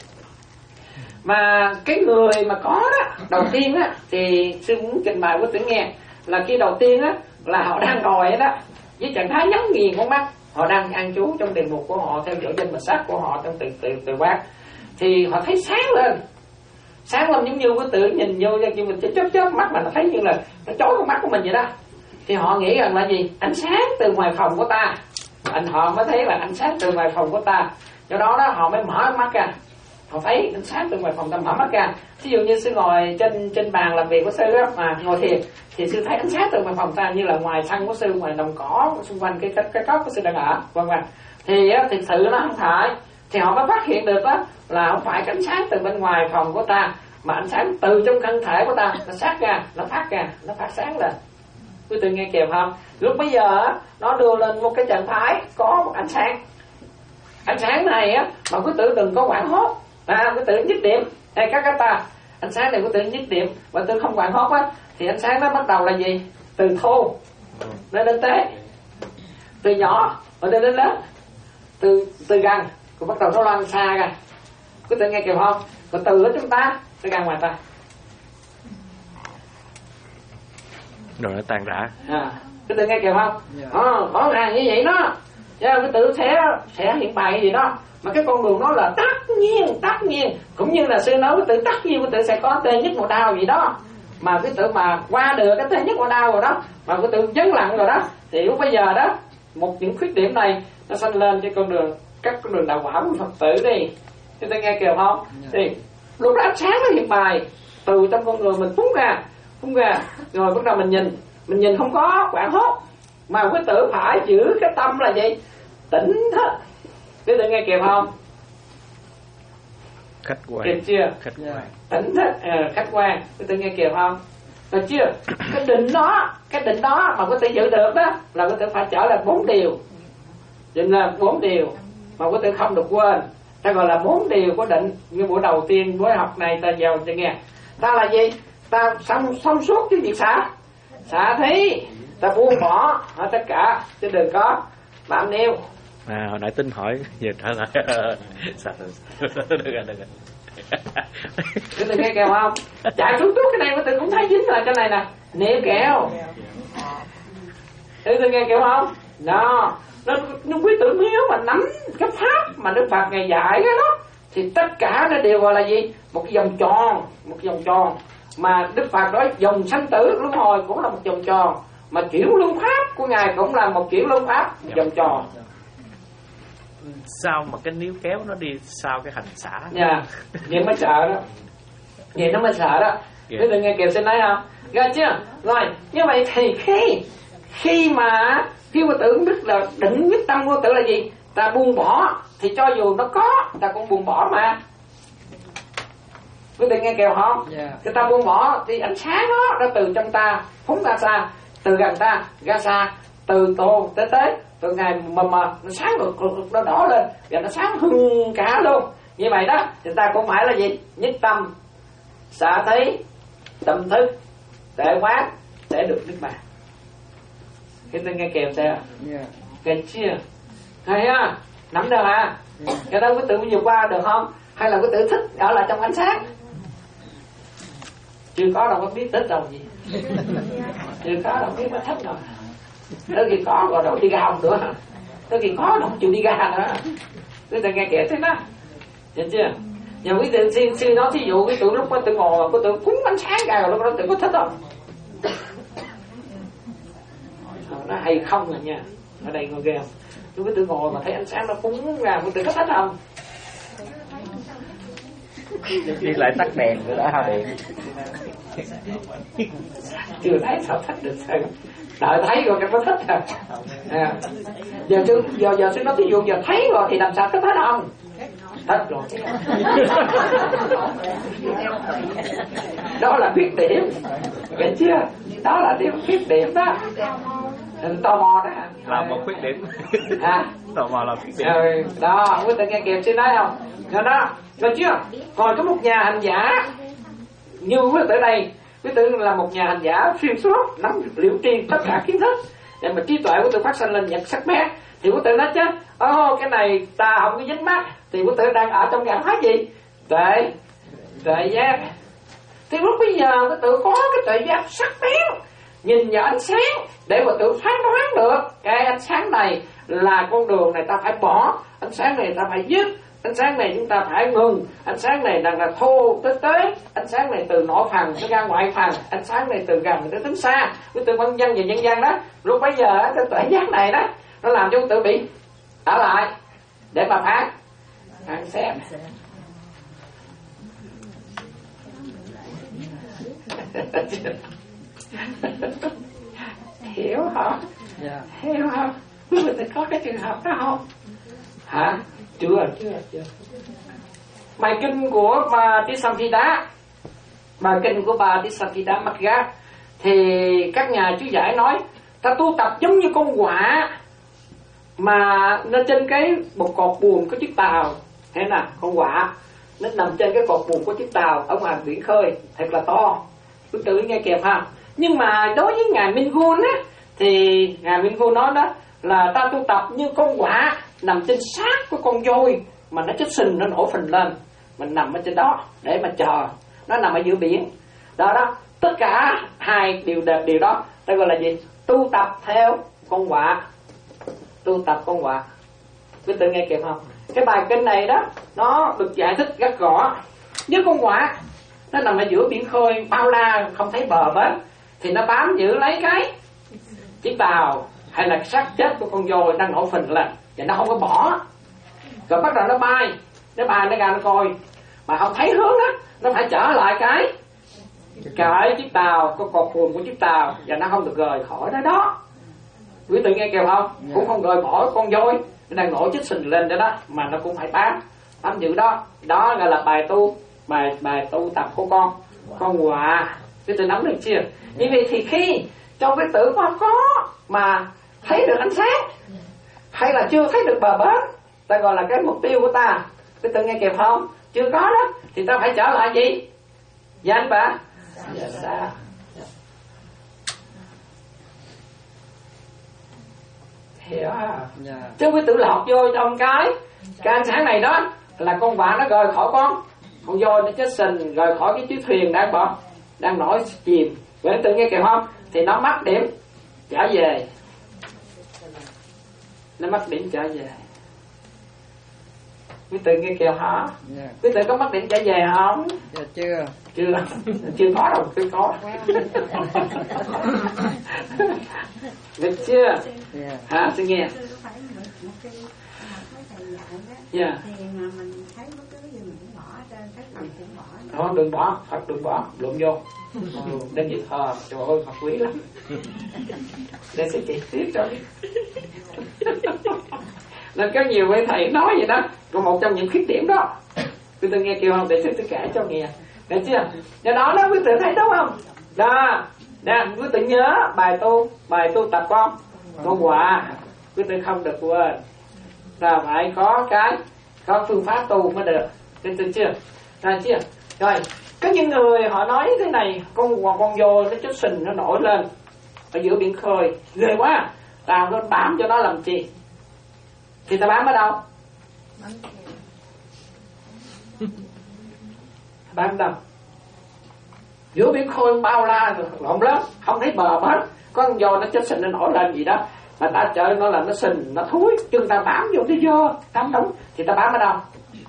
Mà cái người mà có đó, đầu tiên á thì sư muốn trình bày với tử nghe là khi đầu tiên á là họ đang ngồi đó với trạng thái nhắm nghiền con mắt, họ đang an trú trong đề mục của họ theo dõi danh và sắc của họ trong từ từ từ quán, thì họ thấy sáng lên, sáng lên giống như quý tử nhìn vô như mình chớp chớp mắt mà nó thấy như là nó chói con mắt của mình vậy đó, thì họ nghĩ rằng là gì, ánh sáng từ ngoài phòng của ta, anh họ mới thấy là ánh sáng từ ngoài phòng của ta. Do đó đó họ mới mở mắt ra, họ thấy ánh sáng từ ngoài phòng ta mở mắt ra. Ví dụ như sư ngồi trên trên bàn làm việc của sư đó, mà ngồi thiền thì sư thấy ánh sáng từ ngoài phòng ta như là ngoài sân của sư, ngoài đồng cỏ xung quanh cái cái cốc của sư đang ở, vân vân. Thì á, thực sự nó không phải, thì họ mới phát hiện được đó là không phải ánh sáng từ bên ngoài phòng của ta, mà ánh sáng từ trong thân thể của ta nó phát ra, nó phát ra, nó phát sáng lên. Quý tự nghe kèm không? Lúc bây giờ nó đưa lên một cái trạng thái có một ánh sáng. Ánh sáng này á mà quý tử đừng có quảng hốt, à, quý tử nhất điểm hay các các ta, ánh sáng này quý tử nhất điểm và tôi không quảng hốt á, thì ánh sáng nó bắt đầu là gì? Từ thô nó đến tế, từ nhỏ và đến đến lớn, từ từ gần rồi bắt đầu nó lan xa ra. Quý tử nghe kịp không? Còn từ ở chúng ta nó ra ngoài ta, rồi nó tan rã. À, quý tử nghe kịp không? Yeah. À, rõ ràng như vậy đó. Chứ quý tử sẽ sẽ hiện bày gì đó, mà cái con đường nó là tất nhiên, tất nhiên, cũng như là sư nói quý tử tất nhiên quý tử sẽ có tê nhất màu đau gì đó, mà quý tử mà qua được cái tê nhất màu đau rồi đó, mà quý tử dấn lặng rồi đó, thì lúc bây giờ đó một những khuyết điểm này nó sanh lên trên con đường, các con đường đạo quả của Phật tử đi. Chúng ta nghe kìa không? Thì lúc đó ánh sáng nó hiện bày từ trong con người mình phúng ra, phúng ra, rồi bắt đầu mình nhìn, mình nhìn không có quảng hốt, mà quý tử phải giữ cái tâm là gì? Tỉnh thức. Quý tử nghe kịp không? Khách quan. Kịp chưa? Khách quan. Tỉnh thức, à, khách quan. Quý tử nghe kịp không? Được chưa? Cái định đó, cái định đó mà có thể giữ được đó là có thể phải trở lại bốn điều. Định là bốn điều mà có thể không được quên. Ta gọi là bốn điều của định. Như buổi đầu tiên buổi học này ta vào cho nghe. Ta là gì? Ta xong xong suốt cái việc xả, xả thí, ta buông bỏ hết tất cả, chứ đừng có bám nêu. À, hồi nãy Tinh hỏi giờ trở lại. Được rồi, được rồi. Cái từ nghe kèo không? Chạy xuống tuốt cái này mà tự cũng thấy dính lại cái này nè, nêu kèo. Cái từ nghe kèo không? Đó, nó nó quý tử nếu mà nắm cái pháp mà Đức Phật ngày dạy cái đó thì tất cả nó đều gọi là gì? Một cái vòng tròn, một cái vòng tròn. Mà Đức Phật nói dòng sanh tử luân hồi cũng là một vòng tròn, mà chuyển luân pháp của ngài cũng là một chuyển luân pháp, một vòng tròn. Sao mà cái níu kéo nó đi sau cái hành xả? Dạ, vậy mới sợ đó, vậy nó mới sợ đó. Quý vị nghe kìa xin nói không? Rồi chưa? Rồi, như vậy thì khi khi mà khi vô tử biết là định nhất tâm vô tử là gì? Ta buông bỏ thì cho dù nó có ta cũng buông bỏ mà. Quý vị nghe kèo không? Yeah. Cái ta buông bỏ thì ánh sáng đó nó từ trong ta phóng ra xa, từ gần ta ra xa, từ tô tới tới, từ ngày mờ mờ nó sáng được, nó đỏ lên và nó sáng hưng cả luôn. Như vậy đó thì ta cũng phải là gì? Nhất tâm, xả thấy, tâm thức, để quán, để được niết bàn. Cái tôi nghe kèm xem. Yeah. Cái chưa? Hay á, nắm được hả? Yeah. Cái đó có tự vượt qua được không? Hay là có tự thích ở lại trong ánh sáng? Chưa có đâu có biết thích đâu gì. Chưa có đâu biết có thích đâu. Tới khi có rồi đâu đi ra không nữa. Tới khi có đâu chịu đi ra nữa. Tôi tự nghe kể thế đó. Hiểu chưa? Giờ quý tự xin sư nói thí dụ cái tụi lúc đó tự ngồi có tự cúng ánh sáng ra rồi lúc đó tự có thích không? Nó hay không rồi nha. Ở đây ngồi ghê không? Tôi cứ tự ngồi mà thấy ánh sáng nó cúng ra có tự có thích không? Đi lại tắt đèn rồi đã hao điện. Chưa thấy sao thích được sao? Đợi thấy rồi cái có thích rồi. À. Giờ sư giờ giờ sư nói ví dụ giờ thấy rồi thì làm sao có thích không? Thích rồi. Đó là khuyết điểm. Biết chưa? Đó là điểm khuyết điểm đó. Tò mò đó. Là một khuyết điểm. À. Tò mò là khuyết điểm. Ừ, đó, quý vị nghe kịp sư nói không? Rồi đó, rồi chưa? Còn có một nhà hành giả như quý tử đây, quý tử là một nhà hành giả xuyên suốt, nắm liễu tri tất cả kiến thức để mà trí tuệ của tôi phát sinh lên nhận sắc bén. Thì quý tử nói chứ, ô cái này ta không có dính mắt, thì quý tử đang ở trong trạng thái gì? Tuệ, tuệ giác. Thì lúc bây giờ quý tử có cái tuệ giác sắc bén, nhìn vào ánh sáng để mà tự phán đoán được cái ánh sáng này là con đường này ta phải bỏ, ánh sáng này ta phải dứt, ánh sáng này chúng ta phải ngừng, ánh sáng này đang là thô tới tới, ánh sáng này từ nội phần nó ra ngoại phần, ánh sáng này từ gần tới tính xa. Cái từ văn dân và nhân dân đó, lúc bấy giờ cái tuệ giác này đó nó làm cho tự bị ở lại để mà phán phán xét. Hiểu hả? Yeah. Hiểu không? Mình sẽ có cái trường hợp đó không? Hả? Chưa, chưa, chưa. Bài kinh của bà Tissamphida, bài kinh của bà Tissamphida Magga thì các nhà chú giải nói ta tu tập giống như con quạ mà nó trên cái một cột buồm có chiếc tàu, thế nào? Con quạ nó nằm trên cái cột buồm của chiếc tàu ở ngoài biển khơi thật là to. Quý tử nghe kịp ha. Nhưng mà đối với ngài Minh Gun á thì ngài Minh Gun nói đó là ta tu tập như con quạ nằm trên xác của con voi mà nó chết sình nó nổi phình lên, mình nằm ở trên đó để mà chờ, nó nằm ở giữa biển đó đó. Tất cả hai điều điều đó ta gọi là gì? Tu tập theo con quạ, tu tập con quạ. Quý tử nghe kịp không? Cái bài kinh này đó nó được giải thích rất rõ. Với con quạ nó nằm ở giữa biển khơi bao la không thấy bờ bến thì nó bám giữ lấy cái chiếc tàu hay là xác chết của con voi đang nổi phình lên và nó không có bỏ. Rồi bắt đầu nó bay, nó bay nó ra nó coi mà không thấy hướng đó, nó phải trở lại cái cái chiếc tàu, có cột buồm của chiếc tàu và nó không được rời khỏi đó đó. Quý vị nghe kêu không? Yeah. Cũng không rời bỏ con voi nó đang nổi chết sình lên đó đó mà nó cũng phải bám bám giữ đó. Đó gọi là bài tu bài bài tu tập của con con quạ. Quý tử nắm được chưa? Như vậy thì khi trong cái tử có có mà thấy được ánh sáng hay là chưa thấy được bờ bến, ta gọi là cái mục tiêu của ta, quý tử nghe kịp không? Chưa có đó thì ta phải trở lại gì? Danh và dạ xa. Hiểu à? Yeah. Chứ quý tử lọt vô trong cái cái ánh sáng này đó là con vạ nó rời khỏi con con voi, nó chết sình rời khỏi cái chiếc thuyền đang bỏ đang nổi chìm. Quý tử nghe kịp không? Thì nó mất điểm trở về, nó mất điểm trở về. Quý tử nghe kịp hả? Yeah. Quý tử có mất điểm trở về không? Dạ chưa. Chưa. Chưa có đâu, chưa có. Được chưa? Yeah. Hả? Tôi nghe. Dạ. Không, đừng bỏ, Phật đừng bỏ, luận vô. Đến gì thờ, trời ơi, Phật quý lắm. Để sẽ chỉ tiếp cho. Nên có nhiều quý thầy nói vậy đó, còn một trong những khuyết điểm đó. Quý tử nghe kêu không? Để tôi kể cho nghe. Được chưa? Do đó đó quý tử thấy đúng không? Đó, nè, quý tử nhớ bài tu, bài tu tập con, con quà. Quý tử không được quên. Là phải có cái, có phương pháp tu mới được. Quý tử chưa? Rồi chưa? Rồi, có những người họ nói thế này, con con vô nó chút sình nó nổi lên ở giữa biển khơi, ghê quá, tao nó bám cho nó làm chi? Thì ta bám ở đâu? Bám đâu? Giữa biển khơi bao la rộng lớn, không thấy bờ hết, có con vô nó chết sình nó nổi lên gì đó, mà ta chơi nó là nó sình nó thúi, chân ta bám vô nó vô, tắm đúng, thì ta bám ở đâu?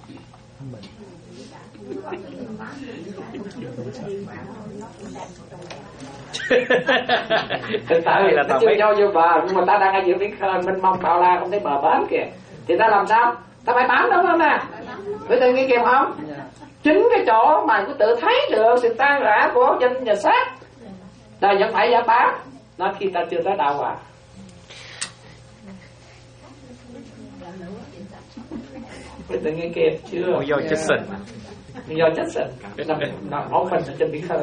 Thực tại vì là nó chưa nhau vô bờ, nhưng mà ta đang ở giữa biển khơi mênh mông bao la không thấy bờ bến kìa, thì ta làm sao? Ta phải bám đúng không nè? Quý tử nghe kịp không? Chính cái chỗ mà quý tử thấy được sự tan rã của danh và sắc là vẫn phải giả bám. Nó khi ta chưa tới đạo quả. Quý tử nghe kịp chưa? Ôi do chết sình. Do chết sình. Nằm nằm ổn mình ở trên biển khơi.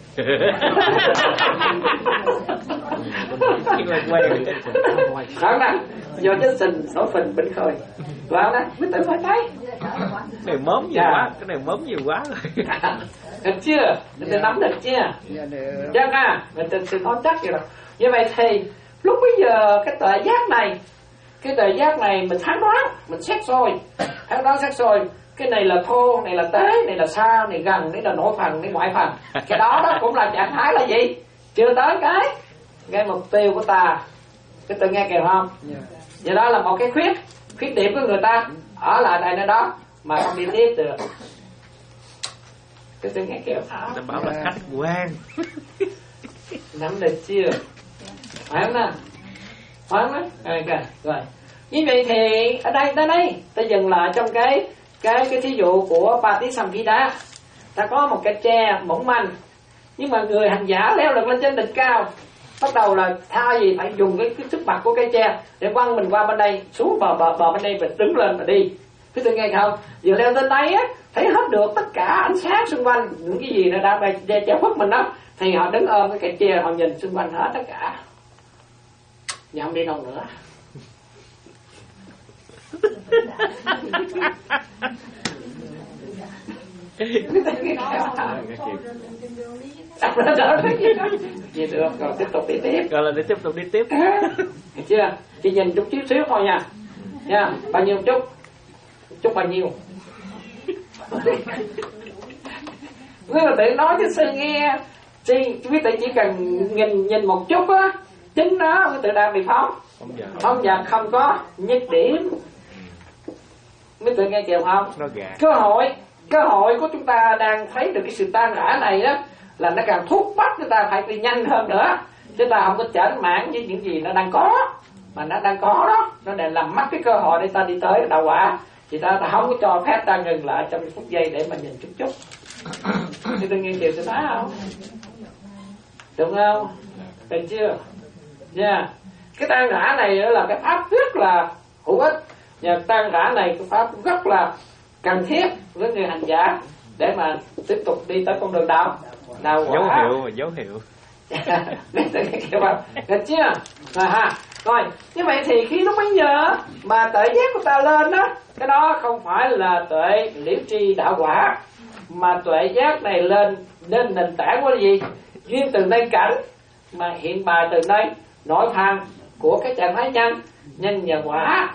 Đó nè, do chết sình nổi phình bên khơi. Đó nè, quý tử phải thấy. Cái này mớm nhiều quá, cái này mớm nhiều quá rồi. Được chưa? Mình tự nắm được chưa? Dạ được. Chắc à, mình tự tự nói chắc vậy rồi. Như vậy thì lúc bây giờ cái tuệ giác này, cái tuệ giác này mình phán đoán, mình xét rồi, phán đoán xét rồi. Cái này là thô, này là tế, này là xa, này gần, này là nội phần, này ngoại phần. Cái đó đó cũng là trạng thái là gì? Chưa tới cái cái mục tiêu của ta. Cái tự nghe kìa không? Vậy đó là một cái khuyết khuyết điểm của người ta ở lại đây nơi đó mà không đi tiếp được. Cái tự nghe kìa. Ta bảo là khách quan. Nắm được chưa? Phải không nè? Phải không đấy? Okay. Rồi. Như vậy thì ở đây tới đây ta dừng lại trong cái cái cái thí dụ của Patisamhita. Ta có một cái tre mỏng manh, nhưng mà người hành giả leo được lên trên đỉnh cao, bắt đầu là thay vì phải dùng cái, cái sức bật của cây tre để quăng mình qua bên đây, xuống bờ bờ bờ bên đây và đứng lên và đi. Cái tôi nghe không? Vừa leo lên đây á, thấy hết được tất cả ánh sáng xung quanh, những cái gì nó đã bay che che khuất mình đó, thì họ đứng ôm cái cây tre, họ nhìn xung quanh hết tất cả, và không đi đâu nữa. Gì được, rồi tiếp tục đi tiếp. Rồi là để tiếp tục đi tiếp. Được chưa? Chỉ nhìn chút chút xíu thôi nha. Nha, bao nhiêu chút? Chút bao nhiêu? Quý vị tự nói cho sư nghe. Quý vị chỉ cần nhìn nhìn một chút á, chính đó quý vị đang bị phóng. Không và không có nhất điểm. Quý vị nghe kìa không? Cơ hội cơ hội của chúng ta đang thấy được cái sự tan rã này đó, là nó càng thúc bắt chúng ta phải đi nhanh hơn nữa. Chúng ta không có chểnh mãn với những gì nó đang có, mà nó đang có đó, nó để làm mất cái cơ hội để ta đi tới đạo quả. Thì ta, ta không có cho phép ta ngừng lại trong phút giây để mà nhìn chút chút. Thì tôi nghe chiều sẽ nói không? Đúng không? Được chưa? Nha. Yeah. Cái tan rã này là cái pháp rất là hữu ích. Và tan rã này cái pháp rất là cần thiết với người hành giả để mà tiếp tục đi tới con đường đạo Đạo quả. Dấu hiệu, dấu hiệu. Để tự nghe kêu vào, được chưa? Rồi ha. Rồi, như vậy thì khi lúc bấy giờ mà tuệ giác của ta lên đó, cái đó không phải là tuệ liễu tri đạo quả, mà tuệ giác này lên nên nền tảng của gì? Duyên từ nơi cảnh mà hiện bài từ nơi nội phàm của cái trạng thái nhân nhân và quả.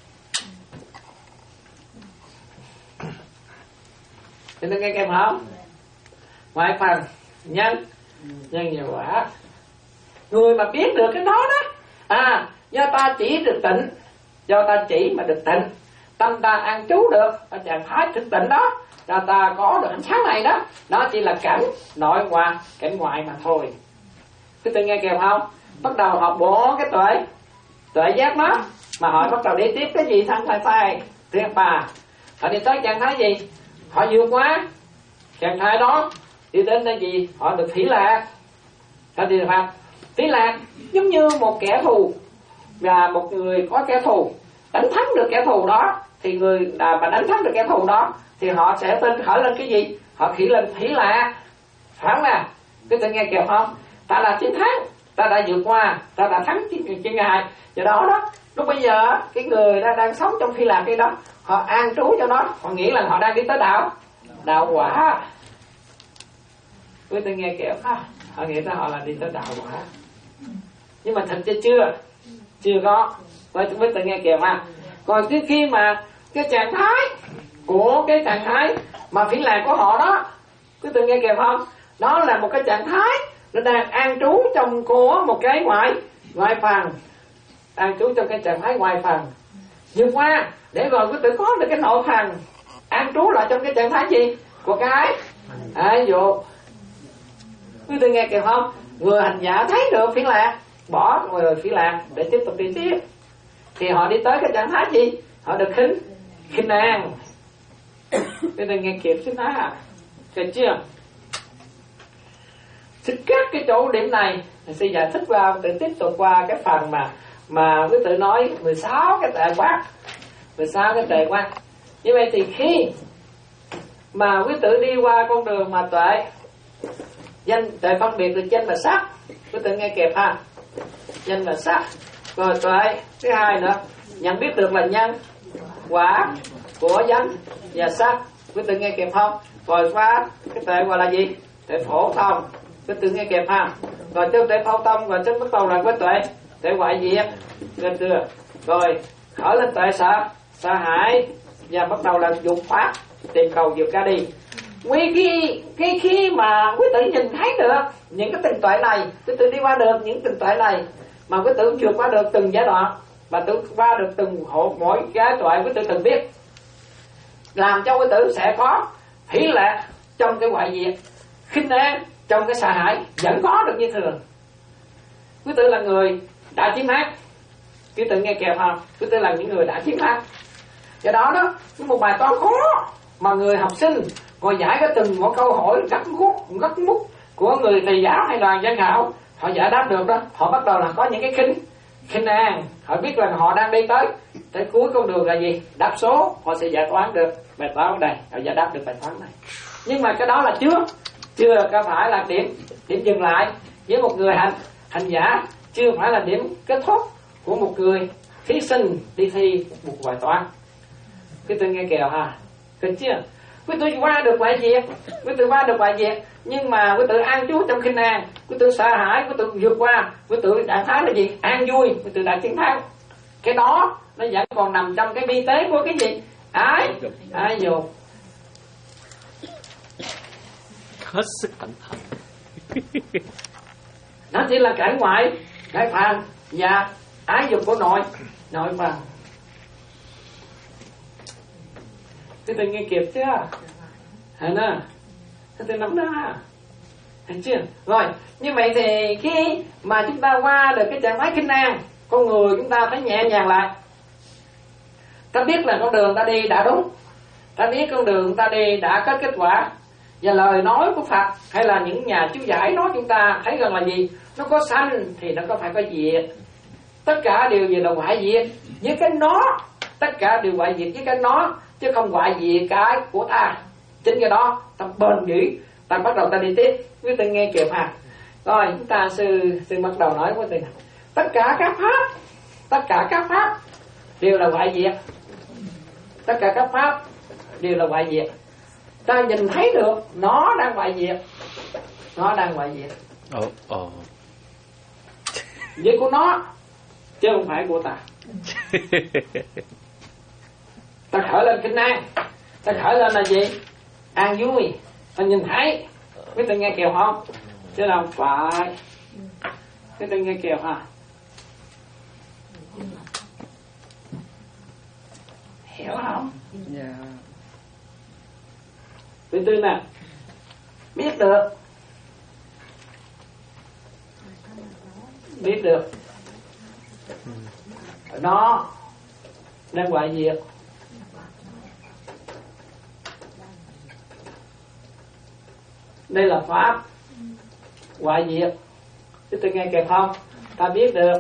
Thì tôi nghe kèm không? Ngoại phần nhân nhân và quả. Người mà biết được cái đó đó, à, do ta chỉ được tịnh, do ta chỉ mà được tịnh, tâm ta an trú được ở trạng thái thực tịnh đó, cho ta có được ánh sáng này đó. Nó chỉ là cảnh nội ngoại, cảnh ngoại mà thôi. Cứ tự nghe kèm không? Bắt đầu họ bỏ cái tuệ tuệ giác đó, mà họ bắt đầu đi tiếp cái gì? Thân thai phai thiên bà. Họ đi tới trạng thái gì? Họ vượt qua trạng thái đó, đi đến cái gì? Họ được phỉ lạc. Họ đi được không? Phỉ lạc giống như một kẻ thù, và một người có kẻ thù đánh thắng được kẻ thù đó, thì người à, mà đánh thắng được kẻ thù đó thì họ sẽ tên khởi lên cái gì? Họ khỉ lên phỉ lạc, phải không nào? Cứ tự nghe kèm không? Ta là chiến thắng, ta đã vượt qua, ta đã thắng chiến chiến ngài. Do đó đó, lúc bây giờ cái người đang đang sống trong phỉ lạc cái đó, họ an trú cho nó, họ nghĩ là họ đang đi tới đạo đạo quả. Cứ tự nghe kèm không? Họ nghĩ là họ là đi tới đạo quả, nhưng mà thật chứ chưa chưa có. Với với tự nghe kèm mà. Còn cái khi mà cái trạng thái của cái trạng thái mà phỉ lạc của họ đó, cứ tự nghe kèm không? Nó là một cái trạng thái nó đang an trú trong của một cái ngoại ngoại phần, an trú trong cái trạng thái ngoại phần, vượt qua để rồi cứ tự có được cái nội phần, an trú lại trong cái trạng thái gì của cái ví dụ. Cứ tự nghe kèm không? Người hành giả thấy được phỉ lạc, bỏ người phỉ lạc để tiếp tục đi tiếp, thì họ đi tới cái trạng thái gì? Họ được khinh khinh an. Cái này nghe kịp xin nói à, được chưa? Thì các cái chỗ điểm này mình sẽ giải thích vào để tiếp tục qua cái phần mà mà quý tự nói mười sáu cái tệ quát, mười sáu cái tệ quát. Như vậy thì khi mà quý tự đi qua con đường mà tuệ danh tuệ phân biệt được danh và sắc, quý tự nghe kịp ha, danh và sắc. Rồi tuệ thứ hai nữa, nhận biết được là nhân quả của danh và sắc, quý tự nghe kịp không? Rồi qua cái tuệ gọi là gì? Tuệ phổ thông, quý tự nghe kịp ha. Rồi trong tuệ phổ thông rồi đến bắt đầu là cái tuệ tuệ ngoại diệt, được chưa? Rồi khởi lên tuệ sợ sợ hãi, và bắt đầu là dục pháp, tìm cầu vượt ra đi. Ngay khi cái khi mà quý tử nhìn thấy được những cái tình tuệ này, quý tử đi qua được những tình tuệ này, mà quý tử vượt qua được từng giai đoạn, mà tự qua được từng hộ mỗi cái tuệ quý tử từng biết, làm cho quý tử sẽ có hỷ lạc trong cái ngoại diệt, khinh an trong cái sợ hãi, vẫn có được như thường. Quý tử là người đã chiến thắng. Quý tử nghe kèm không? Quý tử là những người đã chiến thắng. Do đó đó, một bài toán khó mà người học sinh ngồi giải cái từng một câu hỏi gắt gút, gắt mút của người thầy giáo hay đoàn giảng khảo, họ giải đáp được đó, họ bắt đầu là có những cái khinh khinh an, họ biết là họ đang đi tới tới cuối con đường là gì, đáp số, họ sẽ giải toán được bài toán ở đây, họ giải đáp được bài toán này. Nhưng mà cái đó là chưa chưa có phải là điểm điểm dừng lại với một người hành hành giả, chưa phải là điểm kết thúc của một người thí sinh đi thi một bài toán. Cái tôi nghe kèo ha, được chưa? Quý tôi qua được bài diệt, quý tôi qua được bài diệt, nhưng mà quý tự an trú trong khinh an, quý tự sợ hãi, quý tự vượt qua, quý tự trạng thái là gì? An vui, quý tự đã chiến thắng. Cái đó nó vẫn còn nằm trong cái vi tế của cái gì? Ái, ái dục. Hết sức cẩn thận. Nó chỉ là cảnh ngoại, cái phàm và ái dục của nội nội phàm. Thế tôi nghe kịp chưa? Hả nè? Thế tôi nắm ra. Thấy chưa? Rồi, như vậy thì khi mà chúng ta qua được cái trạng thái khinh an, con người chúng ta phải nhẹ nhàng lại. Ta biết là con đường ta đi đã đúng, ta biết con đường ta đi đã có kết quả, và lời nói của Phật hay là những nhà chú giải nói chúng ta thấy rằng là gì? Nó có sanh thì nó có phải có diệt. Tất cả đều gì là hoại diệt với cái nó, tất cả đều hoại diệt với cái nó, chứ không hoại diệt cái của ta. Chính cái đó ta bền vững Ta bắt đầu ta đi tiếp, quý vị nghe kịp ha. Rồi chúng ta sư sư bắt đầu nói với tôi, tất cả các pháp, tất cả các pháp đều là hoại diệt, tất cả các pháp đều là hoại diệt. Ta nhìn thấy được nó đang hoại diệt, nó đang hoại diệt. Ồ, ồ. Việc của nó chứ không phải của ta. Ta khởi lên kinh an, ta khởi lên là gì? An vui. Ta nhìn thấy, biết ta nghe kêu không? Chứ đâu phải. Biết ta nghe kêu hả? Hiểu không? Dạ. Từ từ nè, biết được, biết được nó đang hoại diệt. Đây là pháp hoại diệt. Chứ tôi nghe kịp không? Ta biết được.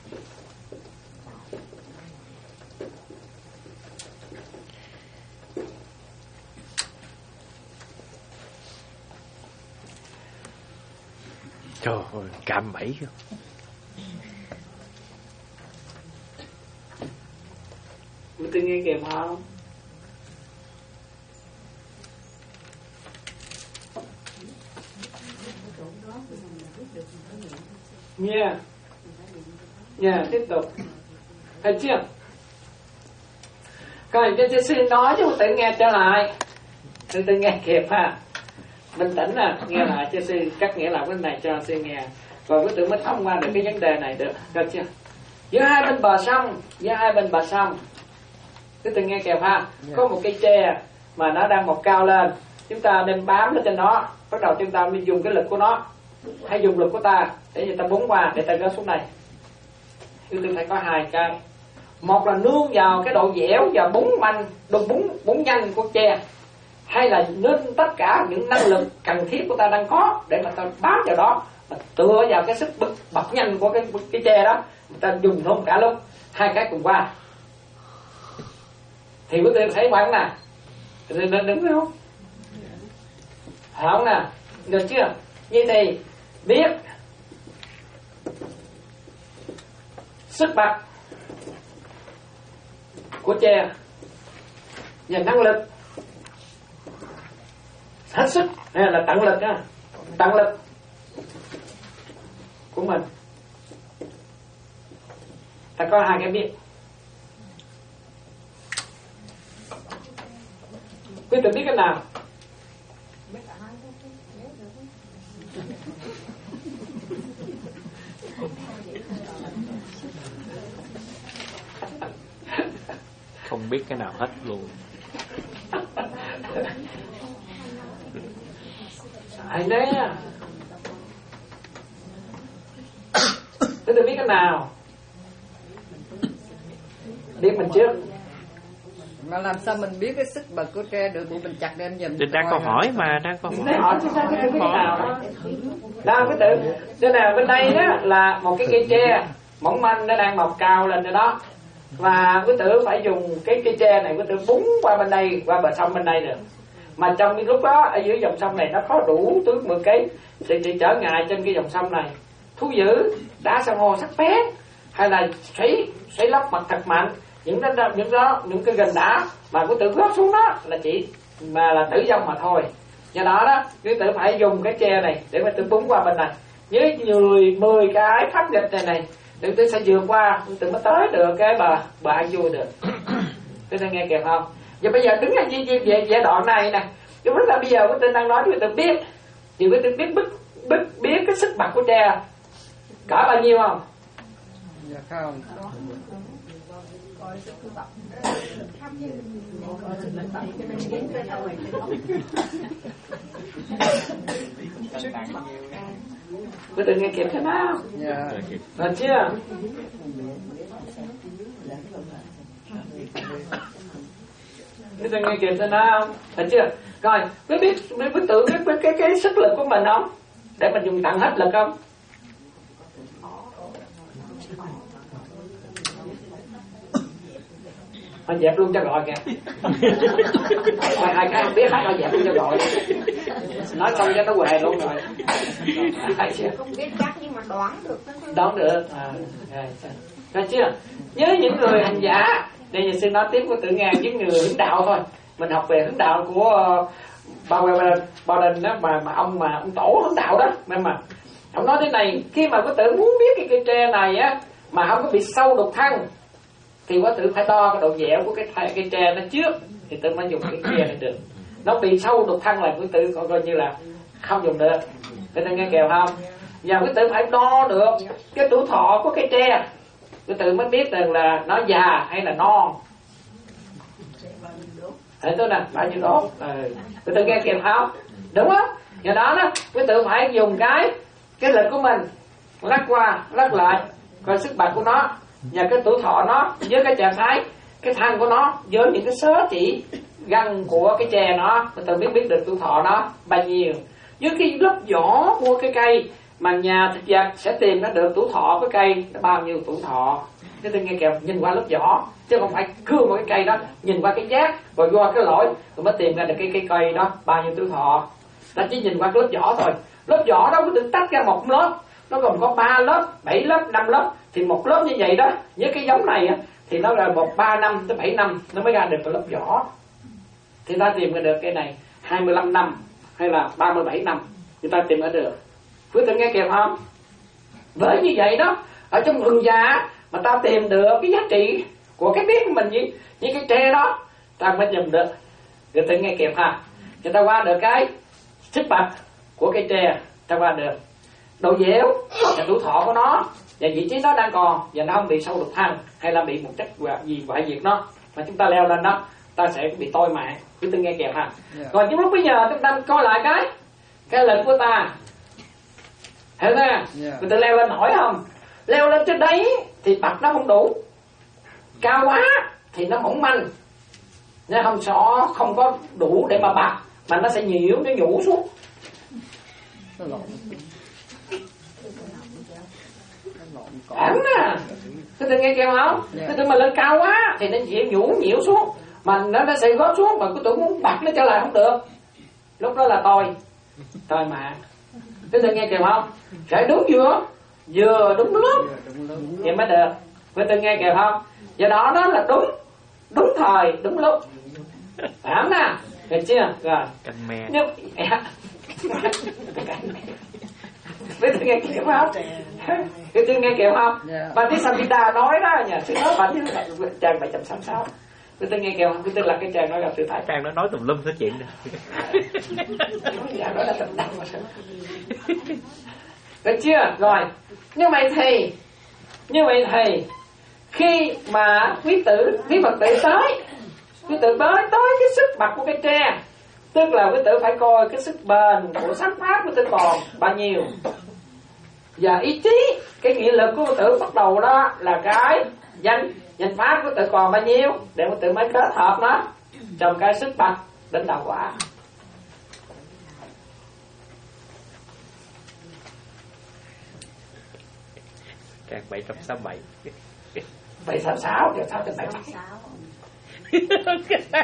Trời ơi, cạm bẫy. Tôi nghe kịp không? Nha, yeah. Nha, yeah, tiếp tục. Thấy chưa? Coi cho sư nói chứ tự nghe trở lại. Sư tự nghe kịp ha. Bình tĩnh nè, nghe lại cho sư cắt nghĩa lại cái này cho sư nghe. Rồi quý tử mới thông qua được cái vấn đề này được. Được chưa? Giữa hai bên bờ sông, giữa hai bên bờ sông. Quý tử nghe kịp ha. Có một cây tre mà nó đang mọc cao lên. Chúng ta nên bám lên trên nó. Bắt đầu chúng ta mới dùng cái lực của nó, hay dùng lực của ta để người ta búng qua, để ta rớt xuống đây. Chúng tôi phải có hai cái. Một là nương vào cái độ dẻo và búng mạnh, độ búng búng nhanh của tre, hay là nên tất cả những năng lực cần thiết của ta đang có để mà ta bám vào đó, mà tựa vào cái sức bật, bật nhanh của cái cái tre đó, ta dùng luôn cả lúc. Hai cái cùng qua thì quý vị thấy bạn nè, nên đứng không? Không nè, được chưa? Như thì biết sức bật của tre và năng lực hết sức, hay là tận lực á, tận lực của mình. Ta có hai cái biết. Quý vị biết cái nào? Không biết cái nào hết luôn. Ai đấy à? Tôi được biết cái nào? Biết mình trước. Mà làm sao mình biết cái sức bật của tre được, mình chặt đem nhìn. Tôi đang câu hỏi mà, đang câu hỏi. Để hỏi chứ sao cái cái nào đó. Đâu cái tự. Cái nào bên đây á là một cái cây tre mỏng manh, nó đang mọc cao lên rồi đó. Và quý tử phải dùng cái cây tre này, quý tử búng qua bên đây, qua bờ sông bên đây được. Mà trong cái lúc đó ở dưới dòng sông này nó có đủ tước mười cái thì, thì trở ngại trên cái dòng sông này. Thú dữ, đá san hô sắc bén, hay là xoáy xoáy lốc mặt thật mạnh, những đó những đó những cái gần đá mà quý tử gót xuống đó là chỉ mà là tử vong mà thôi. Do đó đó quý tử phải dùng cái tre này để mà tự búng qua bên này với mười mười cái pháp nghịch này này, để tôi sẽ vượt qua, tôi mới tới được cái bờ bờ an vui được. Tôi đang nghe kịp không? Và bây giờ đứng ở về về đoạn này nè, chúng ta bây giờ tôi đang nói cho tôi biết, thì tôi biết biết biết biết cái sức bật của tre cỡ bao nhiêu không? Dạ không. Tôi từng nghe kịp thế nào? Dạ. Được chưa? Tôi từng nghe kịp thế nào? Được chưa? Rồi, quý biết, quý biết tự biết cái, cái cái sức lực của mình không? Để mình dùng tận hết lực không? Họ dẹp luôn cho gọi kìa. Hai hai cái không biết hết, họ dẹp luôn cho gọi. nói xong cho nó què luôn rồi. Không biết chắc nhưng mà đoán được. Đoán được. À, rồi chưa? Với những người hành giả, đây giờ xin nói tiếp của Tự Ngàn với người hướng đạo thôi. Mình học về hướng đạo của Bao Bao Đình đó, mà mà ông mà ông tổ hướng đạo đó, nên mà ông nói thế này, khi mà quý tử muốn biết cái cây tre này á mà không có bị sâu đục thân thì quý tử phải đo cái độ dẻo của cái cây tre nó trước thì tự mới dùng cái tre này được. Nó bị sâu đục thân là quý tử coi, coi như là không dùng được. Quý tử nghe kèo không? Và quý tử phải đo được cái tuổi thọ của cây tre, quý tử mới biết rằng là nó già hay là non. Thấy tôi nè, bao nhiêu đốt? Ừ. Quý tử nghe kèo không? Đúng không? Do đó đó, quý tử phải dùng cái cái lực của mình lắc qua lắc lại coi sức bật của nó và cái tuổi thọ nó với cái trạng thái cái thân của nó với những cái sớ chỉ gân của cái chè nó, người ta biết biết được tuổi thọ nó bao nhiêu. Với cái lớp vỏ của cái cây mà nhà thực vật sẽ tìm nó được tuổi thọ của cây nó bao nhiêu tuổi thọ. Cái tôi nghe kèo nhìn qua lớp vỏ chứ không phải cưa một cái cây đó nhìn qua cái giác rồi qua cái lỗi rồi mới tìm ra được cái cái cây đó bao nhiêu tuổi thọ. Ta chỉ nhìn qua cái lớp vỏ thôi. Lớp vỏ đó có được tách ra một lớp, nó gồm có ba lớp, bảy lớp, năm lớp, thì một lớp như vậy đó với cái giống này thì nó là một ba năm tới bảy năm nó mới ra được cái lớp vỏ. Thì ta tìm ra được cái này hai mươi lăm năm hay là ba mươi bảy năm người ta tìm ra được. Quý vị nghe kịp không? Với như vậy đó, ở trong rừng già mà ta tìm được cái giá trị của cái biết của mình với, với cái tre đó, ta mới tìm được. Người ta nghe kịp ha? Người ta qua được cái sức bật của cây tre, ta qua được độ dẻo và tuổi thọ của nó và vị trí nó đang còn và nó không bị sâu đục thân hay là bị một chất gì hoại diệt nó, mà chúng ta leo lên đó ta sẽ bị toi mạng. Quý tư nghe kèm ha. Yeah. Còn nhưng lúc bây giờ chúng ta coi lại cái cái lực của ta, hiểu không? Yeah. Người ta leo lên nổi không? Leo lên trên đấy thì bật nó không đủ, cao quá thì nó mỏng manh, nó không rõ không có đủ để mà bật, mà nó sẽ nhiễu, nó nhũ xuống. Ẩn nè, cái tôi nghe kêu không? Cái tôi mà lên cao quá thì nó chịu nhũ nhiễu xuống, mà nó nó sẽ gót xuống, mà cái tôi muốn bật nó trở lại không được. Lúc đó là tôi, tôi mà. Cái tôi nghe kêu không? Phải đúng vừa, vừa đúng lúc, vậy mới được. Cái tôi nghe kêu không? Do đó đó là đúng, đúng thời, đúng lúc. Phải không nè? Được chưa? Rồi. Nhưng Biết tôi nghe kịp không? Biết tôi nghe kịp không? Bà tí Samhita nói đó nhờ, tôi nói bà như trang bảy trăm sáu mươi sáu. Biết tôi nghe kịp không? Biết tôi là cái trang nói gặp sự thầy. Trang nó nói tùm lum hết chuyện rồi. Dạ, đó là tùm lum rồi. Được chưa? Rồi. Như vậy thì, như vậy thì, khi mà quý tử, quý Phật tử tới, quý tử tới tới cái sức bật của cái tre, tức là quý tử phải coi cái sức bền của sắc pháp quý tử còn bao nhiêu, và ý chí, cái nghị lực của quý tử bắt đầu đó là cái danh danh pháp quý tử còn bao nhiêu để quý tử mới kết hợp nó trong cái sức bật đến đạo quả. Trang bảy trăm sáu mươi bảy. bảy trăm sáu mươi sáu, sao trên bảy trăm sáu mươi sáu.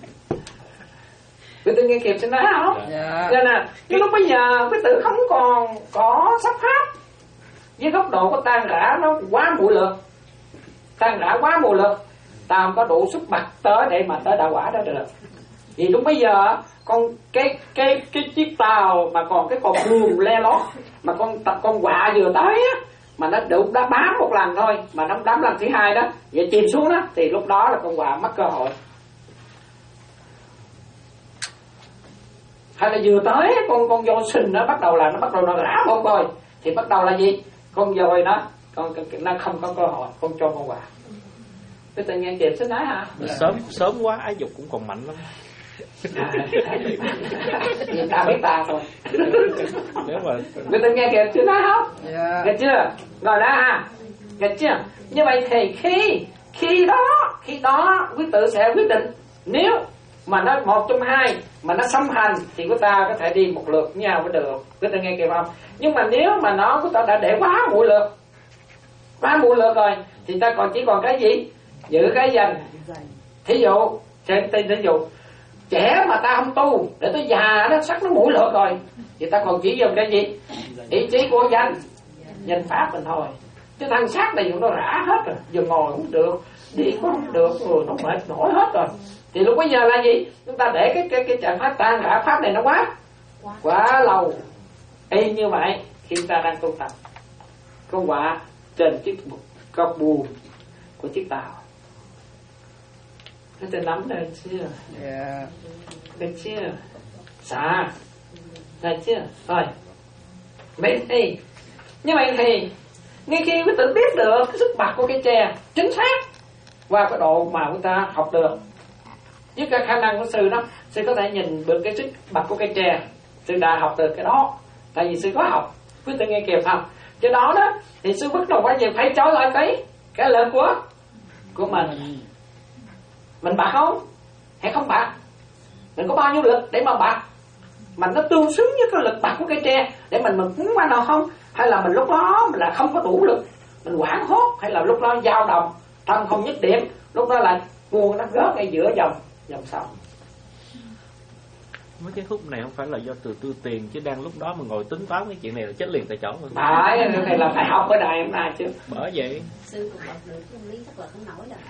Quý tử nghe kịp trên đó không? Dạ. Nên là cái lúc bây giờ quý tử không còn có sắc pháp, với góc độ của tan rã nó quá muội lực, tan rã quá muội lực, ta không có đủ sức bật tới để mà tới đạo quả đó được. Vì lúc bây giờ con cái cái cái chiếc tàu mà còn cái con buồm le lót mà con tập con quạ vừa tới á, mà nó đủ đã bám một lần thôi, mà nó bám lần thứ hai đó vậy chìm xuống đó thì lúc đó là con quạ mất cơ hội. Hay là vừa tới con con voi sình nó bắt đầu là nó bắt đầu nó rã một rồi thì bắt đầu là gì? Con voi nó con nó không có cơ hội, con cho con quạ. Cái tự nghe kịp xin nói hả? Sớm sớm quá ái dục cũng còn mạnh lắm. À, ta biết ta thôi. Nếu mà người ta nghe kịp chưa nói không? Yeah. Nghe chưa? Rồi đó ha. Nghe chưa? Như vậy thì khi khi đó khi đó quý tử sẽ quyết định, nếu mà nó một trong hai mà nó xâm hành thì chúng ta có thể đi một lượt với nhau mới được. Quý tử nghe kịp không? Nhưng mà nếu mà nó chúng ta đã để quá muội lượt, quá muội lượt rồi thì ta còn chỉ còn cái gì? Giữ cái dành. Thí dụ, trên tên thí dụ trẻ mà ta không tu, để tới già nó sắc nó mũi lượt rồi thì ta còn chỉ dùng cái gì? Ý chí của danh danh pháp mình thôi. Chứ thằng xác này nó rã hết rồi, giờ ngồi không được, đi cũng không được, người nó mệt nổi hết rồi. Thì lúc bây giờ là gì? Chúng ta để cái cái cái trạng pháp tan rã pháp này nó quá quá lâu. Y như vậy khi ta đang tu tập, có quả trên chiếc cọc buồm của chiếc tàu. Nó ta nắm được chưa? Yeah. Được chưa? Xả được chưa? Rồi vậy thì như vậy thì ngay khi quý tử biết được cái sức bật của cây tre chính xác qua cái độ mà chúng ta học được, với cái khả năng của sư đó, sư có thể nhìn được cái sức bật của cây tre. Sư đã học được cái đó, tại vì sư có học, quý tử nghe kịp không? Cho đó đó thì sư bắt đầu quay về phải trở lại cái cái lực của của mình. Mình bạc không? Hay không bạc? Mình có bao nhiêu lực để mà bạc? Mình nó tương xứng với cái lực bạc của cây tre để mình mình cúng qua nào không? Hay là mình lúc đó mình là không có đủ lực, mình hoảng hốt, hay là lúc đó dao động, thân không nhất điểm, lúc đó là nguồn nó rớt ngay giữa dòng dòng sông. Mấy cái khúc này không phải là do từ tư tiền, chứ đang lúc đó mà ngồi tính toán cái chuyện này là chết liền tại chỗ rồi. Phải, cái này là phải học ở đây hôm nay chứ. Bởi vậy sư cũng học được chân lý chắc là không nổi đâu.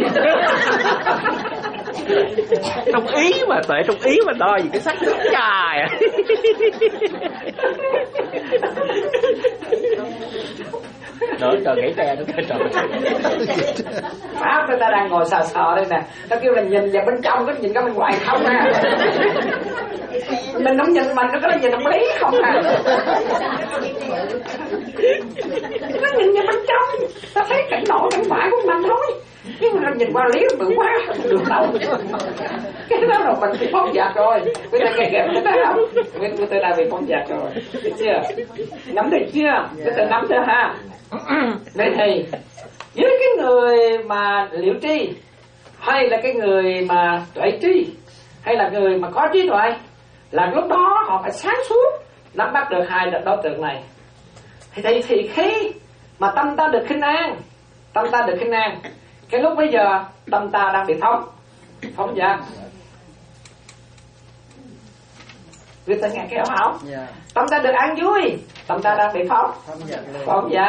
trong ý mà tuệ, trong ý mà đo gì cái sách trời à. Nữa trời nghĩ ra nữa trời. Pháp người ta đang ngồi sờ sờ đây nè, nó kêu là nhìn vào bên trong, nó nhìn ra bên ngoài không à. Mình không nhìn mình, nó có là nhìn đồng lý không à. Nó nhìn vào bên trong, nó thấy cảnh nội cảnh ngoại của mình thôi. Nhưng mà nó nhìn qua lý nó bự quá, không được đâu. Cái đó là mình bị phóng dật rồi. Người ta nghe kìa, người ta không? Người ta đã bị phóng dật rồi. Được chưa? Nắm được chưa? Người ta nắm chưa ha? Vậy thì với cái người mà liệu tri, hay là cái người mà tuệ tri, hay là người mà có trí tuệ, là lúc đó họ phải sáng suốt nắm bắt được hai đối tượng này. Thì, thì, thì khi mà tâm ta được khinh an, tâm ta được khinh an, cái lúc bây giờ tâm ta đang bị phóng phóng dật. Người ta nghe cái ảo hảo. Yeah. Tâm ta được an vui, tâm ta đang bị phóng Phóng dật luôn. phóng dật.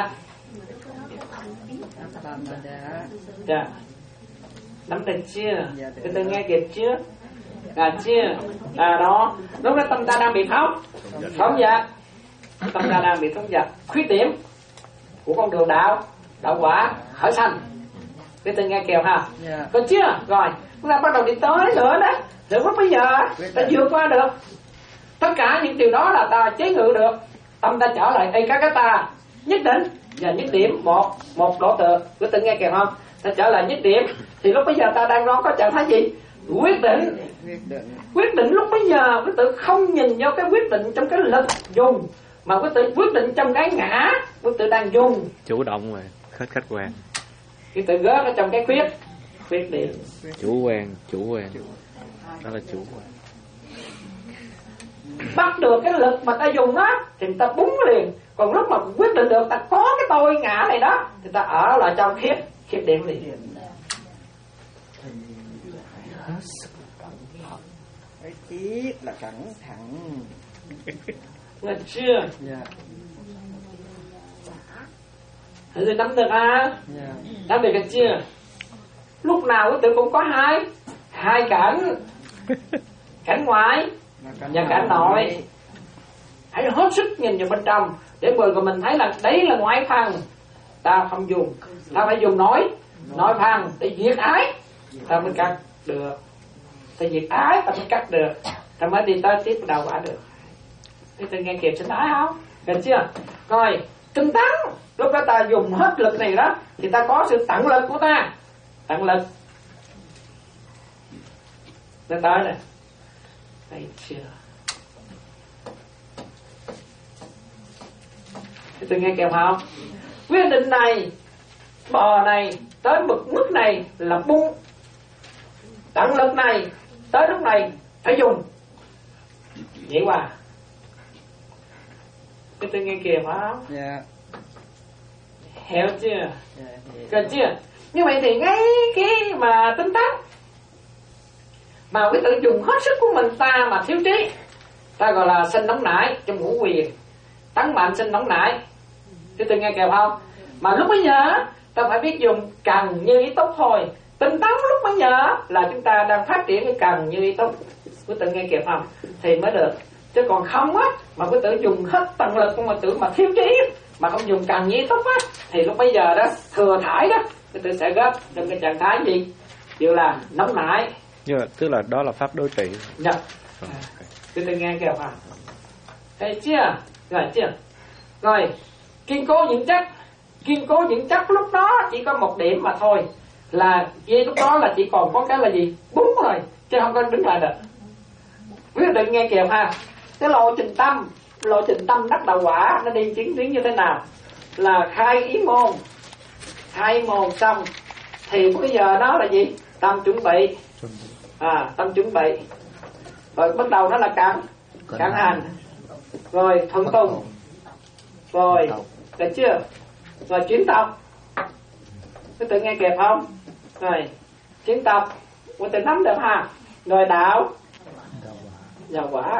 Tâm ta đã. Dạ. Nắm được chưa? Dạ, Người ta nghe kịp chưa? À chưa? À đó. Lúc đó tâm ta đang bị phóng phóng dật. Tâm ta đang bị phóng dật. Khuyết điểm của con đường đạo đạo quả khởi sanh. Người ta nghe kịp ha? Yeah. Có chưa? Rồi chúng ta bắt đầu đi tới nữa đó. Từ lúc bây giờ ta vượt qua được tất cả những điều đó, là ta chế ngự được. Tâm ta trở lại đây các cái ta nhất định và nhất điểm một một độ tượng. Quý tự nghe kìa không? Ta trở lại nhất điểm thì lúc bây giờ ta đang có trạng thái gì? Quyết định. Quyết định. Quyết định lúc bây giờ quý tự không nhìn vô cái quyết định trong cái lực dùng, mà quý tự quyết định trong cái ngã quý tự đang dùng. chủ động rồi, khách khách quan. Quý tự gớt ở trong cái khuyết khuyết điểm. Chủ quan, chủ quan. Đó là chủ quan. Bắt được cái lực mà ta dùng đó thì ta búng liền. Còn lúc mà quyết định được ta có cái tôi ngã này đó thì ta ở lại trong khiếp khiếp điểm liền. Cái chiếc là cẩn thận. Nghe chưa? Dạ. Thì nắm được à? Dạ. Nắm được cái chưa? Lúc nào quý tử cũng có hai hai cảnh, cảnh ngoại và cảnh nội. Hãy hết sức nhìn vào bên trong để mời của mình thấy là đấy là ngoại phần. Ta không dùng, ta phải dùng nói nội phần để diệt ái, ta mới cắt được. Ta diệt ái ta mới cắt được, ta mới đi tới tiếp đầu quả được. Thế ta nghe kịp sinh ái không? Được chưa? Rồi tinh tấn, lúc đó ta dùng hết lực này đó thì ta có sự tận lực của ta, tận lực. Nó tới này, thấy chưa? Thế tôi nghe kèm không? Quyết định này, bò này tới mực mức này là bung. Tận lực này tới lúc này phải dùng. Vậy qua. Thế tôi nghe kìa phải không? Dạ. Hiểu chưa? Dạ. Cần chưa? Như vậy thì ngay cái mà tính tắc mà quý tử dùng hết sức của mình ta mà thiếu trí, ta gọi là sinh nóng nảy trong ngũ quyền, tấn mạnh sinh nóng nảy. Quý tử nghe kịp không? Mà lúc bấy giờ ta phải biết dùng cần như ý túc thôi. Tinh tấn lúc bấy giờ là chúng ta đang phát triển cái cần như ý túc. Quý tử nghe kịp không? Thì mới được. Chứ còn không á, mà quý tử dùng hết tận lực mà tử mà thiếu trí, mà không dùng cần như ý túc á, thì lúc bấy giờ đó thừa thải đó, quý tử sẽ gấp trong cái trạng thái gì? Điều là nóng nảy. Nhưng mà tức là đó là pháp đối trị. Dạ. Quý tử nghe kịp không? Thấy chưa? Rồi chưa? Rồi, kiên cố những chất. Kiên cố những chất lúc đó chỉ có một điểm mà thôi, là vì lúc đó là chỉ còn có cái là gì? Bún rồi, chứ không có đứng lại được. Quý vị đừng nghe kịp ha. Cái lộ trình tâm, lộ trình tâm đắc đạo quả nó đi tiến tiến như thế nào? Là khai ý môn, khai ý môn xong thì bây giờ đó là gì? Tâm chuẩn bị, à tâm chuẩn bị, rồi bắt đầu nó là cản cản hành, rồi thuận tùng, rồi được chưa? Rồi chuyển tập. Quý tự nghe kịp không? Rồi chuyển tập, quý tự nắm được ha. Rồi đạo đạo quả.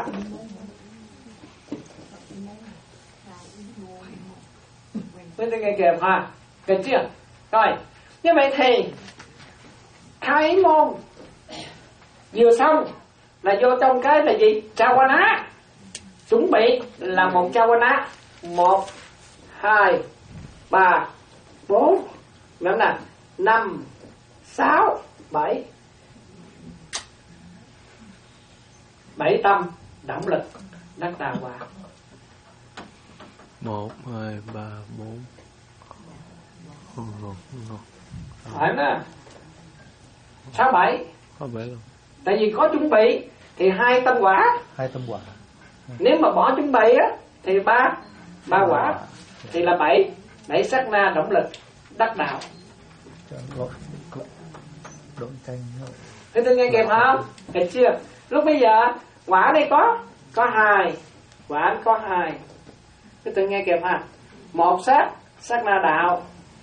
Quý tự nghe kịp ha. Được chưa? Rồi như vậy thì khai ý môn vừa xong là vô trong cái là gì? Chawana. Chuẩn bị là một chawana. Một, hai, ba, bốn, mấy nè, năm, sáu, bảy, bảy tâm động lực đắc đạo quả. Một, hai, ba, bốn. Phải nè. Sáu bảy. Có bảy luôn. Tại vì có chuẩn bị thì hai tâm quả. Hai tâm quả. Nếu mà bỏ chuẩn bị á thì ba ba quả thì là bảy. Bảy sát na động lực đắc đạo. Thế tôi nghe kịp không? Kịp chưa? Lúc bây giờ quả đây có có hai, quả có hai. Thế tôi nghe kịp ha. Một sát sát na đạo.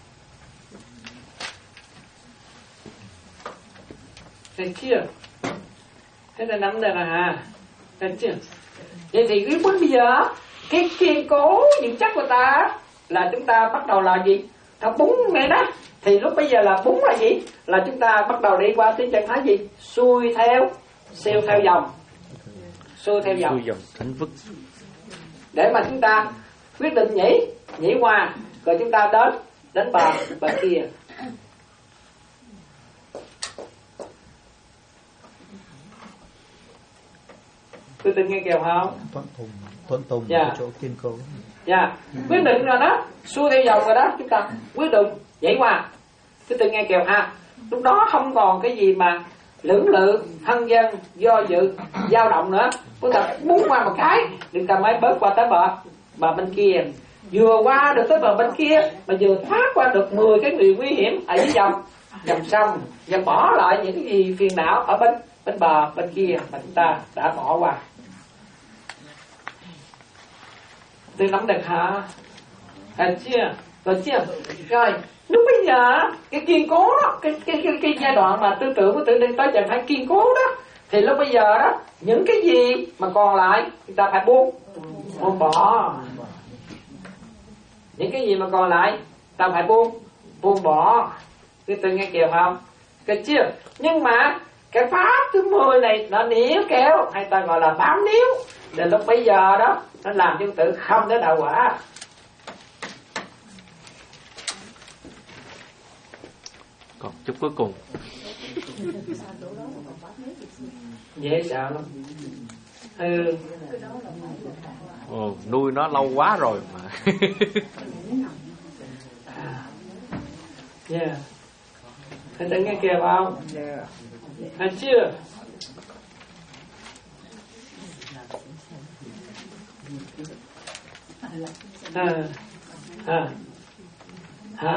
Được chưa? Thế là nắm được rồi hả? Được chưa? Vậy thì cái bước bây giờ cái kiên cố những chất của ta là chúng ta bắt đầu là gì? Ta búng này đó. Thì lúc bây giờ là búng là gì? Là chúng ta bắt đầu đi qua tới trạng thái gì? Xuôi theo, siêu theo dòng. Xuôi theo dòng. Xuôi dòng thánh vức. Để mà chúng ta quyết định nhảy, nhảy qua, rồi chúng ta đến đến bờ bờ kia. Tôi từng nghe kêu không? Thuận tùng, thuận tùng dạ. Chỗ kiên cố. Dạ, quyết định rồi đó, xuôi theo dòng rồi đó, chúng ta quyết định nhảy qua. Tôi từng nghe kêu ha. Lúc đó không còn cái gì mà lưỡng lự, thân dân, do dự, dao động nữa. Chúng ta búng qua một cái, chúng ta mới bớt qua tới bờ bờ bên kia. Vừa qua được tới bờ bên kia mà vừa thoát qua được mười cái người nguy hiểm ở dưới dòng dòng sông, và bỏ lại những cái gì phiền não ở bên bên bờ bên kia mà chúng ta đã bỏ qua. Tôi nắm được hả? Được chưa? Được chưa? Rồi lúc bây giờ cái kiên cố đó, cái cái cái, cái giai đoạn mà tư tưởng của tự đi tới trạng thái kiên cố đó, thì lúc bây giờ đó những cái gì mà còn lại chúng ta phải buông buông bỏ. Những cái gì mà còn lại ta phải buông buông bỏ. Tôi tự nghe kịp không? Được chưa? Nhưng mà cái pháp thứ mười này nó níu kéo, hay ta gọi là bám níu, đến lúc bây giờ đó nó làm cho tự không đến đạo quả. Còn chút cuối cùng. Dễ sợ lắm. Ừ. Ồ, nuôi nó lâu quá rồi mà. Yeah. Thế tự nghe kịp không? Yeah. Thấy chưa? À. À. Hả?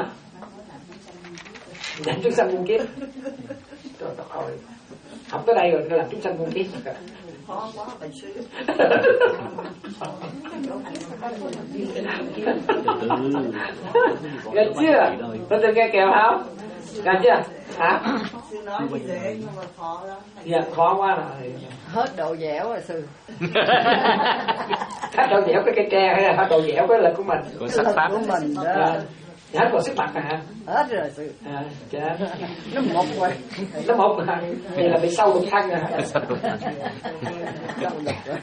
Làm chúng sanh muôn kiếp. Trời ơi. Học tới đây rồi làm chúng sanh muôn kiếp. Khó quá bệnh sư. Được chưa? Tôi tự nghe kịp không? Nghe chưa? Hả? Sư nói gì dễ nhưng mà khó lắm. Dạ, khó quá rồi. Hết độ dẻo rồi sư. Hết độ dẻo cái cây tre hay là hết độ dẻo cái lực của mình? Còn sắc pháp của mình đó. Dạ. Hết còn sức mặt hả? Hết rồi sư. À, chết. Nó một rồi. Nó một hả? Vậy là bị sâu đục thân rồi. Sâu đục rồi.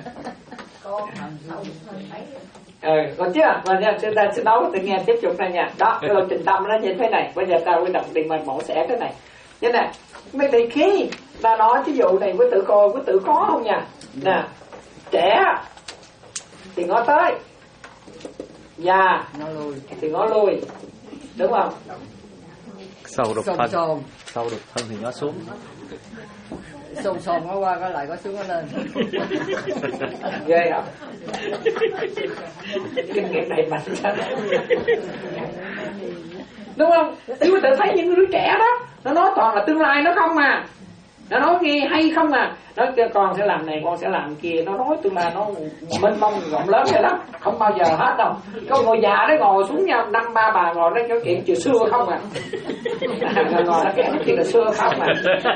Ừ, còn chưa? Và nha, chúng ta sẽ nói tự nghe tiếp tục này nha. Đó, cái lộ trình tâm nó như thế này. Bây giờ ta quy động định mệnh mẫu sẽ thế này. Như này, mấy thì khi ta nói ví dụ này với tự coi, với tự có không nha? Nè, trẻ thì ngó tới, già nó lùi thì ngó lui, đúng không? Sâu đục sồn thân, sồn sâu đục thân thì nó xuống. sồn sồn nó qua có lại có xuống nó lên. Ghê không? Kinh nghiệm này mạnh lắm. Đúng không? Chứ tự thấy những đứa trẻ đó, nó nói toàn là tương lai nó không mà, nó nói nghe hay không mà, nó kêu con sẽ làm này, con sẽ làm kia, nó nói tương lai nó mênh mông rộng lớn vậy lắm, không bao giờ hết đâu. Có người già đó ngồi xuống nhau năm ba bà ngồi nói cái chuyện chuyện xưa không à, ngồi ngồi nó kể chuyện là xưa không à.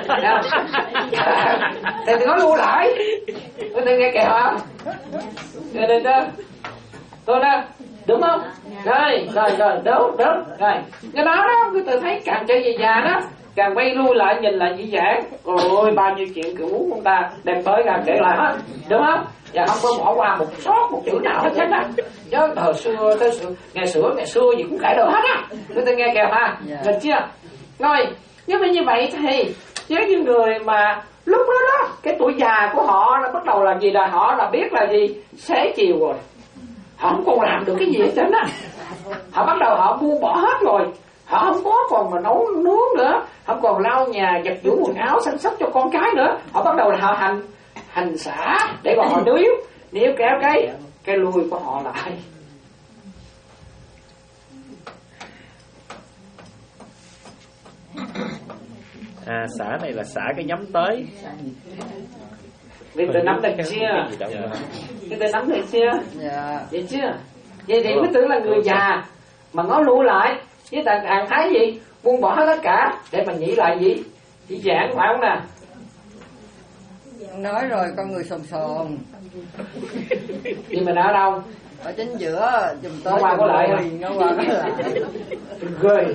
Thì nói lưu lại, tôi nghe kìa hả? Nghe đây đó, tôi đó, đúng không? Rồi, rồi, rồi, đúng, đúng, rồi. Cái đó đó, cứ tự thấy càng chơi về già đó, càng quay lui lại nhìn lại dĩ dãn. Ôi, bao nhiêu chuyện kiểu muốn ông ta đem tới ra kể lại hết, đúng không? Và không có bỏ qua một sót một chữ nào hết á. Chứ thời xưa, tới xưa, ngày xưa, ngày xưa gì cũng kể được hết á. Cứ tự nghe kìa ha, được chưa? Rồi, nhưng mà như vậy thì với những người mà lúc đó đó, cái tuổi già của họ là bắt đầu là gì, là họ là biết là gì, xế chiều rồi. Họ không còn làm được cái gì hết trơn á. Họ bắt đầu họ buông bỏ hết rồi. Họ không có còn mà nấu nướng nữa, không còn lau nhà, giặt giũ quần áo, săn sóc cho con cái nữa. Họ bắt đầu là họ hành hành xả để mà họ níu níu kéo cái cái lui của họ lại. À, xả này là xả cái nhắm tới. Vì tôi nắm được chưa? Vì tôi nắm được chưa? Dạ. Vậy chưa? Vậy thì mới tưởng là người già mà ngó lùi lại với thằng thằng thấy gì buông bỏ hết tất cả để mà nghĩ lại gì chỉ giảng phải không nè? Nói rồi con người sồn sồn. Nhưng mà ở đâu? Ở chính giữa dùng tới nó qua có lại à? Nó qua có lại. Ghê.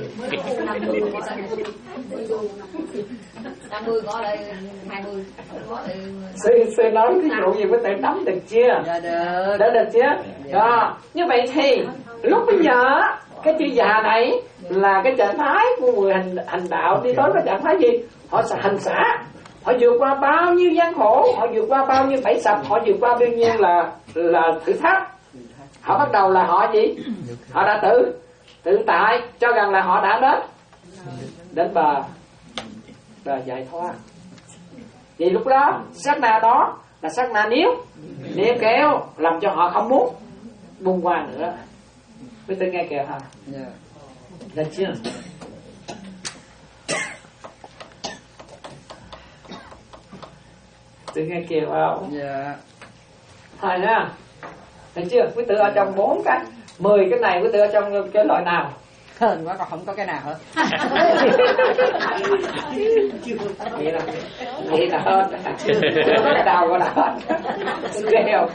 năm mươi có lại hai mươi. Sư sư nói cái vụ gì có thể nắm được chưa? Dạ được. Đã được chưa? Đó. Như vậy thì lúc bây giờ cái chữ già này là cái trạng thái của người hành hành đạo đi tới cái trạng thái gì? Họ sẽ hành xả. Họ vượt qua bao nhiêu gian khổ, họ vượt qua bao nhiêu bẫy sập, họ vượt qua bao nhiêu là là thử thách. Họ bắt đầu là họ gì? Họ đã tự tự tại cho rằng là họ đã đến đến bờ bờ giải thoát. Vì lúc đó sát na đó là sát na níu níu kéo làm cho họ không muốn buông qua nữa. Biết tôi nghe kìa hả? Dạ. Được chưa? Tôi nghe kìa không? Dạ. Thôi nha. Được chưa? Quý tử ở trong bốn cái, mười cái này quý tử ở trong cái loại nào? Hên quá còn không có cái nào hết. Vậy là vậy là hết. Chưa có cái nào gọi là hết. Ghê không?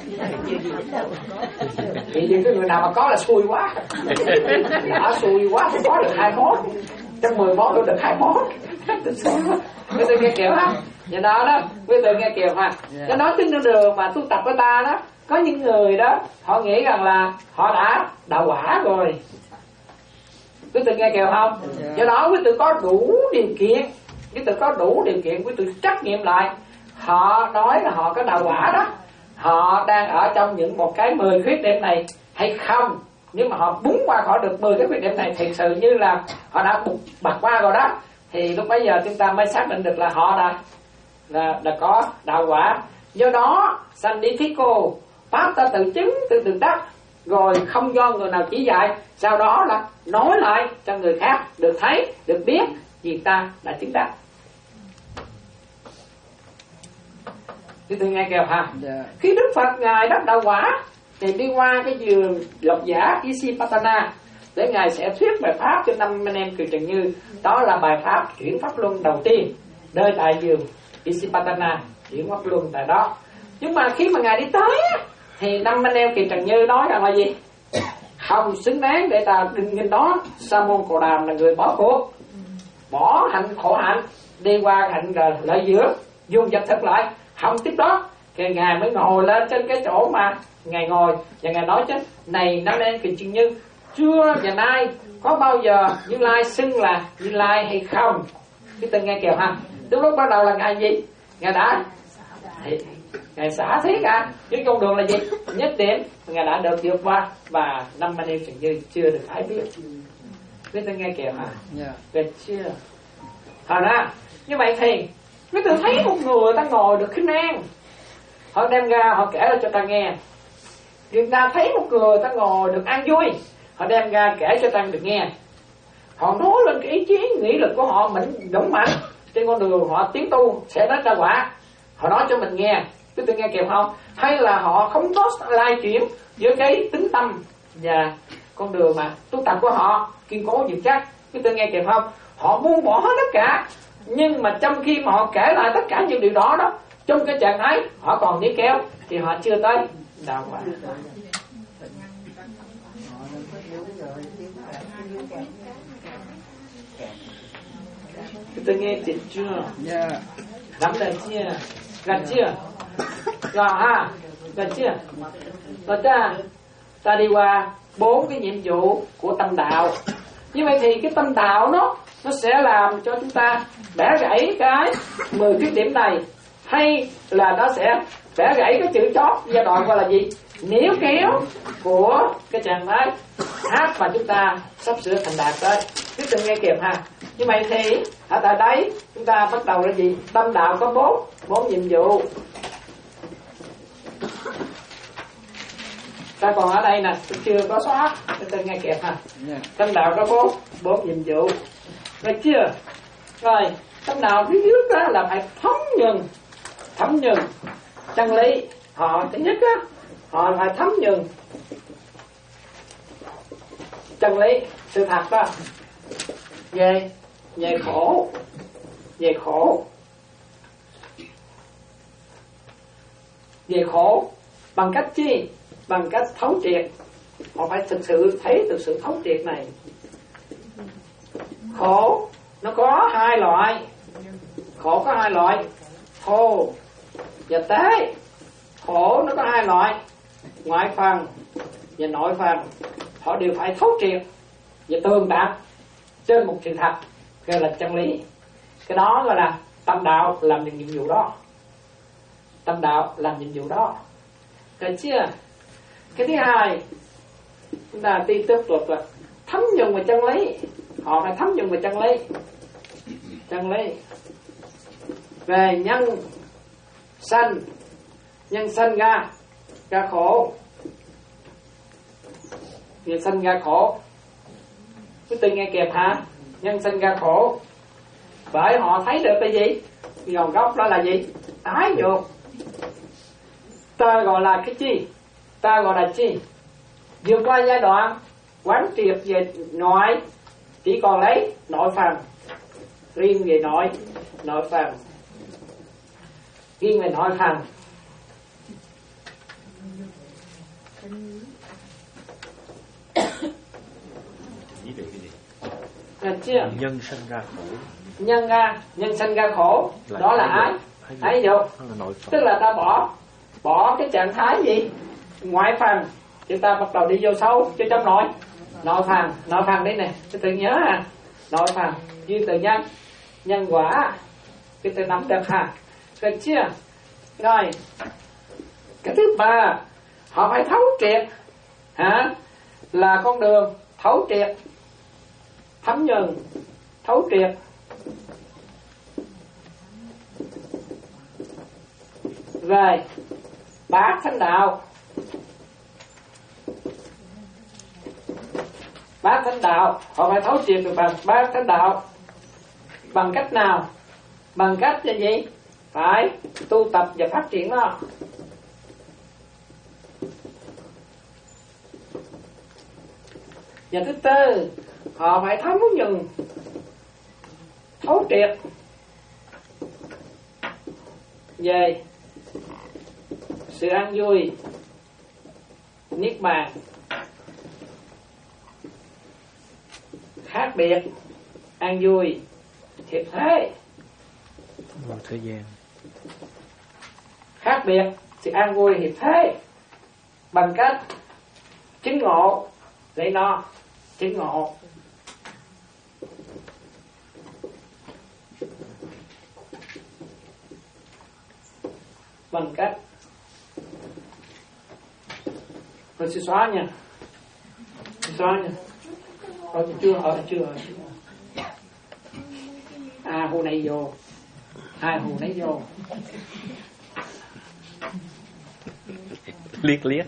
Vậy thì cái người nào mà có là xui quá. Đã xui quá thì có được hai món. Trong mười món tôi được hai món. Quý tử nghe kìa ha. Vậy đó đó, quý tử nghe kìa ha. Cái nói trên đường mà tu tập của ta đó, có những người đó họ nghĩ rằng là họ đã đạo quả rồi. Quý tử nghe kìa không? Yeah. Do đó quý tử có đủ điều kiện, quý tử có đủ điều kiện, quý tử trách nhiệm lại. Họ nói là họ có đạo quả đó, họ đang ở trong những một cái mười khuyết điểm này hay không? Nếu mà họ búng qua khỏi được mười cái khuyết điểm này, thật sự như là họ đã bật qua rồi đó, thì lúc bấy giờ chúng ta mới xác định được là họ đã là, đã có đạo quả. Do đó sanh đi thí cô pháp ta tự chứng tự tự đắc, rồi không do người nào chỉ dạy, sau đó là nói lại cho người khác được thấy, được biết vì ta đã chứng đắc. Thì tôi nghe kêu ha. Yeah. Khi Đức Phật ngài đắc đạo quả thì đi qua cái vườn Lộc Giả Isipatana, để Ngài sẽ thuyết bài pháp cho năm anh em Kiều Trần Như. Đó là bài pháp chuyển pháp luân đầu tiên nơi tại vườn Isipatana, chuyển pháp luân tại đó. Nhưng mà khi mà Ngài đi tới thì năm anh em Kiều Trần Như nói rằng là gì? Không xứng đáng để ta đinh nghinh đó. Sa môn Cồ Đàm là người bỏ cuộc, bỏ hạnh khổ hạnh, đi qua hạnh lợi giữa, dùng dập thực lại, không tiếp đó. Thì Ngài mới ngồi lên trên cái chỗ mà Ngài ngồi, và Ngài nói chứ: này năm anh Kiều Trần Như, chưa và nay có bao giờ Như Lai xưng là Như Lai hay không? Cái tên nghe kìa ha. Từ lúc bắt đầu là Ngài gì? Ngài đã thì, Ngài xả thế cả. Cái con đường là gì? Nhất điểm Ngài đã được vượt qua, và năm anh em Trần Như chưa được ai biết. Cái tên nghe kìa ha. Được chưa? Hồi ra như vậy thì mấy tôi thấy một người ta ngồi được khinh an, họ đem ra họ kể cho ta nghe. Người ta thấy một người ta ngồi được an vui, họ đem ra kể cho ta được nghe. Họ nói lên cái ý chí nghị lực của họ mình dũng mạnh trên con đường họ tiến tu sẽ đến ra quả, họ nói cho mình nghe. Cứ tôi nghe kịp không? Hay là họ không có lai chuyển giữa cái tính tâm và con đường mà tu tập của họ kiên cố vững chắc. Cứ tôi nghe kịp không? Họ buông bỏ hết tất cả, nhưng mà trong khi mà họ kể lại tất cả những điều đó đó, trong cái trạng thái họ còn níu kéo thì họ chưa tới đạo quả. Tôi nghe kịp chưa? Yeah. Nắm được chưa? Gần chưa? Rồi ha, gần chưa? Rồi ta ta đi qua bốn cái nhiệm vụ của tâm đạo. Như vậy thì cái tâm đạo nó nó sẽ làm cho chúng ta bẻ gãy cái mười khuyết điểm này, hay là nó sẽ bẻ gãy cái chữ chót giai đoạn gọi là gì? Níu kéo của cái trạng thái hát mà chúng ta sắp sửa thành đạt tới. Tiếp tục nghe kịp ha. Như vậy thì ở tại đấy chúng ta bắt đầu là gì? Tâm đạo có bốn bốn nhiệm vụ. Ta còn ở đây nè, tôi chưa có xóa, tôi nghe kịp ha. Tâm đạo có bốn bốn nhiệm vụ. Rồi chưa? Rồi tâm đạo phía trước đó là phải thấm nhuần, thấm nhuần chân lý. Họ thứ nhất á, họ phải thấm nhuần chân lý, sự thật đó, về về khổ, về khổ, về khổ bằng cách chi? Bằng cách thấu triệt. Họ phải thực sự thấy được sự thấu triệt này. Khổ nó có hai loại, khổ có hai loại, thô và tế. Khổ nó có hai loại, ngoại phần và nội phần. Họ đều phải thấu triệt và tường đạt trên một sự thật, gọi là chân lý. Cái đó gọi là tâm đạo làm những nhiệm vụ đó. Tâm đạo làm nhiệm vụ đó. Được chưa? Cái thứ hai, chúng ta đi tiếp tục là thấm nhuần vào chân lý. Họ phải thấm nhuần vào chân lý. Chân lý về nhân sanh, nhân sanh ra ra khổ, nhân sanh ra khổ. Quý vị nghe kịp hả? Nhân sanh ra khổ. Bởi họ thấy được cái gì? Nguồn gốc đó là gì? Ái dục. Ta gọi là cái chi? Ta gọi là chi? Vượt qua giai đoạn quán triệt về nội, chỉ còn lấy nội phần, riêng về nội nội phần, riêng về nội phần. Được chưa? Nhân sinh ra khổ. Nhân ra, nhân sinh ra khổ, là đó là ái, ái dục. Tức là ta bỏ bỏ cái trạng thái gì? Ngoại phần. Chúng ta bắt đầu đi vô sâu cho trong nội nội phần. Nội phần đây nè, cái từ nhớ ha. Nội phần như từ nhân, nhân quả, cái từ nắm được ha. Được chưa? Rồi cái thứ ba, họ phải thấu triệt hả? Là con đường thấu triệt, thấm nhuần, thấu triệt. Về bát thánh đạo. Bát thánh đạo, họ phải thấu triệt được bằng bát thánh đạo. Bằng cách nào? Bằng cách là gì? Phải tu tập và phát triển nó. Và thứ tư, họ phải thấm nhuần, thấu triệt về sự an vui, niết bàn, khác biệt, an vui, thiệt thế. Một thời gian. Khác biệt, sự an vui thiệt thế bằng cách chứng ngộ, lấy nó chứng ngộ. Bằng cách rồi sẽ xóa nha, xóa nha. Ở chưa, ở chưa, ở chưa. À hồ này vô, hai hồ này vô. Liếc liếc.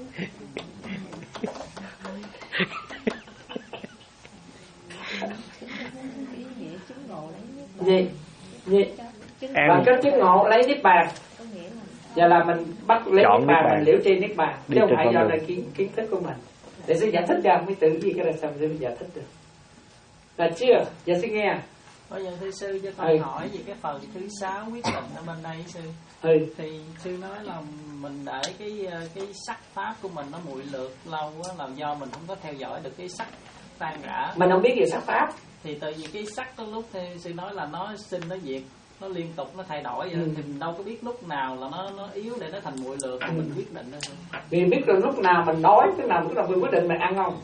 Gì? Gì? Bằng cách chứng ngộ lấy niết bàn. Giờ là mình bắt lấy niết bàn, mình liễu tri niết bàn, chứ không phải do là kiến kiến thức của mình. Để sư giải thích ra mới tự gì cái là sao sư giải thích được. Là chưa? Giờ sư nghe. Bây giờ thưa sư cho con ừ. hỏi về cái phần thứ sáu quyết định ở bên đây sư. Ừ. Thì sư nói là mình để cái cái sắc pháp của mình nó muội lượt lâu á, là do mình không có theo dõi được cái sắc tan rã. Mình không biết về sắc pháp. Thì tại vì cái sắc có lúc thì sư nói là nó sinh nó diệt, nó liên tục nó thay đổi vậy, ừ. thì mình đâu có biết lúc nào là nó nó yếu để nó thành muội lượt, ừ. mình quyết định đó. Vì biết được lúc nào mình đói, lúc nào lúc nào mình quyết định mình ăn không.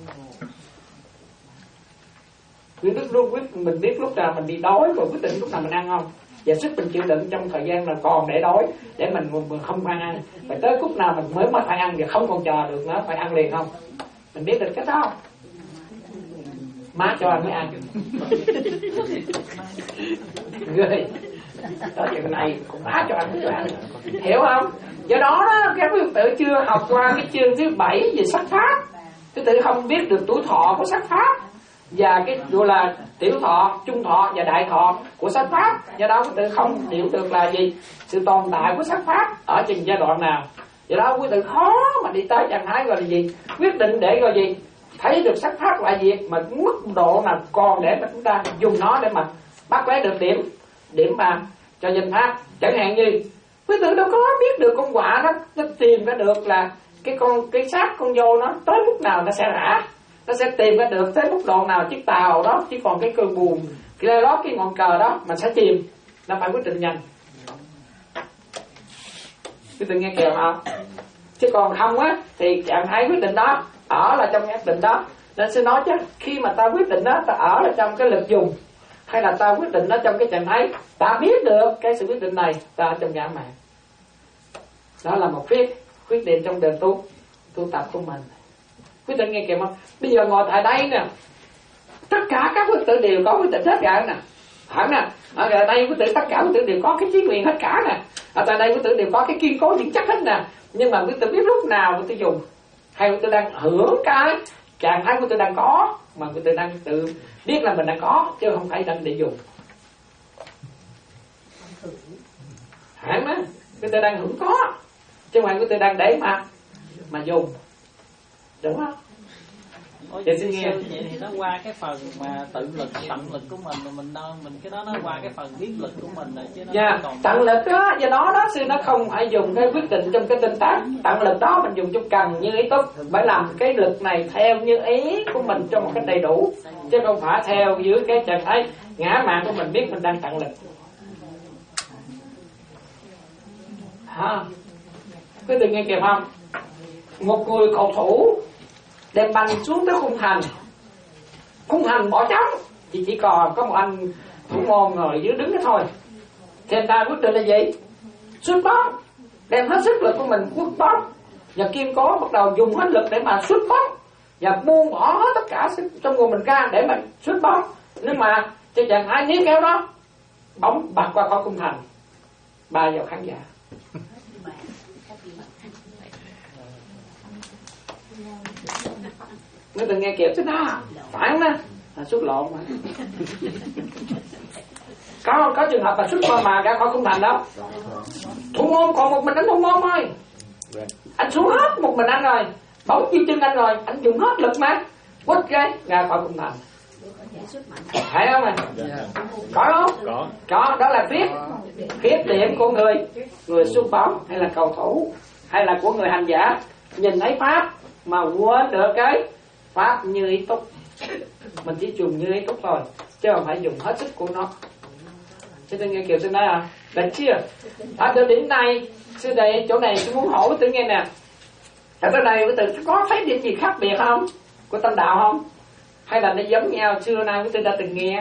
Vì biết luôn quyết mình biết lúc nào mình bị đói rồi quyết định lúc nào mình ăn không. Và sức mình chịu đựng trong thời gian là còn để đói, để mình, mình không phải ăn. Phải tới lúc nào mình mới mới phải ăn và không còn chờ được nữa, phải ăn liền không. Mình biết được cái đó không? Má cho ăn mới ăn. Ghê. Tới chuyện này má cho ăn mới cho ăn. Hiểu không? Do đó đó, các quý tự chưa học qua cái chương thứ bảy về sắc pháp. Quý tự không biết được tuổi thọ của sắc pháp. Và cái gọi là tiểu thọ, trung thọ và đại thọ của sắc pháp. Do đó quý tự không hiểu được là gì? Sự tồn tại của sắc pháp ở từng giai đoạn nào. Do đó quý tự khó mà đi tới trạng thái gọi là gì? Quyết định để gọi gì? Thấy được sắc pháp là gì mà mức độ nào còn để mà chúng ta dùng nó để mà bắt lấy được điểm điểm mà cho danh pháp. Chẳng hạn như quý tử đâu có biết được con quạ đó, nó tìm ra được là cái con cái xác con vô nó tới lúc nào nó sẽ rã, nó sẽ tìm ra được tới mức độ nào chiếc tàu đó chỉ còn cái cơn buồm, cái đó cái ngọn cờ đó mà sẽ chìm. Nó phải quyết định nhanh. Quý tử nghe kìa không? Chứ còn không á thì trạng thái quyết định đó ở là trong cái quyết định đó. Nên sư nói chứ khi mà ta quyết định đó, ta ở là trong cái lực dùng, hay là ta quyết định đó trong cái trạng thái ta biết được cái sự quyết định này, ta ở trong ngã mạn. Đó là một quyết quyết định trong đời tu tu tập của mình. Quý vị nghe kìa không? Bây giờ ngồi tại đây nè, tất cả các quý tử đều có quyết định hết cả nè. Hẳn nè, ở đây quý tử tất cả quý tử đều có cái chí nguyện hết cả nè. Ở tại đây quý tử đều có cái kiên cố vững chắc hết nè. Nhưng mà quý tử biết lúc nào quý tử dùng, hay quý tử đang hưởng cái trạng thái quý tử đang có, mà quý tử đang tự biết là mình đang có, chứ không phải đang để dùng. Hẳn đó, quý tử đang hưởng có, chứ không phải quý tử đang để mà mà dùng. Đúng không? Ôi, vậy, sư, vậy thì nó qua cái phần mà tự lực, tận lực của mình, mà mình đâu mình cái đó nó qua cái phần biết lực của mình rồi chứ nó yeah, còn tận lực đó, do đó đó sư nó không phải dùng cái quyết định trong cái tinh tác. Tận lực đó mình dùng trong cần như ý túc, phải làm cái lực này theo như ý của mình cho một cách đầy đủ, chứ không phải theo dưới cái trạng thái ngã mạn của mình biết mình đang tận lực. Hả? Quý vị nghe kịp không? Một người cầu thủ đem banh xuống tới khung thành, khung thành bỏ trống thì chỉ còn có một anh thủ môn ngồi dưới đứng đó thôi. Thì anh ta quyết định là gì? Sút bóng, đem hết sức lực của mình quất bóng, và kiên cố bắt đầu dùng hết lực để mà sút bóng và buông bỏ hết tất cả sức trong người mình ra để mà sút bóng. Nhưng mà cho chàng ai níu kéo đó, bóng bật qua khỏi khung thành, bay vào khán giả. Ngươi từng nghe kịp thế đó, phản đó là xuất lộn mà. Có có trường hợp là xuất mà mà ra khỏi khung thành đó. Thủ môn còn một mình đánh thủ môn thôi. Anh xuống hết một mình anh rồi, bóng chiêu chân anh rồi, anh dùng hết lực mà. quất cái ra khỏi cung thành. Phải không ạ? Có không? Có. Có, đó là khuyết khuyết điểm của người người xung bóng hay là cầu thủ hay là của người hành giả, nhìn thấy pháp mà quên được cái pháp như ý túc. Mình chỉ dùng như ý túc thôi, chứ không phải dùng hết sức của nó. Chứ tôi nghe kiểu tôi nói à, được chưa? Ở từ điểm này, sư đệ chỗ này tôi muốn hỏi tôi nghe nè. Ở chỗ này tôi có thấy điểm gì khác biệt không? Của tâm đạo không? Hay là nó giống nhau, xưa nay tôi đã từng nghe?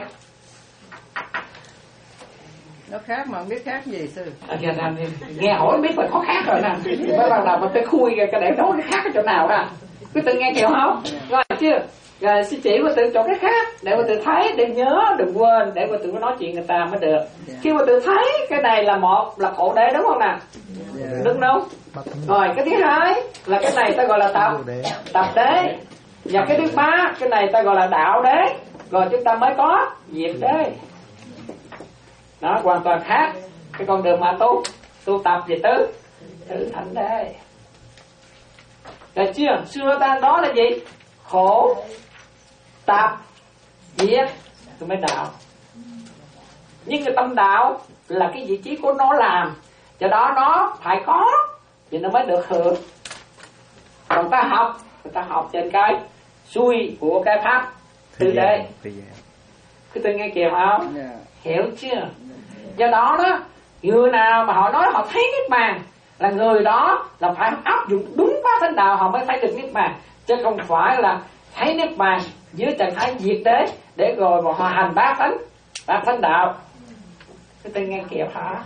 Nó khác mà không biết khác gì sư. À, kìa, là, nghe hỏi biết là có khác rồi nè. Mới bắt đầu mình phải khui cái để đó nó khác ở chỗ nào ra. Quý tự nghe kiểu không? Rồi chưa? Rồi sư chỉ quý tự chỗ cái khác để quý tự thấy, để nhớ, đừng quên, để quý tự có nói chuyện người ta mới được. Khi quý tự thấy cái này là một là khổ đế đúng không nè? Đúng đúng. Rồi cái thứ hai là cái này ta gọi là tập tập đế. Và cái thứ ba cái này ta gọi là đạo đế. Rồi chúng ta mới có diệt đế. Nó hoàn toàn khác cái con đường mà tu tu tập về tứ tứ thánh đế. Được chưa? Xưa ta đó là gì? Khổ tập diệt rồi mới đạo. Nhưng cái tâm đạo là cái vị trí của nó làm, do đó nó phải có thì nó mới được hưởng. Còn ta học, người ta học trên cái xuôi của cái pháp tư đế. Cứ tôi nghe kìa không? Hiểu chưa? Do đó đó, người nào mà họ nói họ thấy niết bàn là người đó là phải áp dụng đúng pháp thánh đạo họ mới thấy được niết bàn, chứ không phải là thấy niết bàn dưới trạng thái diệt đế để rồi mà họ hành bát thánh bát thánh đạo. Quý tôi nghe kịp hả?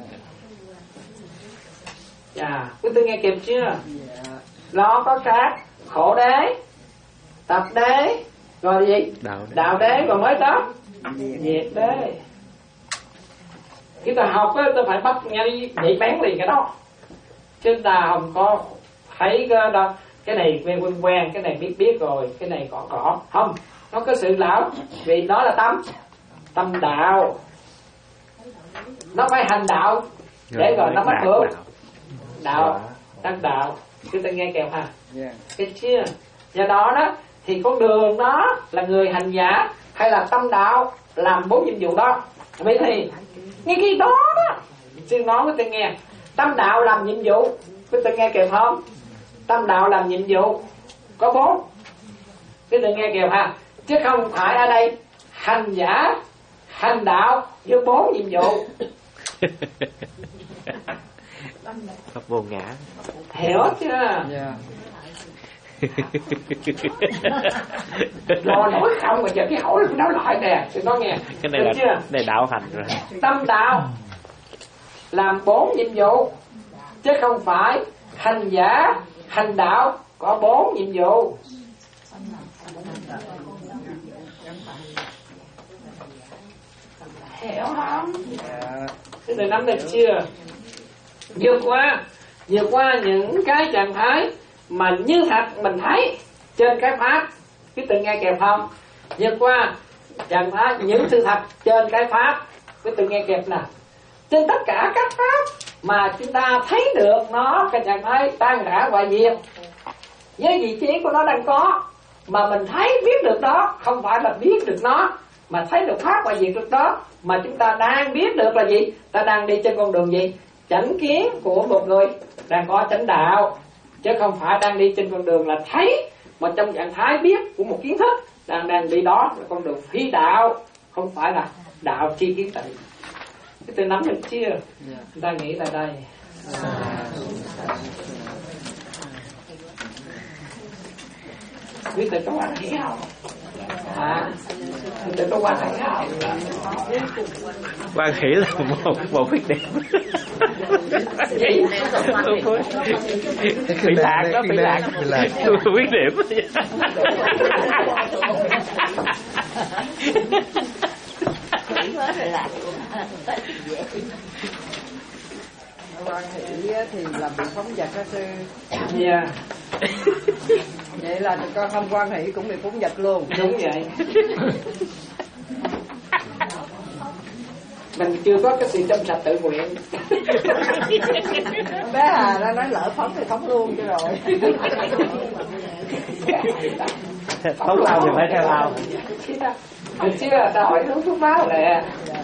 Dạ, quý tôi nghe kịp chưa? Nó có khác khổ đế, tập đế, rồi gì? Đạo đế, đạo đế rồi mới tới diệt đế. Khi ta học á, ta phải bắt ngay nhảy bén liền cái đó, chứ ta không có thấy cái đó, cái này quen quen quen, cái này biết biết rồi, cái này còn có không, nó có sự lão, vì đó là tâm tâm đạo, nó phải hành đạo để rồi nó mới hưởng đạo tăng đạo. Chúng ta nghe kèm ha, cái chưa? Do đó đó thì con đường đó là người hành giả hay là tâm đạo làm bốn nhiệm vụ đó. Vậy thì ngay khi đó đó sư nói với tôi nghe, tâm đạo làm nhiệm vụ, với tôi nghe kèm không? Tâm đạo làm nhiệm vụ có bốn, với tôi nghe kèm ha, chứ không phải ở đây hành giả hành đạo với bốn nhiệm vụ. Pháp vô ngã. Hiểu chưa? Yeah. Lo nói không mà giờ cái hỏi nó nói lại nè, tôi nói nghe. Cái này là chưa? Này đạo hành rồi. Tâm đạo làm bốn nhiệm vụ, chứ không phải hành giả hành đạo có bốn nhiệm vụ. Hiểu không? Cái này nắm được chưa? Vượt qua vượt qua những cái trạng thái mà như thật mình thấy trên cái pháp, cái tự nghe kèm không? Vượt qua trạng thái những sự thật trên cái pháp, cái tự nghe kèm nè. Trên tất cả các pháp mà chúng ta thấy được nó cái trạng thái tan rã hoại diệt với vị trí của nó đang có, mà mình thấy biết được đó, không phải là biết được nó mà thấy được pháp hoại diệt được đó, mà chúng ta đang biết được là gì? Ta đang đi trên con đường gì? Chánh kiến của một người đang có chánh đạo, chứ không phải đang đi trên con đường là thấy mà trong trạng thái biết của một kiến thức. Đang đang đi đó là con đường phi đạo, không phải là đạo chi kiến tị. Cái từ nắm được chưa? Chúng ta nghĩ là đây. Quý tử có quan hệ không? À, quý tử có quan hệ không? Quan hệ là một một khuyết điểm. Gì? Bị lạc đó, bị lạc. Khuyết điểm. Quan hệ thì là bị phóng dật đó sư. Dạ. Vậy là con không quan hệ cũng bị phóng dật luôn. Đúng vậy. Mình chưa có cái sự trong sạch tự nguyện. Bé Hà nó nói lỡ phóng thì phóng luôn cho rồi. Phóng lao thì phải theo lao. Được chưa? Ta hỏi hướng phước báo nè.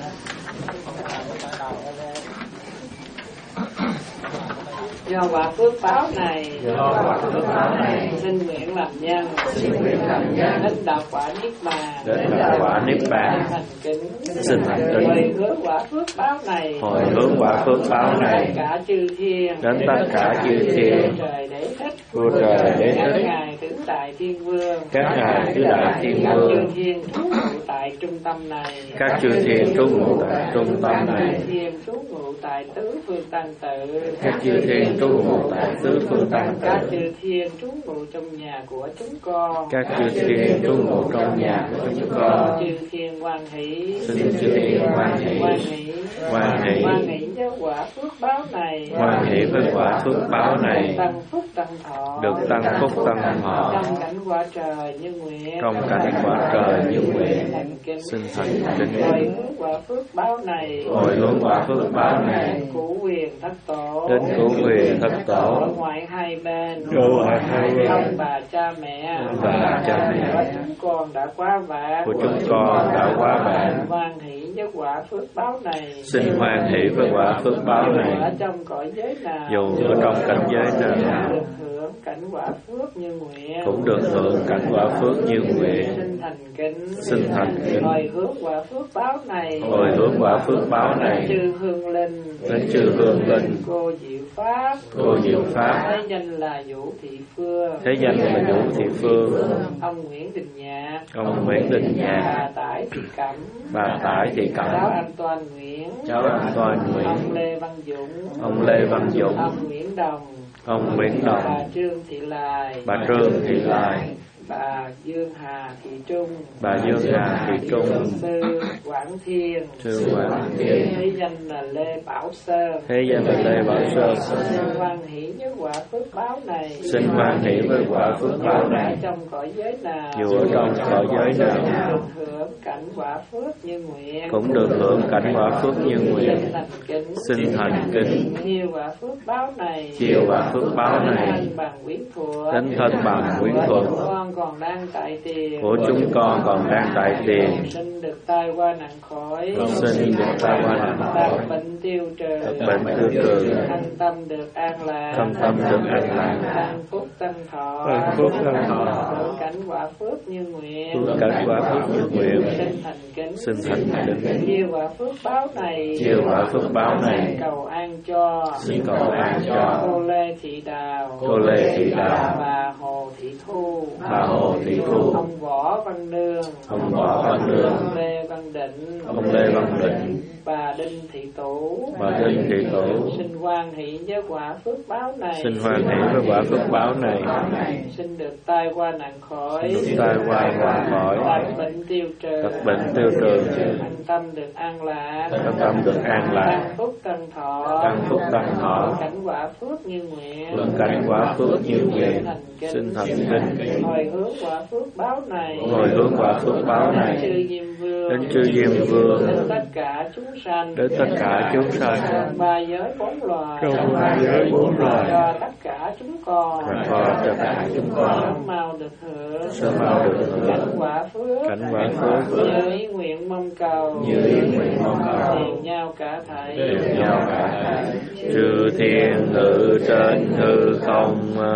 Do quả phước báo này, do quả phước báo này, xin nguyện làm nhân, xin nguyện làm nhân, đến đạo quả niết bàn, đến đạo quả niết bàn, thành kính, xin thành kính, hồi hướng quả phước báo này, hồi hướng quả phước báo này, tất cả chư thiên, đến tất cả chư thiên, trời đế thích, vua trời đế các thích, ngài tứ đại thiên vương, các ngài tứ đại thiên các vương, chư thiên trú ngụ tại trung tâm này, các chư thiên trú ngụ tại trung tâm các này, chư thiên trú ngụ tại tứ phương tăng tự, các chư thiên trú ngụ tại tứ phương tăng các tự, chư thiên trú ngụ trong nhà của chúng con, các chư thiên trú ngụ trong nhà của chúng con, chư thiên hoan hỷ, xin chư thiên hoan hỷ, hoan hỷ, hoan hỷ, hoan hỷ với quả phước báo này, hoan hỷ với quả phước báo này, tăng phúc tăng thọ, được tăng phúc tăng thọ, trong cảnh quả trời như nguyện, trong cảnh quả trời như nguyện, thành kính, xin thành kính, hồi hướng quả phước báo này, hồi hướng quả phước báo này, cửu quyền thất tổ, đến cửu quyền thất tổ, ở ngoại hai bên, ở ngoại hai bên, ông bà cha mẹ, và cha mẹ và chúng con đã quá vãng, của chúng con đã quá vãng, hoan hỷ với quả phước báo này, xin hoan hỷ với quả phước báo dù này, ở trong cõi giới nào, dù ở trong cảnh giới nào được hưởng cảnh quả phước như nguyện, cũng được hưởng cảnh quả phước như nguyện, xin thành kính, xin thành kính, hồi hướng quả phước báo này, hồi hướng quả phước báo này, chư hương linh, đến chư hương linh, cô diệu pháp, cô diệu pháp, thế danh là Vũ Thị Phương, thế danh là Vũ Thị Phương, ông Nguyễn Đình Nhạc, ông Nguyễn Đình Nhạc, bà Tải Thị Cẩm, bà Tải Thị cháu Cẩm, anh Toàn Nguyễn, cháu anh Toàn Nguyễn, ông Lê Văn Dũng, ông Lê Văn Dũng, ông Nguyễn Đồng, ông Nguyễn bà Đồng, Trương Thị Lai, bà Trương Thị Lai, bà Dương Hà Thị Trung, bà Dương Hà Thị Trung, sư Quảng Thiên, sư Quảng Thiên, thế danh là Lê Bảo Sơn, thế danh là Lê Bảo Sơn, xin hoan hỷ với quả phước báo này, xin hoan hỷ với quả phước báo này, trong cõi giới nào, dù ở trong cõi giới nào được hưởng cảnh quả phước như nguyện, cũng được hưởng cảnh quả phước như nguyện, xin thành kính, xin thành kính, nhiều quả phước báo này, chiều quả phước báo này, thân bằng quyến thuộc, đến thân bằng quyến thuộc, con còn đang tại tiền, của chúng con còn đang tại tiền, xin được tai qua nạn khỏi, xin được tai qua nạn khỏi, tật bệnh tiêu trừ, bệnh tiêu trừ, thân tâm được an lạc, thân tâm được an lạc, tăng phúc tăng thọ, tăng phúc tăng thọ, hưởng cảnh quả phước như nguyện, hưởng cảnh quả phước như nguyện, xin thành kính, xin thành kính, chiều quả phước báo này, chiều quả phước báo này, cầu an cho, xin cầu an cho cô Lê Thị Đào, cô Lê Thị Đào, bà Hồ Thị Thu, bà Hồ Thị Thu, ông Võ Văn Nương, ông Võ Văn Nương, ông Lê Văn Định, ông Lê Văn Định, bà Đinh Thị Tú, bà Đinh Thị Tổ, xin hoan hỷ với quả phước báo này, xin hoan hỷ với quả phước báo này, xin được tai qua nạn khỏi, được tai qua nạn khỏi, tật bệnh tiêu trừ, tật bệnh tiêu trừ, thân tâm được an lạc, thân tâm được an lạc, tăng phúc tăng thọ, tăng phúc tăng thọ, cảnh quả phước như nguyện, hưởng cảnh quả phước như nguyện, xin thành kính, hồi hướng quả phước báo này, hồi hướng quả phước báo này, chư Diêm Vương, đến chư Diêm Vương, đến tất cả chúng sanh, đến tất cả chúng sanh, trong ba giới bốn loài, trong ba giới bốn loài, cho tất cả chúng con, và cho tất cả chúng con, sớm mau được hưởng, sớm mau được hưởng cảnh quả phước, cảnh quả phước, như ý nguyện mong cầu, như ý nguyện mong cầu, đều nhau cả thảy, đều nhau cả thảy. Chư thiên ngự trên hư không,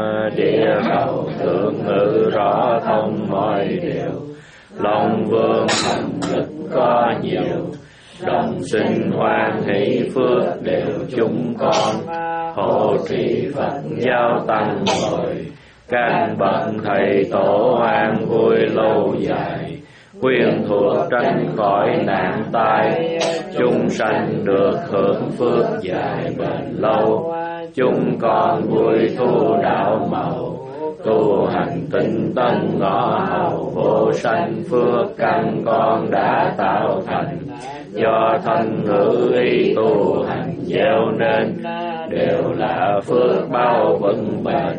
địa cầu thượng ngự rõ thông mọi điều, Long Vương thần lực có nhiều, đồng sinh hoan hỷ phước đều chúng con, hộ trì Phật giáo tăng bồi, các bậc thầy tổ an vui lâu dài, khuyên thuộc tránh khỏi nạn tai, chúng sanh được hưởng phước dài bền lâu, chúng con vui thu đạo màu, tu hành tinh tấn ngõ hầu, vô sanh phước căn con đã tạo thành, do thân ngữ ý tu hành gieo nên, đều là phước bao vững bền,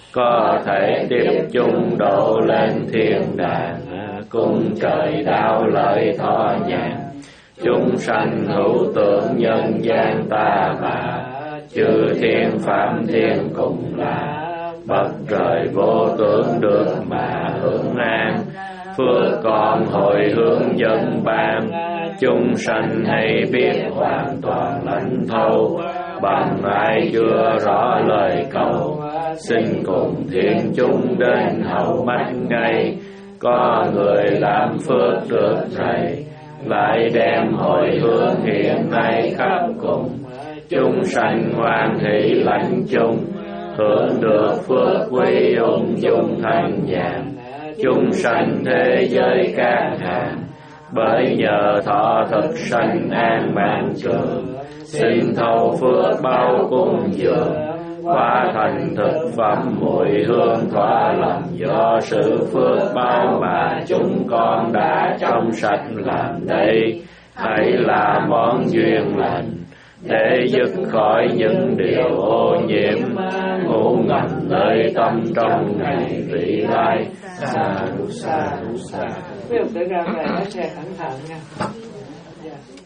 có thể tiếp chung độ lên thiên đàng, cung trời đạo lợi thọ nhàn, chúng sanh hữu tưởng nhân gian ta bà, chư thiên phạm thiên cùng là, bậc trời vô tưởng được mà hưởng an. Phước còn hồi hướng dân ban, chúng sanh hay biết hoàn toàn lãnh thấu. Bằng ai chưa rõ lời cầu, xin cùng thiên chúng đến hầu mắt ngay. Có người làm phước được rầy, lại đem hồi hướng hiện nay khắp cùng. Chúng sanh hoan hỷ lãnh chung, hưởng được phước quý ung dung thanh nhàn. Chúng sanh thế giới các hàng, bởi nhờ thọ thực sanh an mạng trường. Xin thâu phước bao cung dường, hóa thành thực phẩm mùi hương thỏa lòng. Do sự phước bao mà chúng con đã trong sạch làm đây, hãy là món duyên lành để dứt khỏi những điều ô nhiễm ngủ ngầm nơi tâm trong ngày vị lai. Sa du sa du sa. Quý ông tự ra về nói xe cẩn thận nha. Yeah.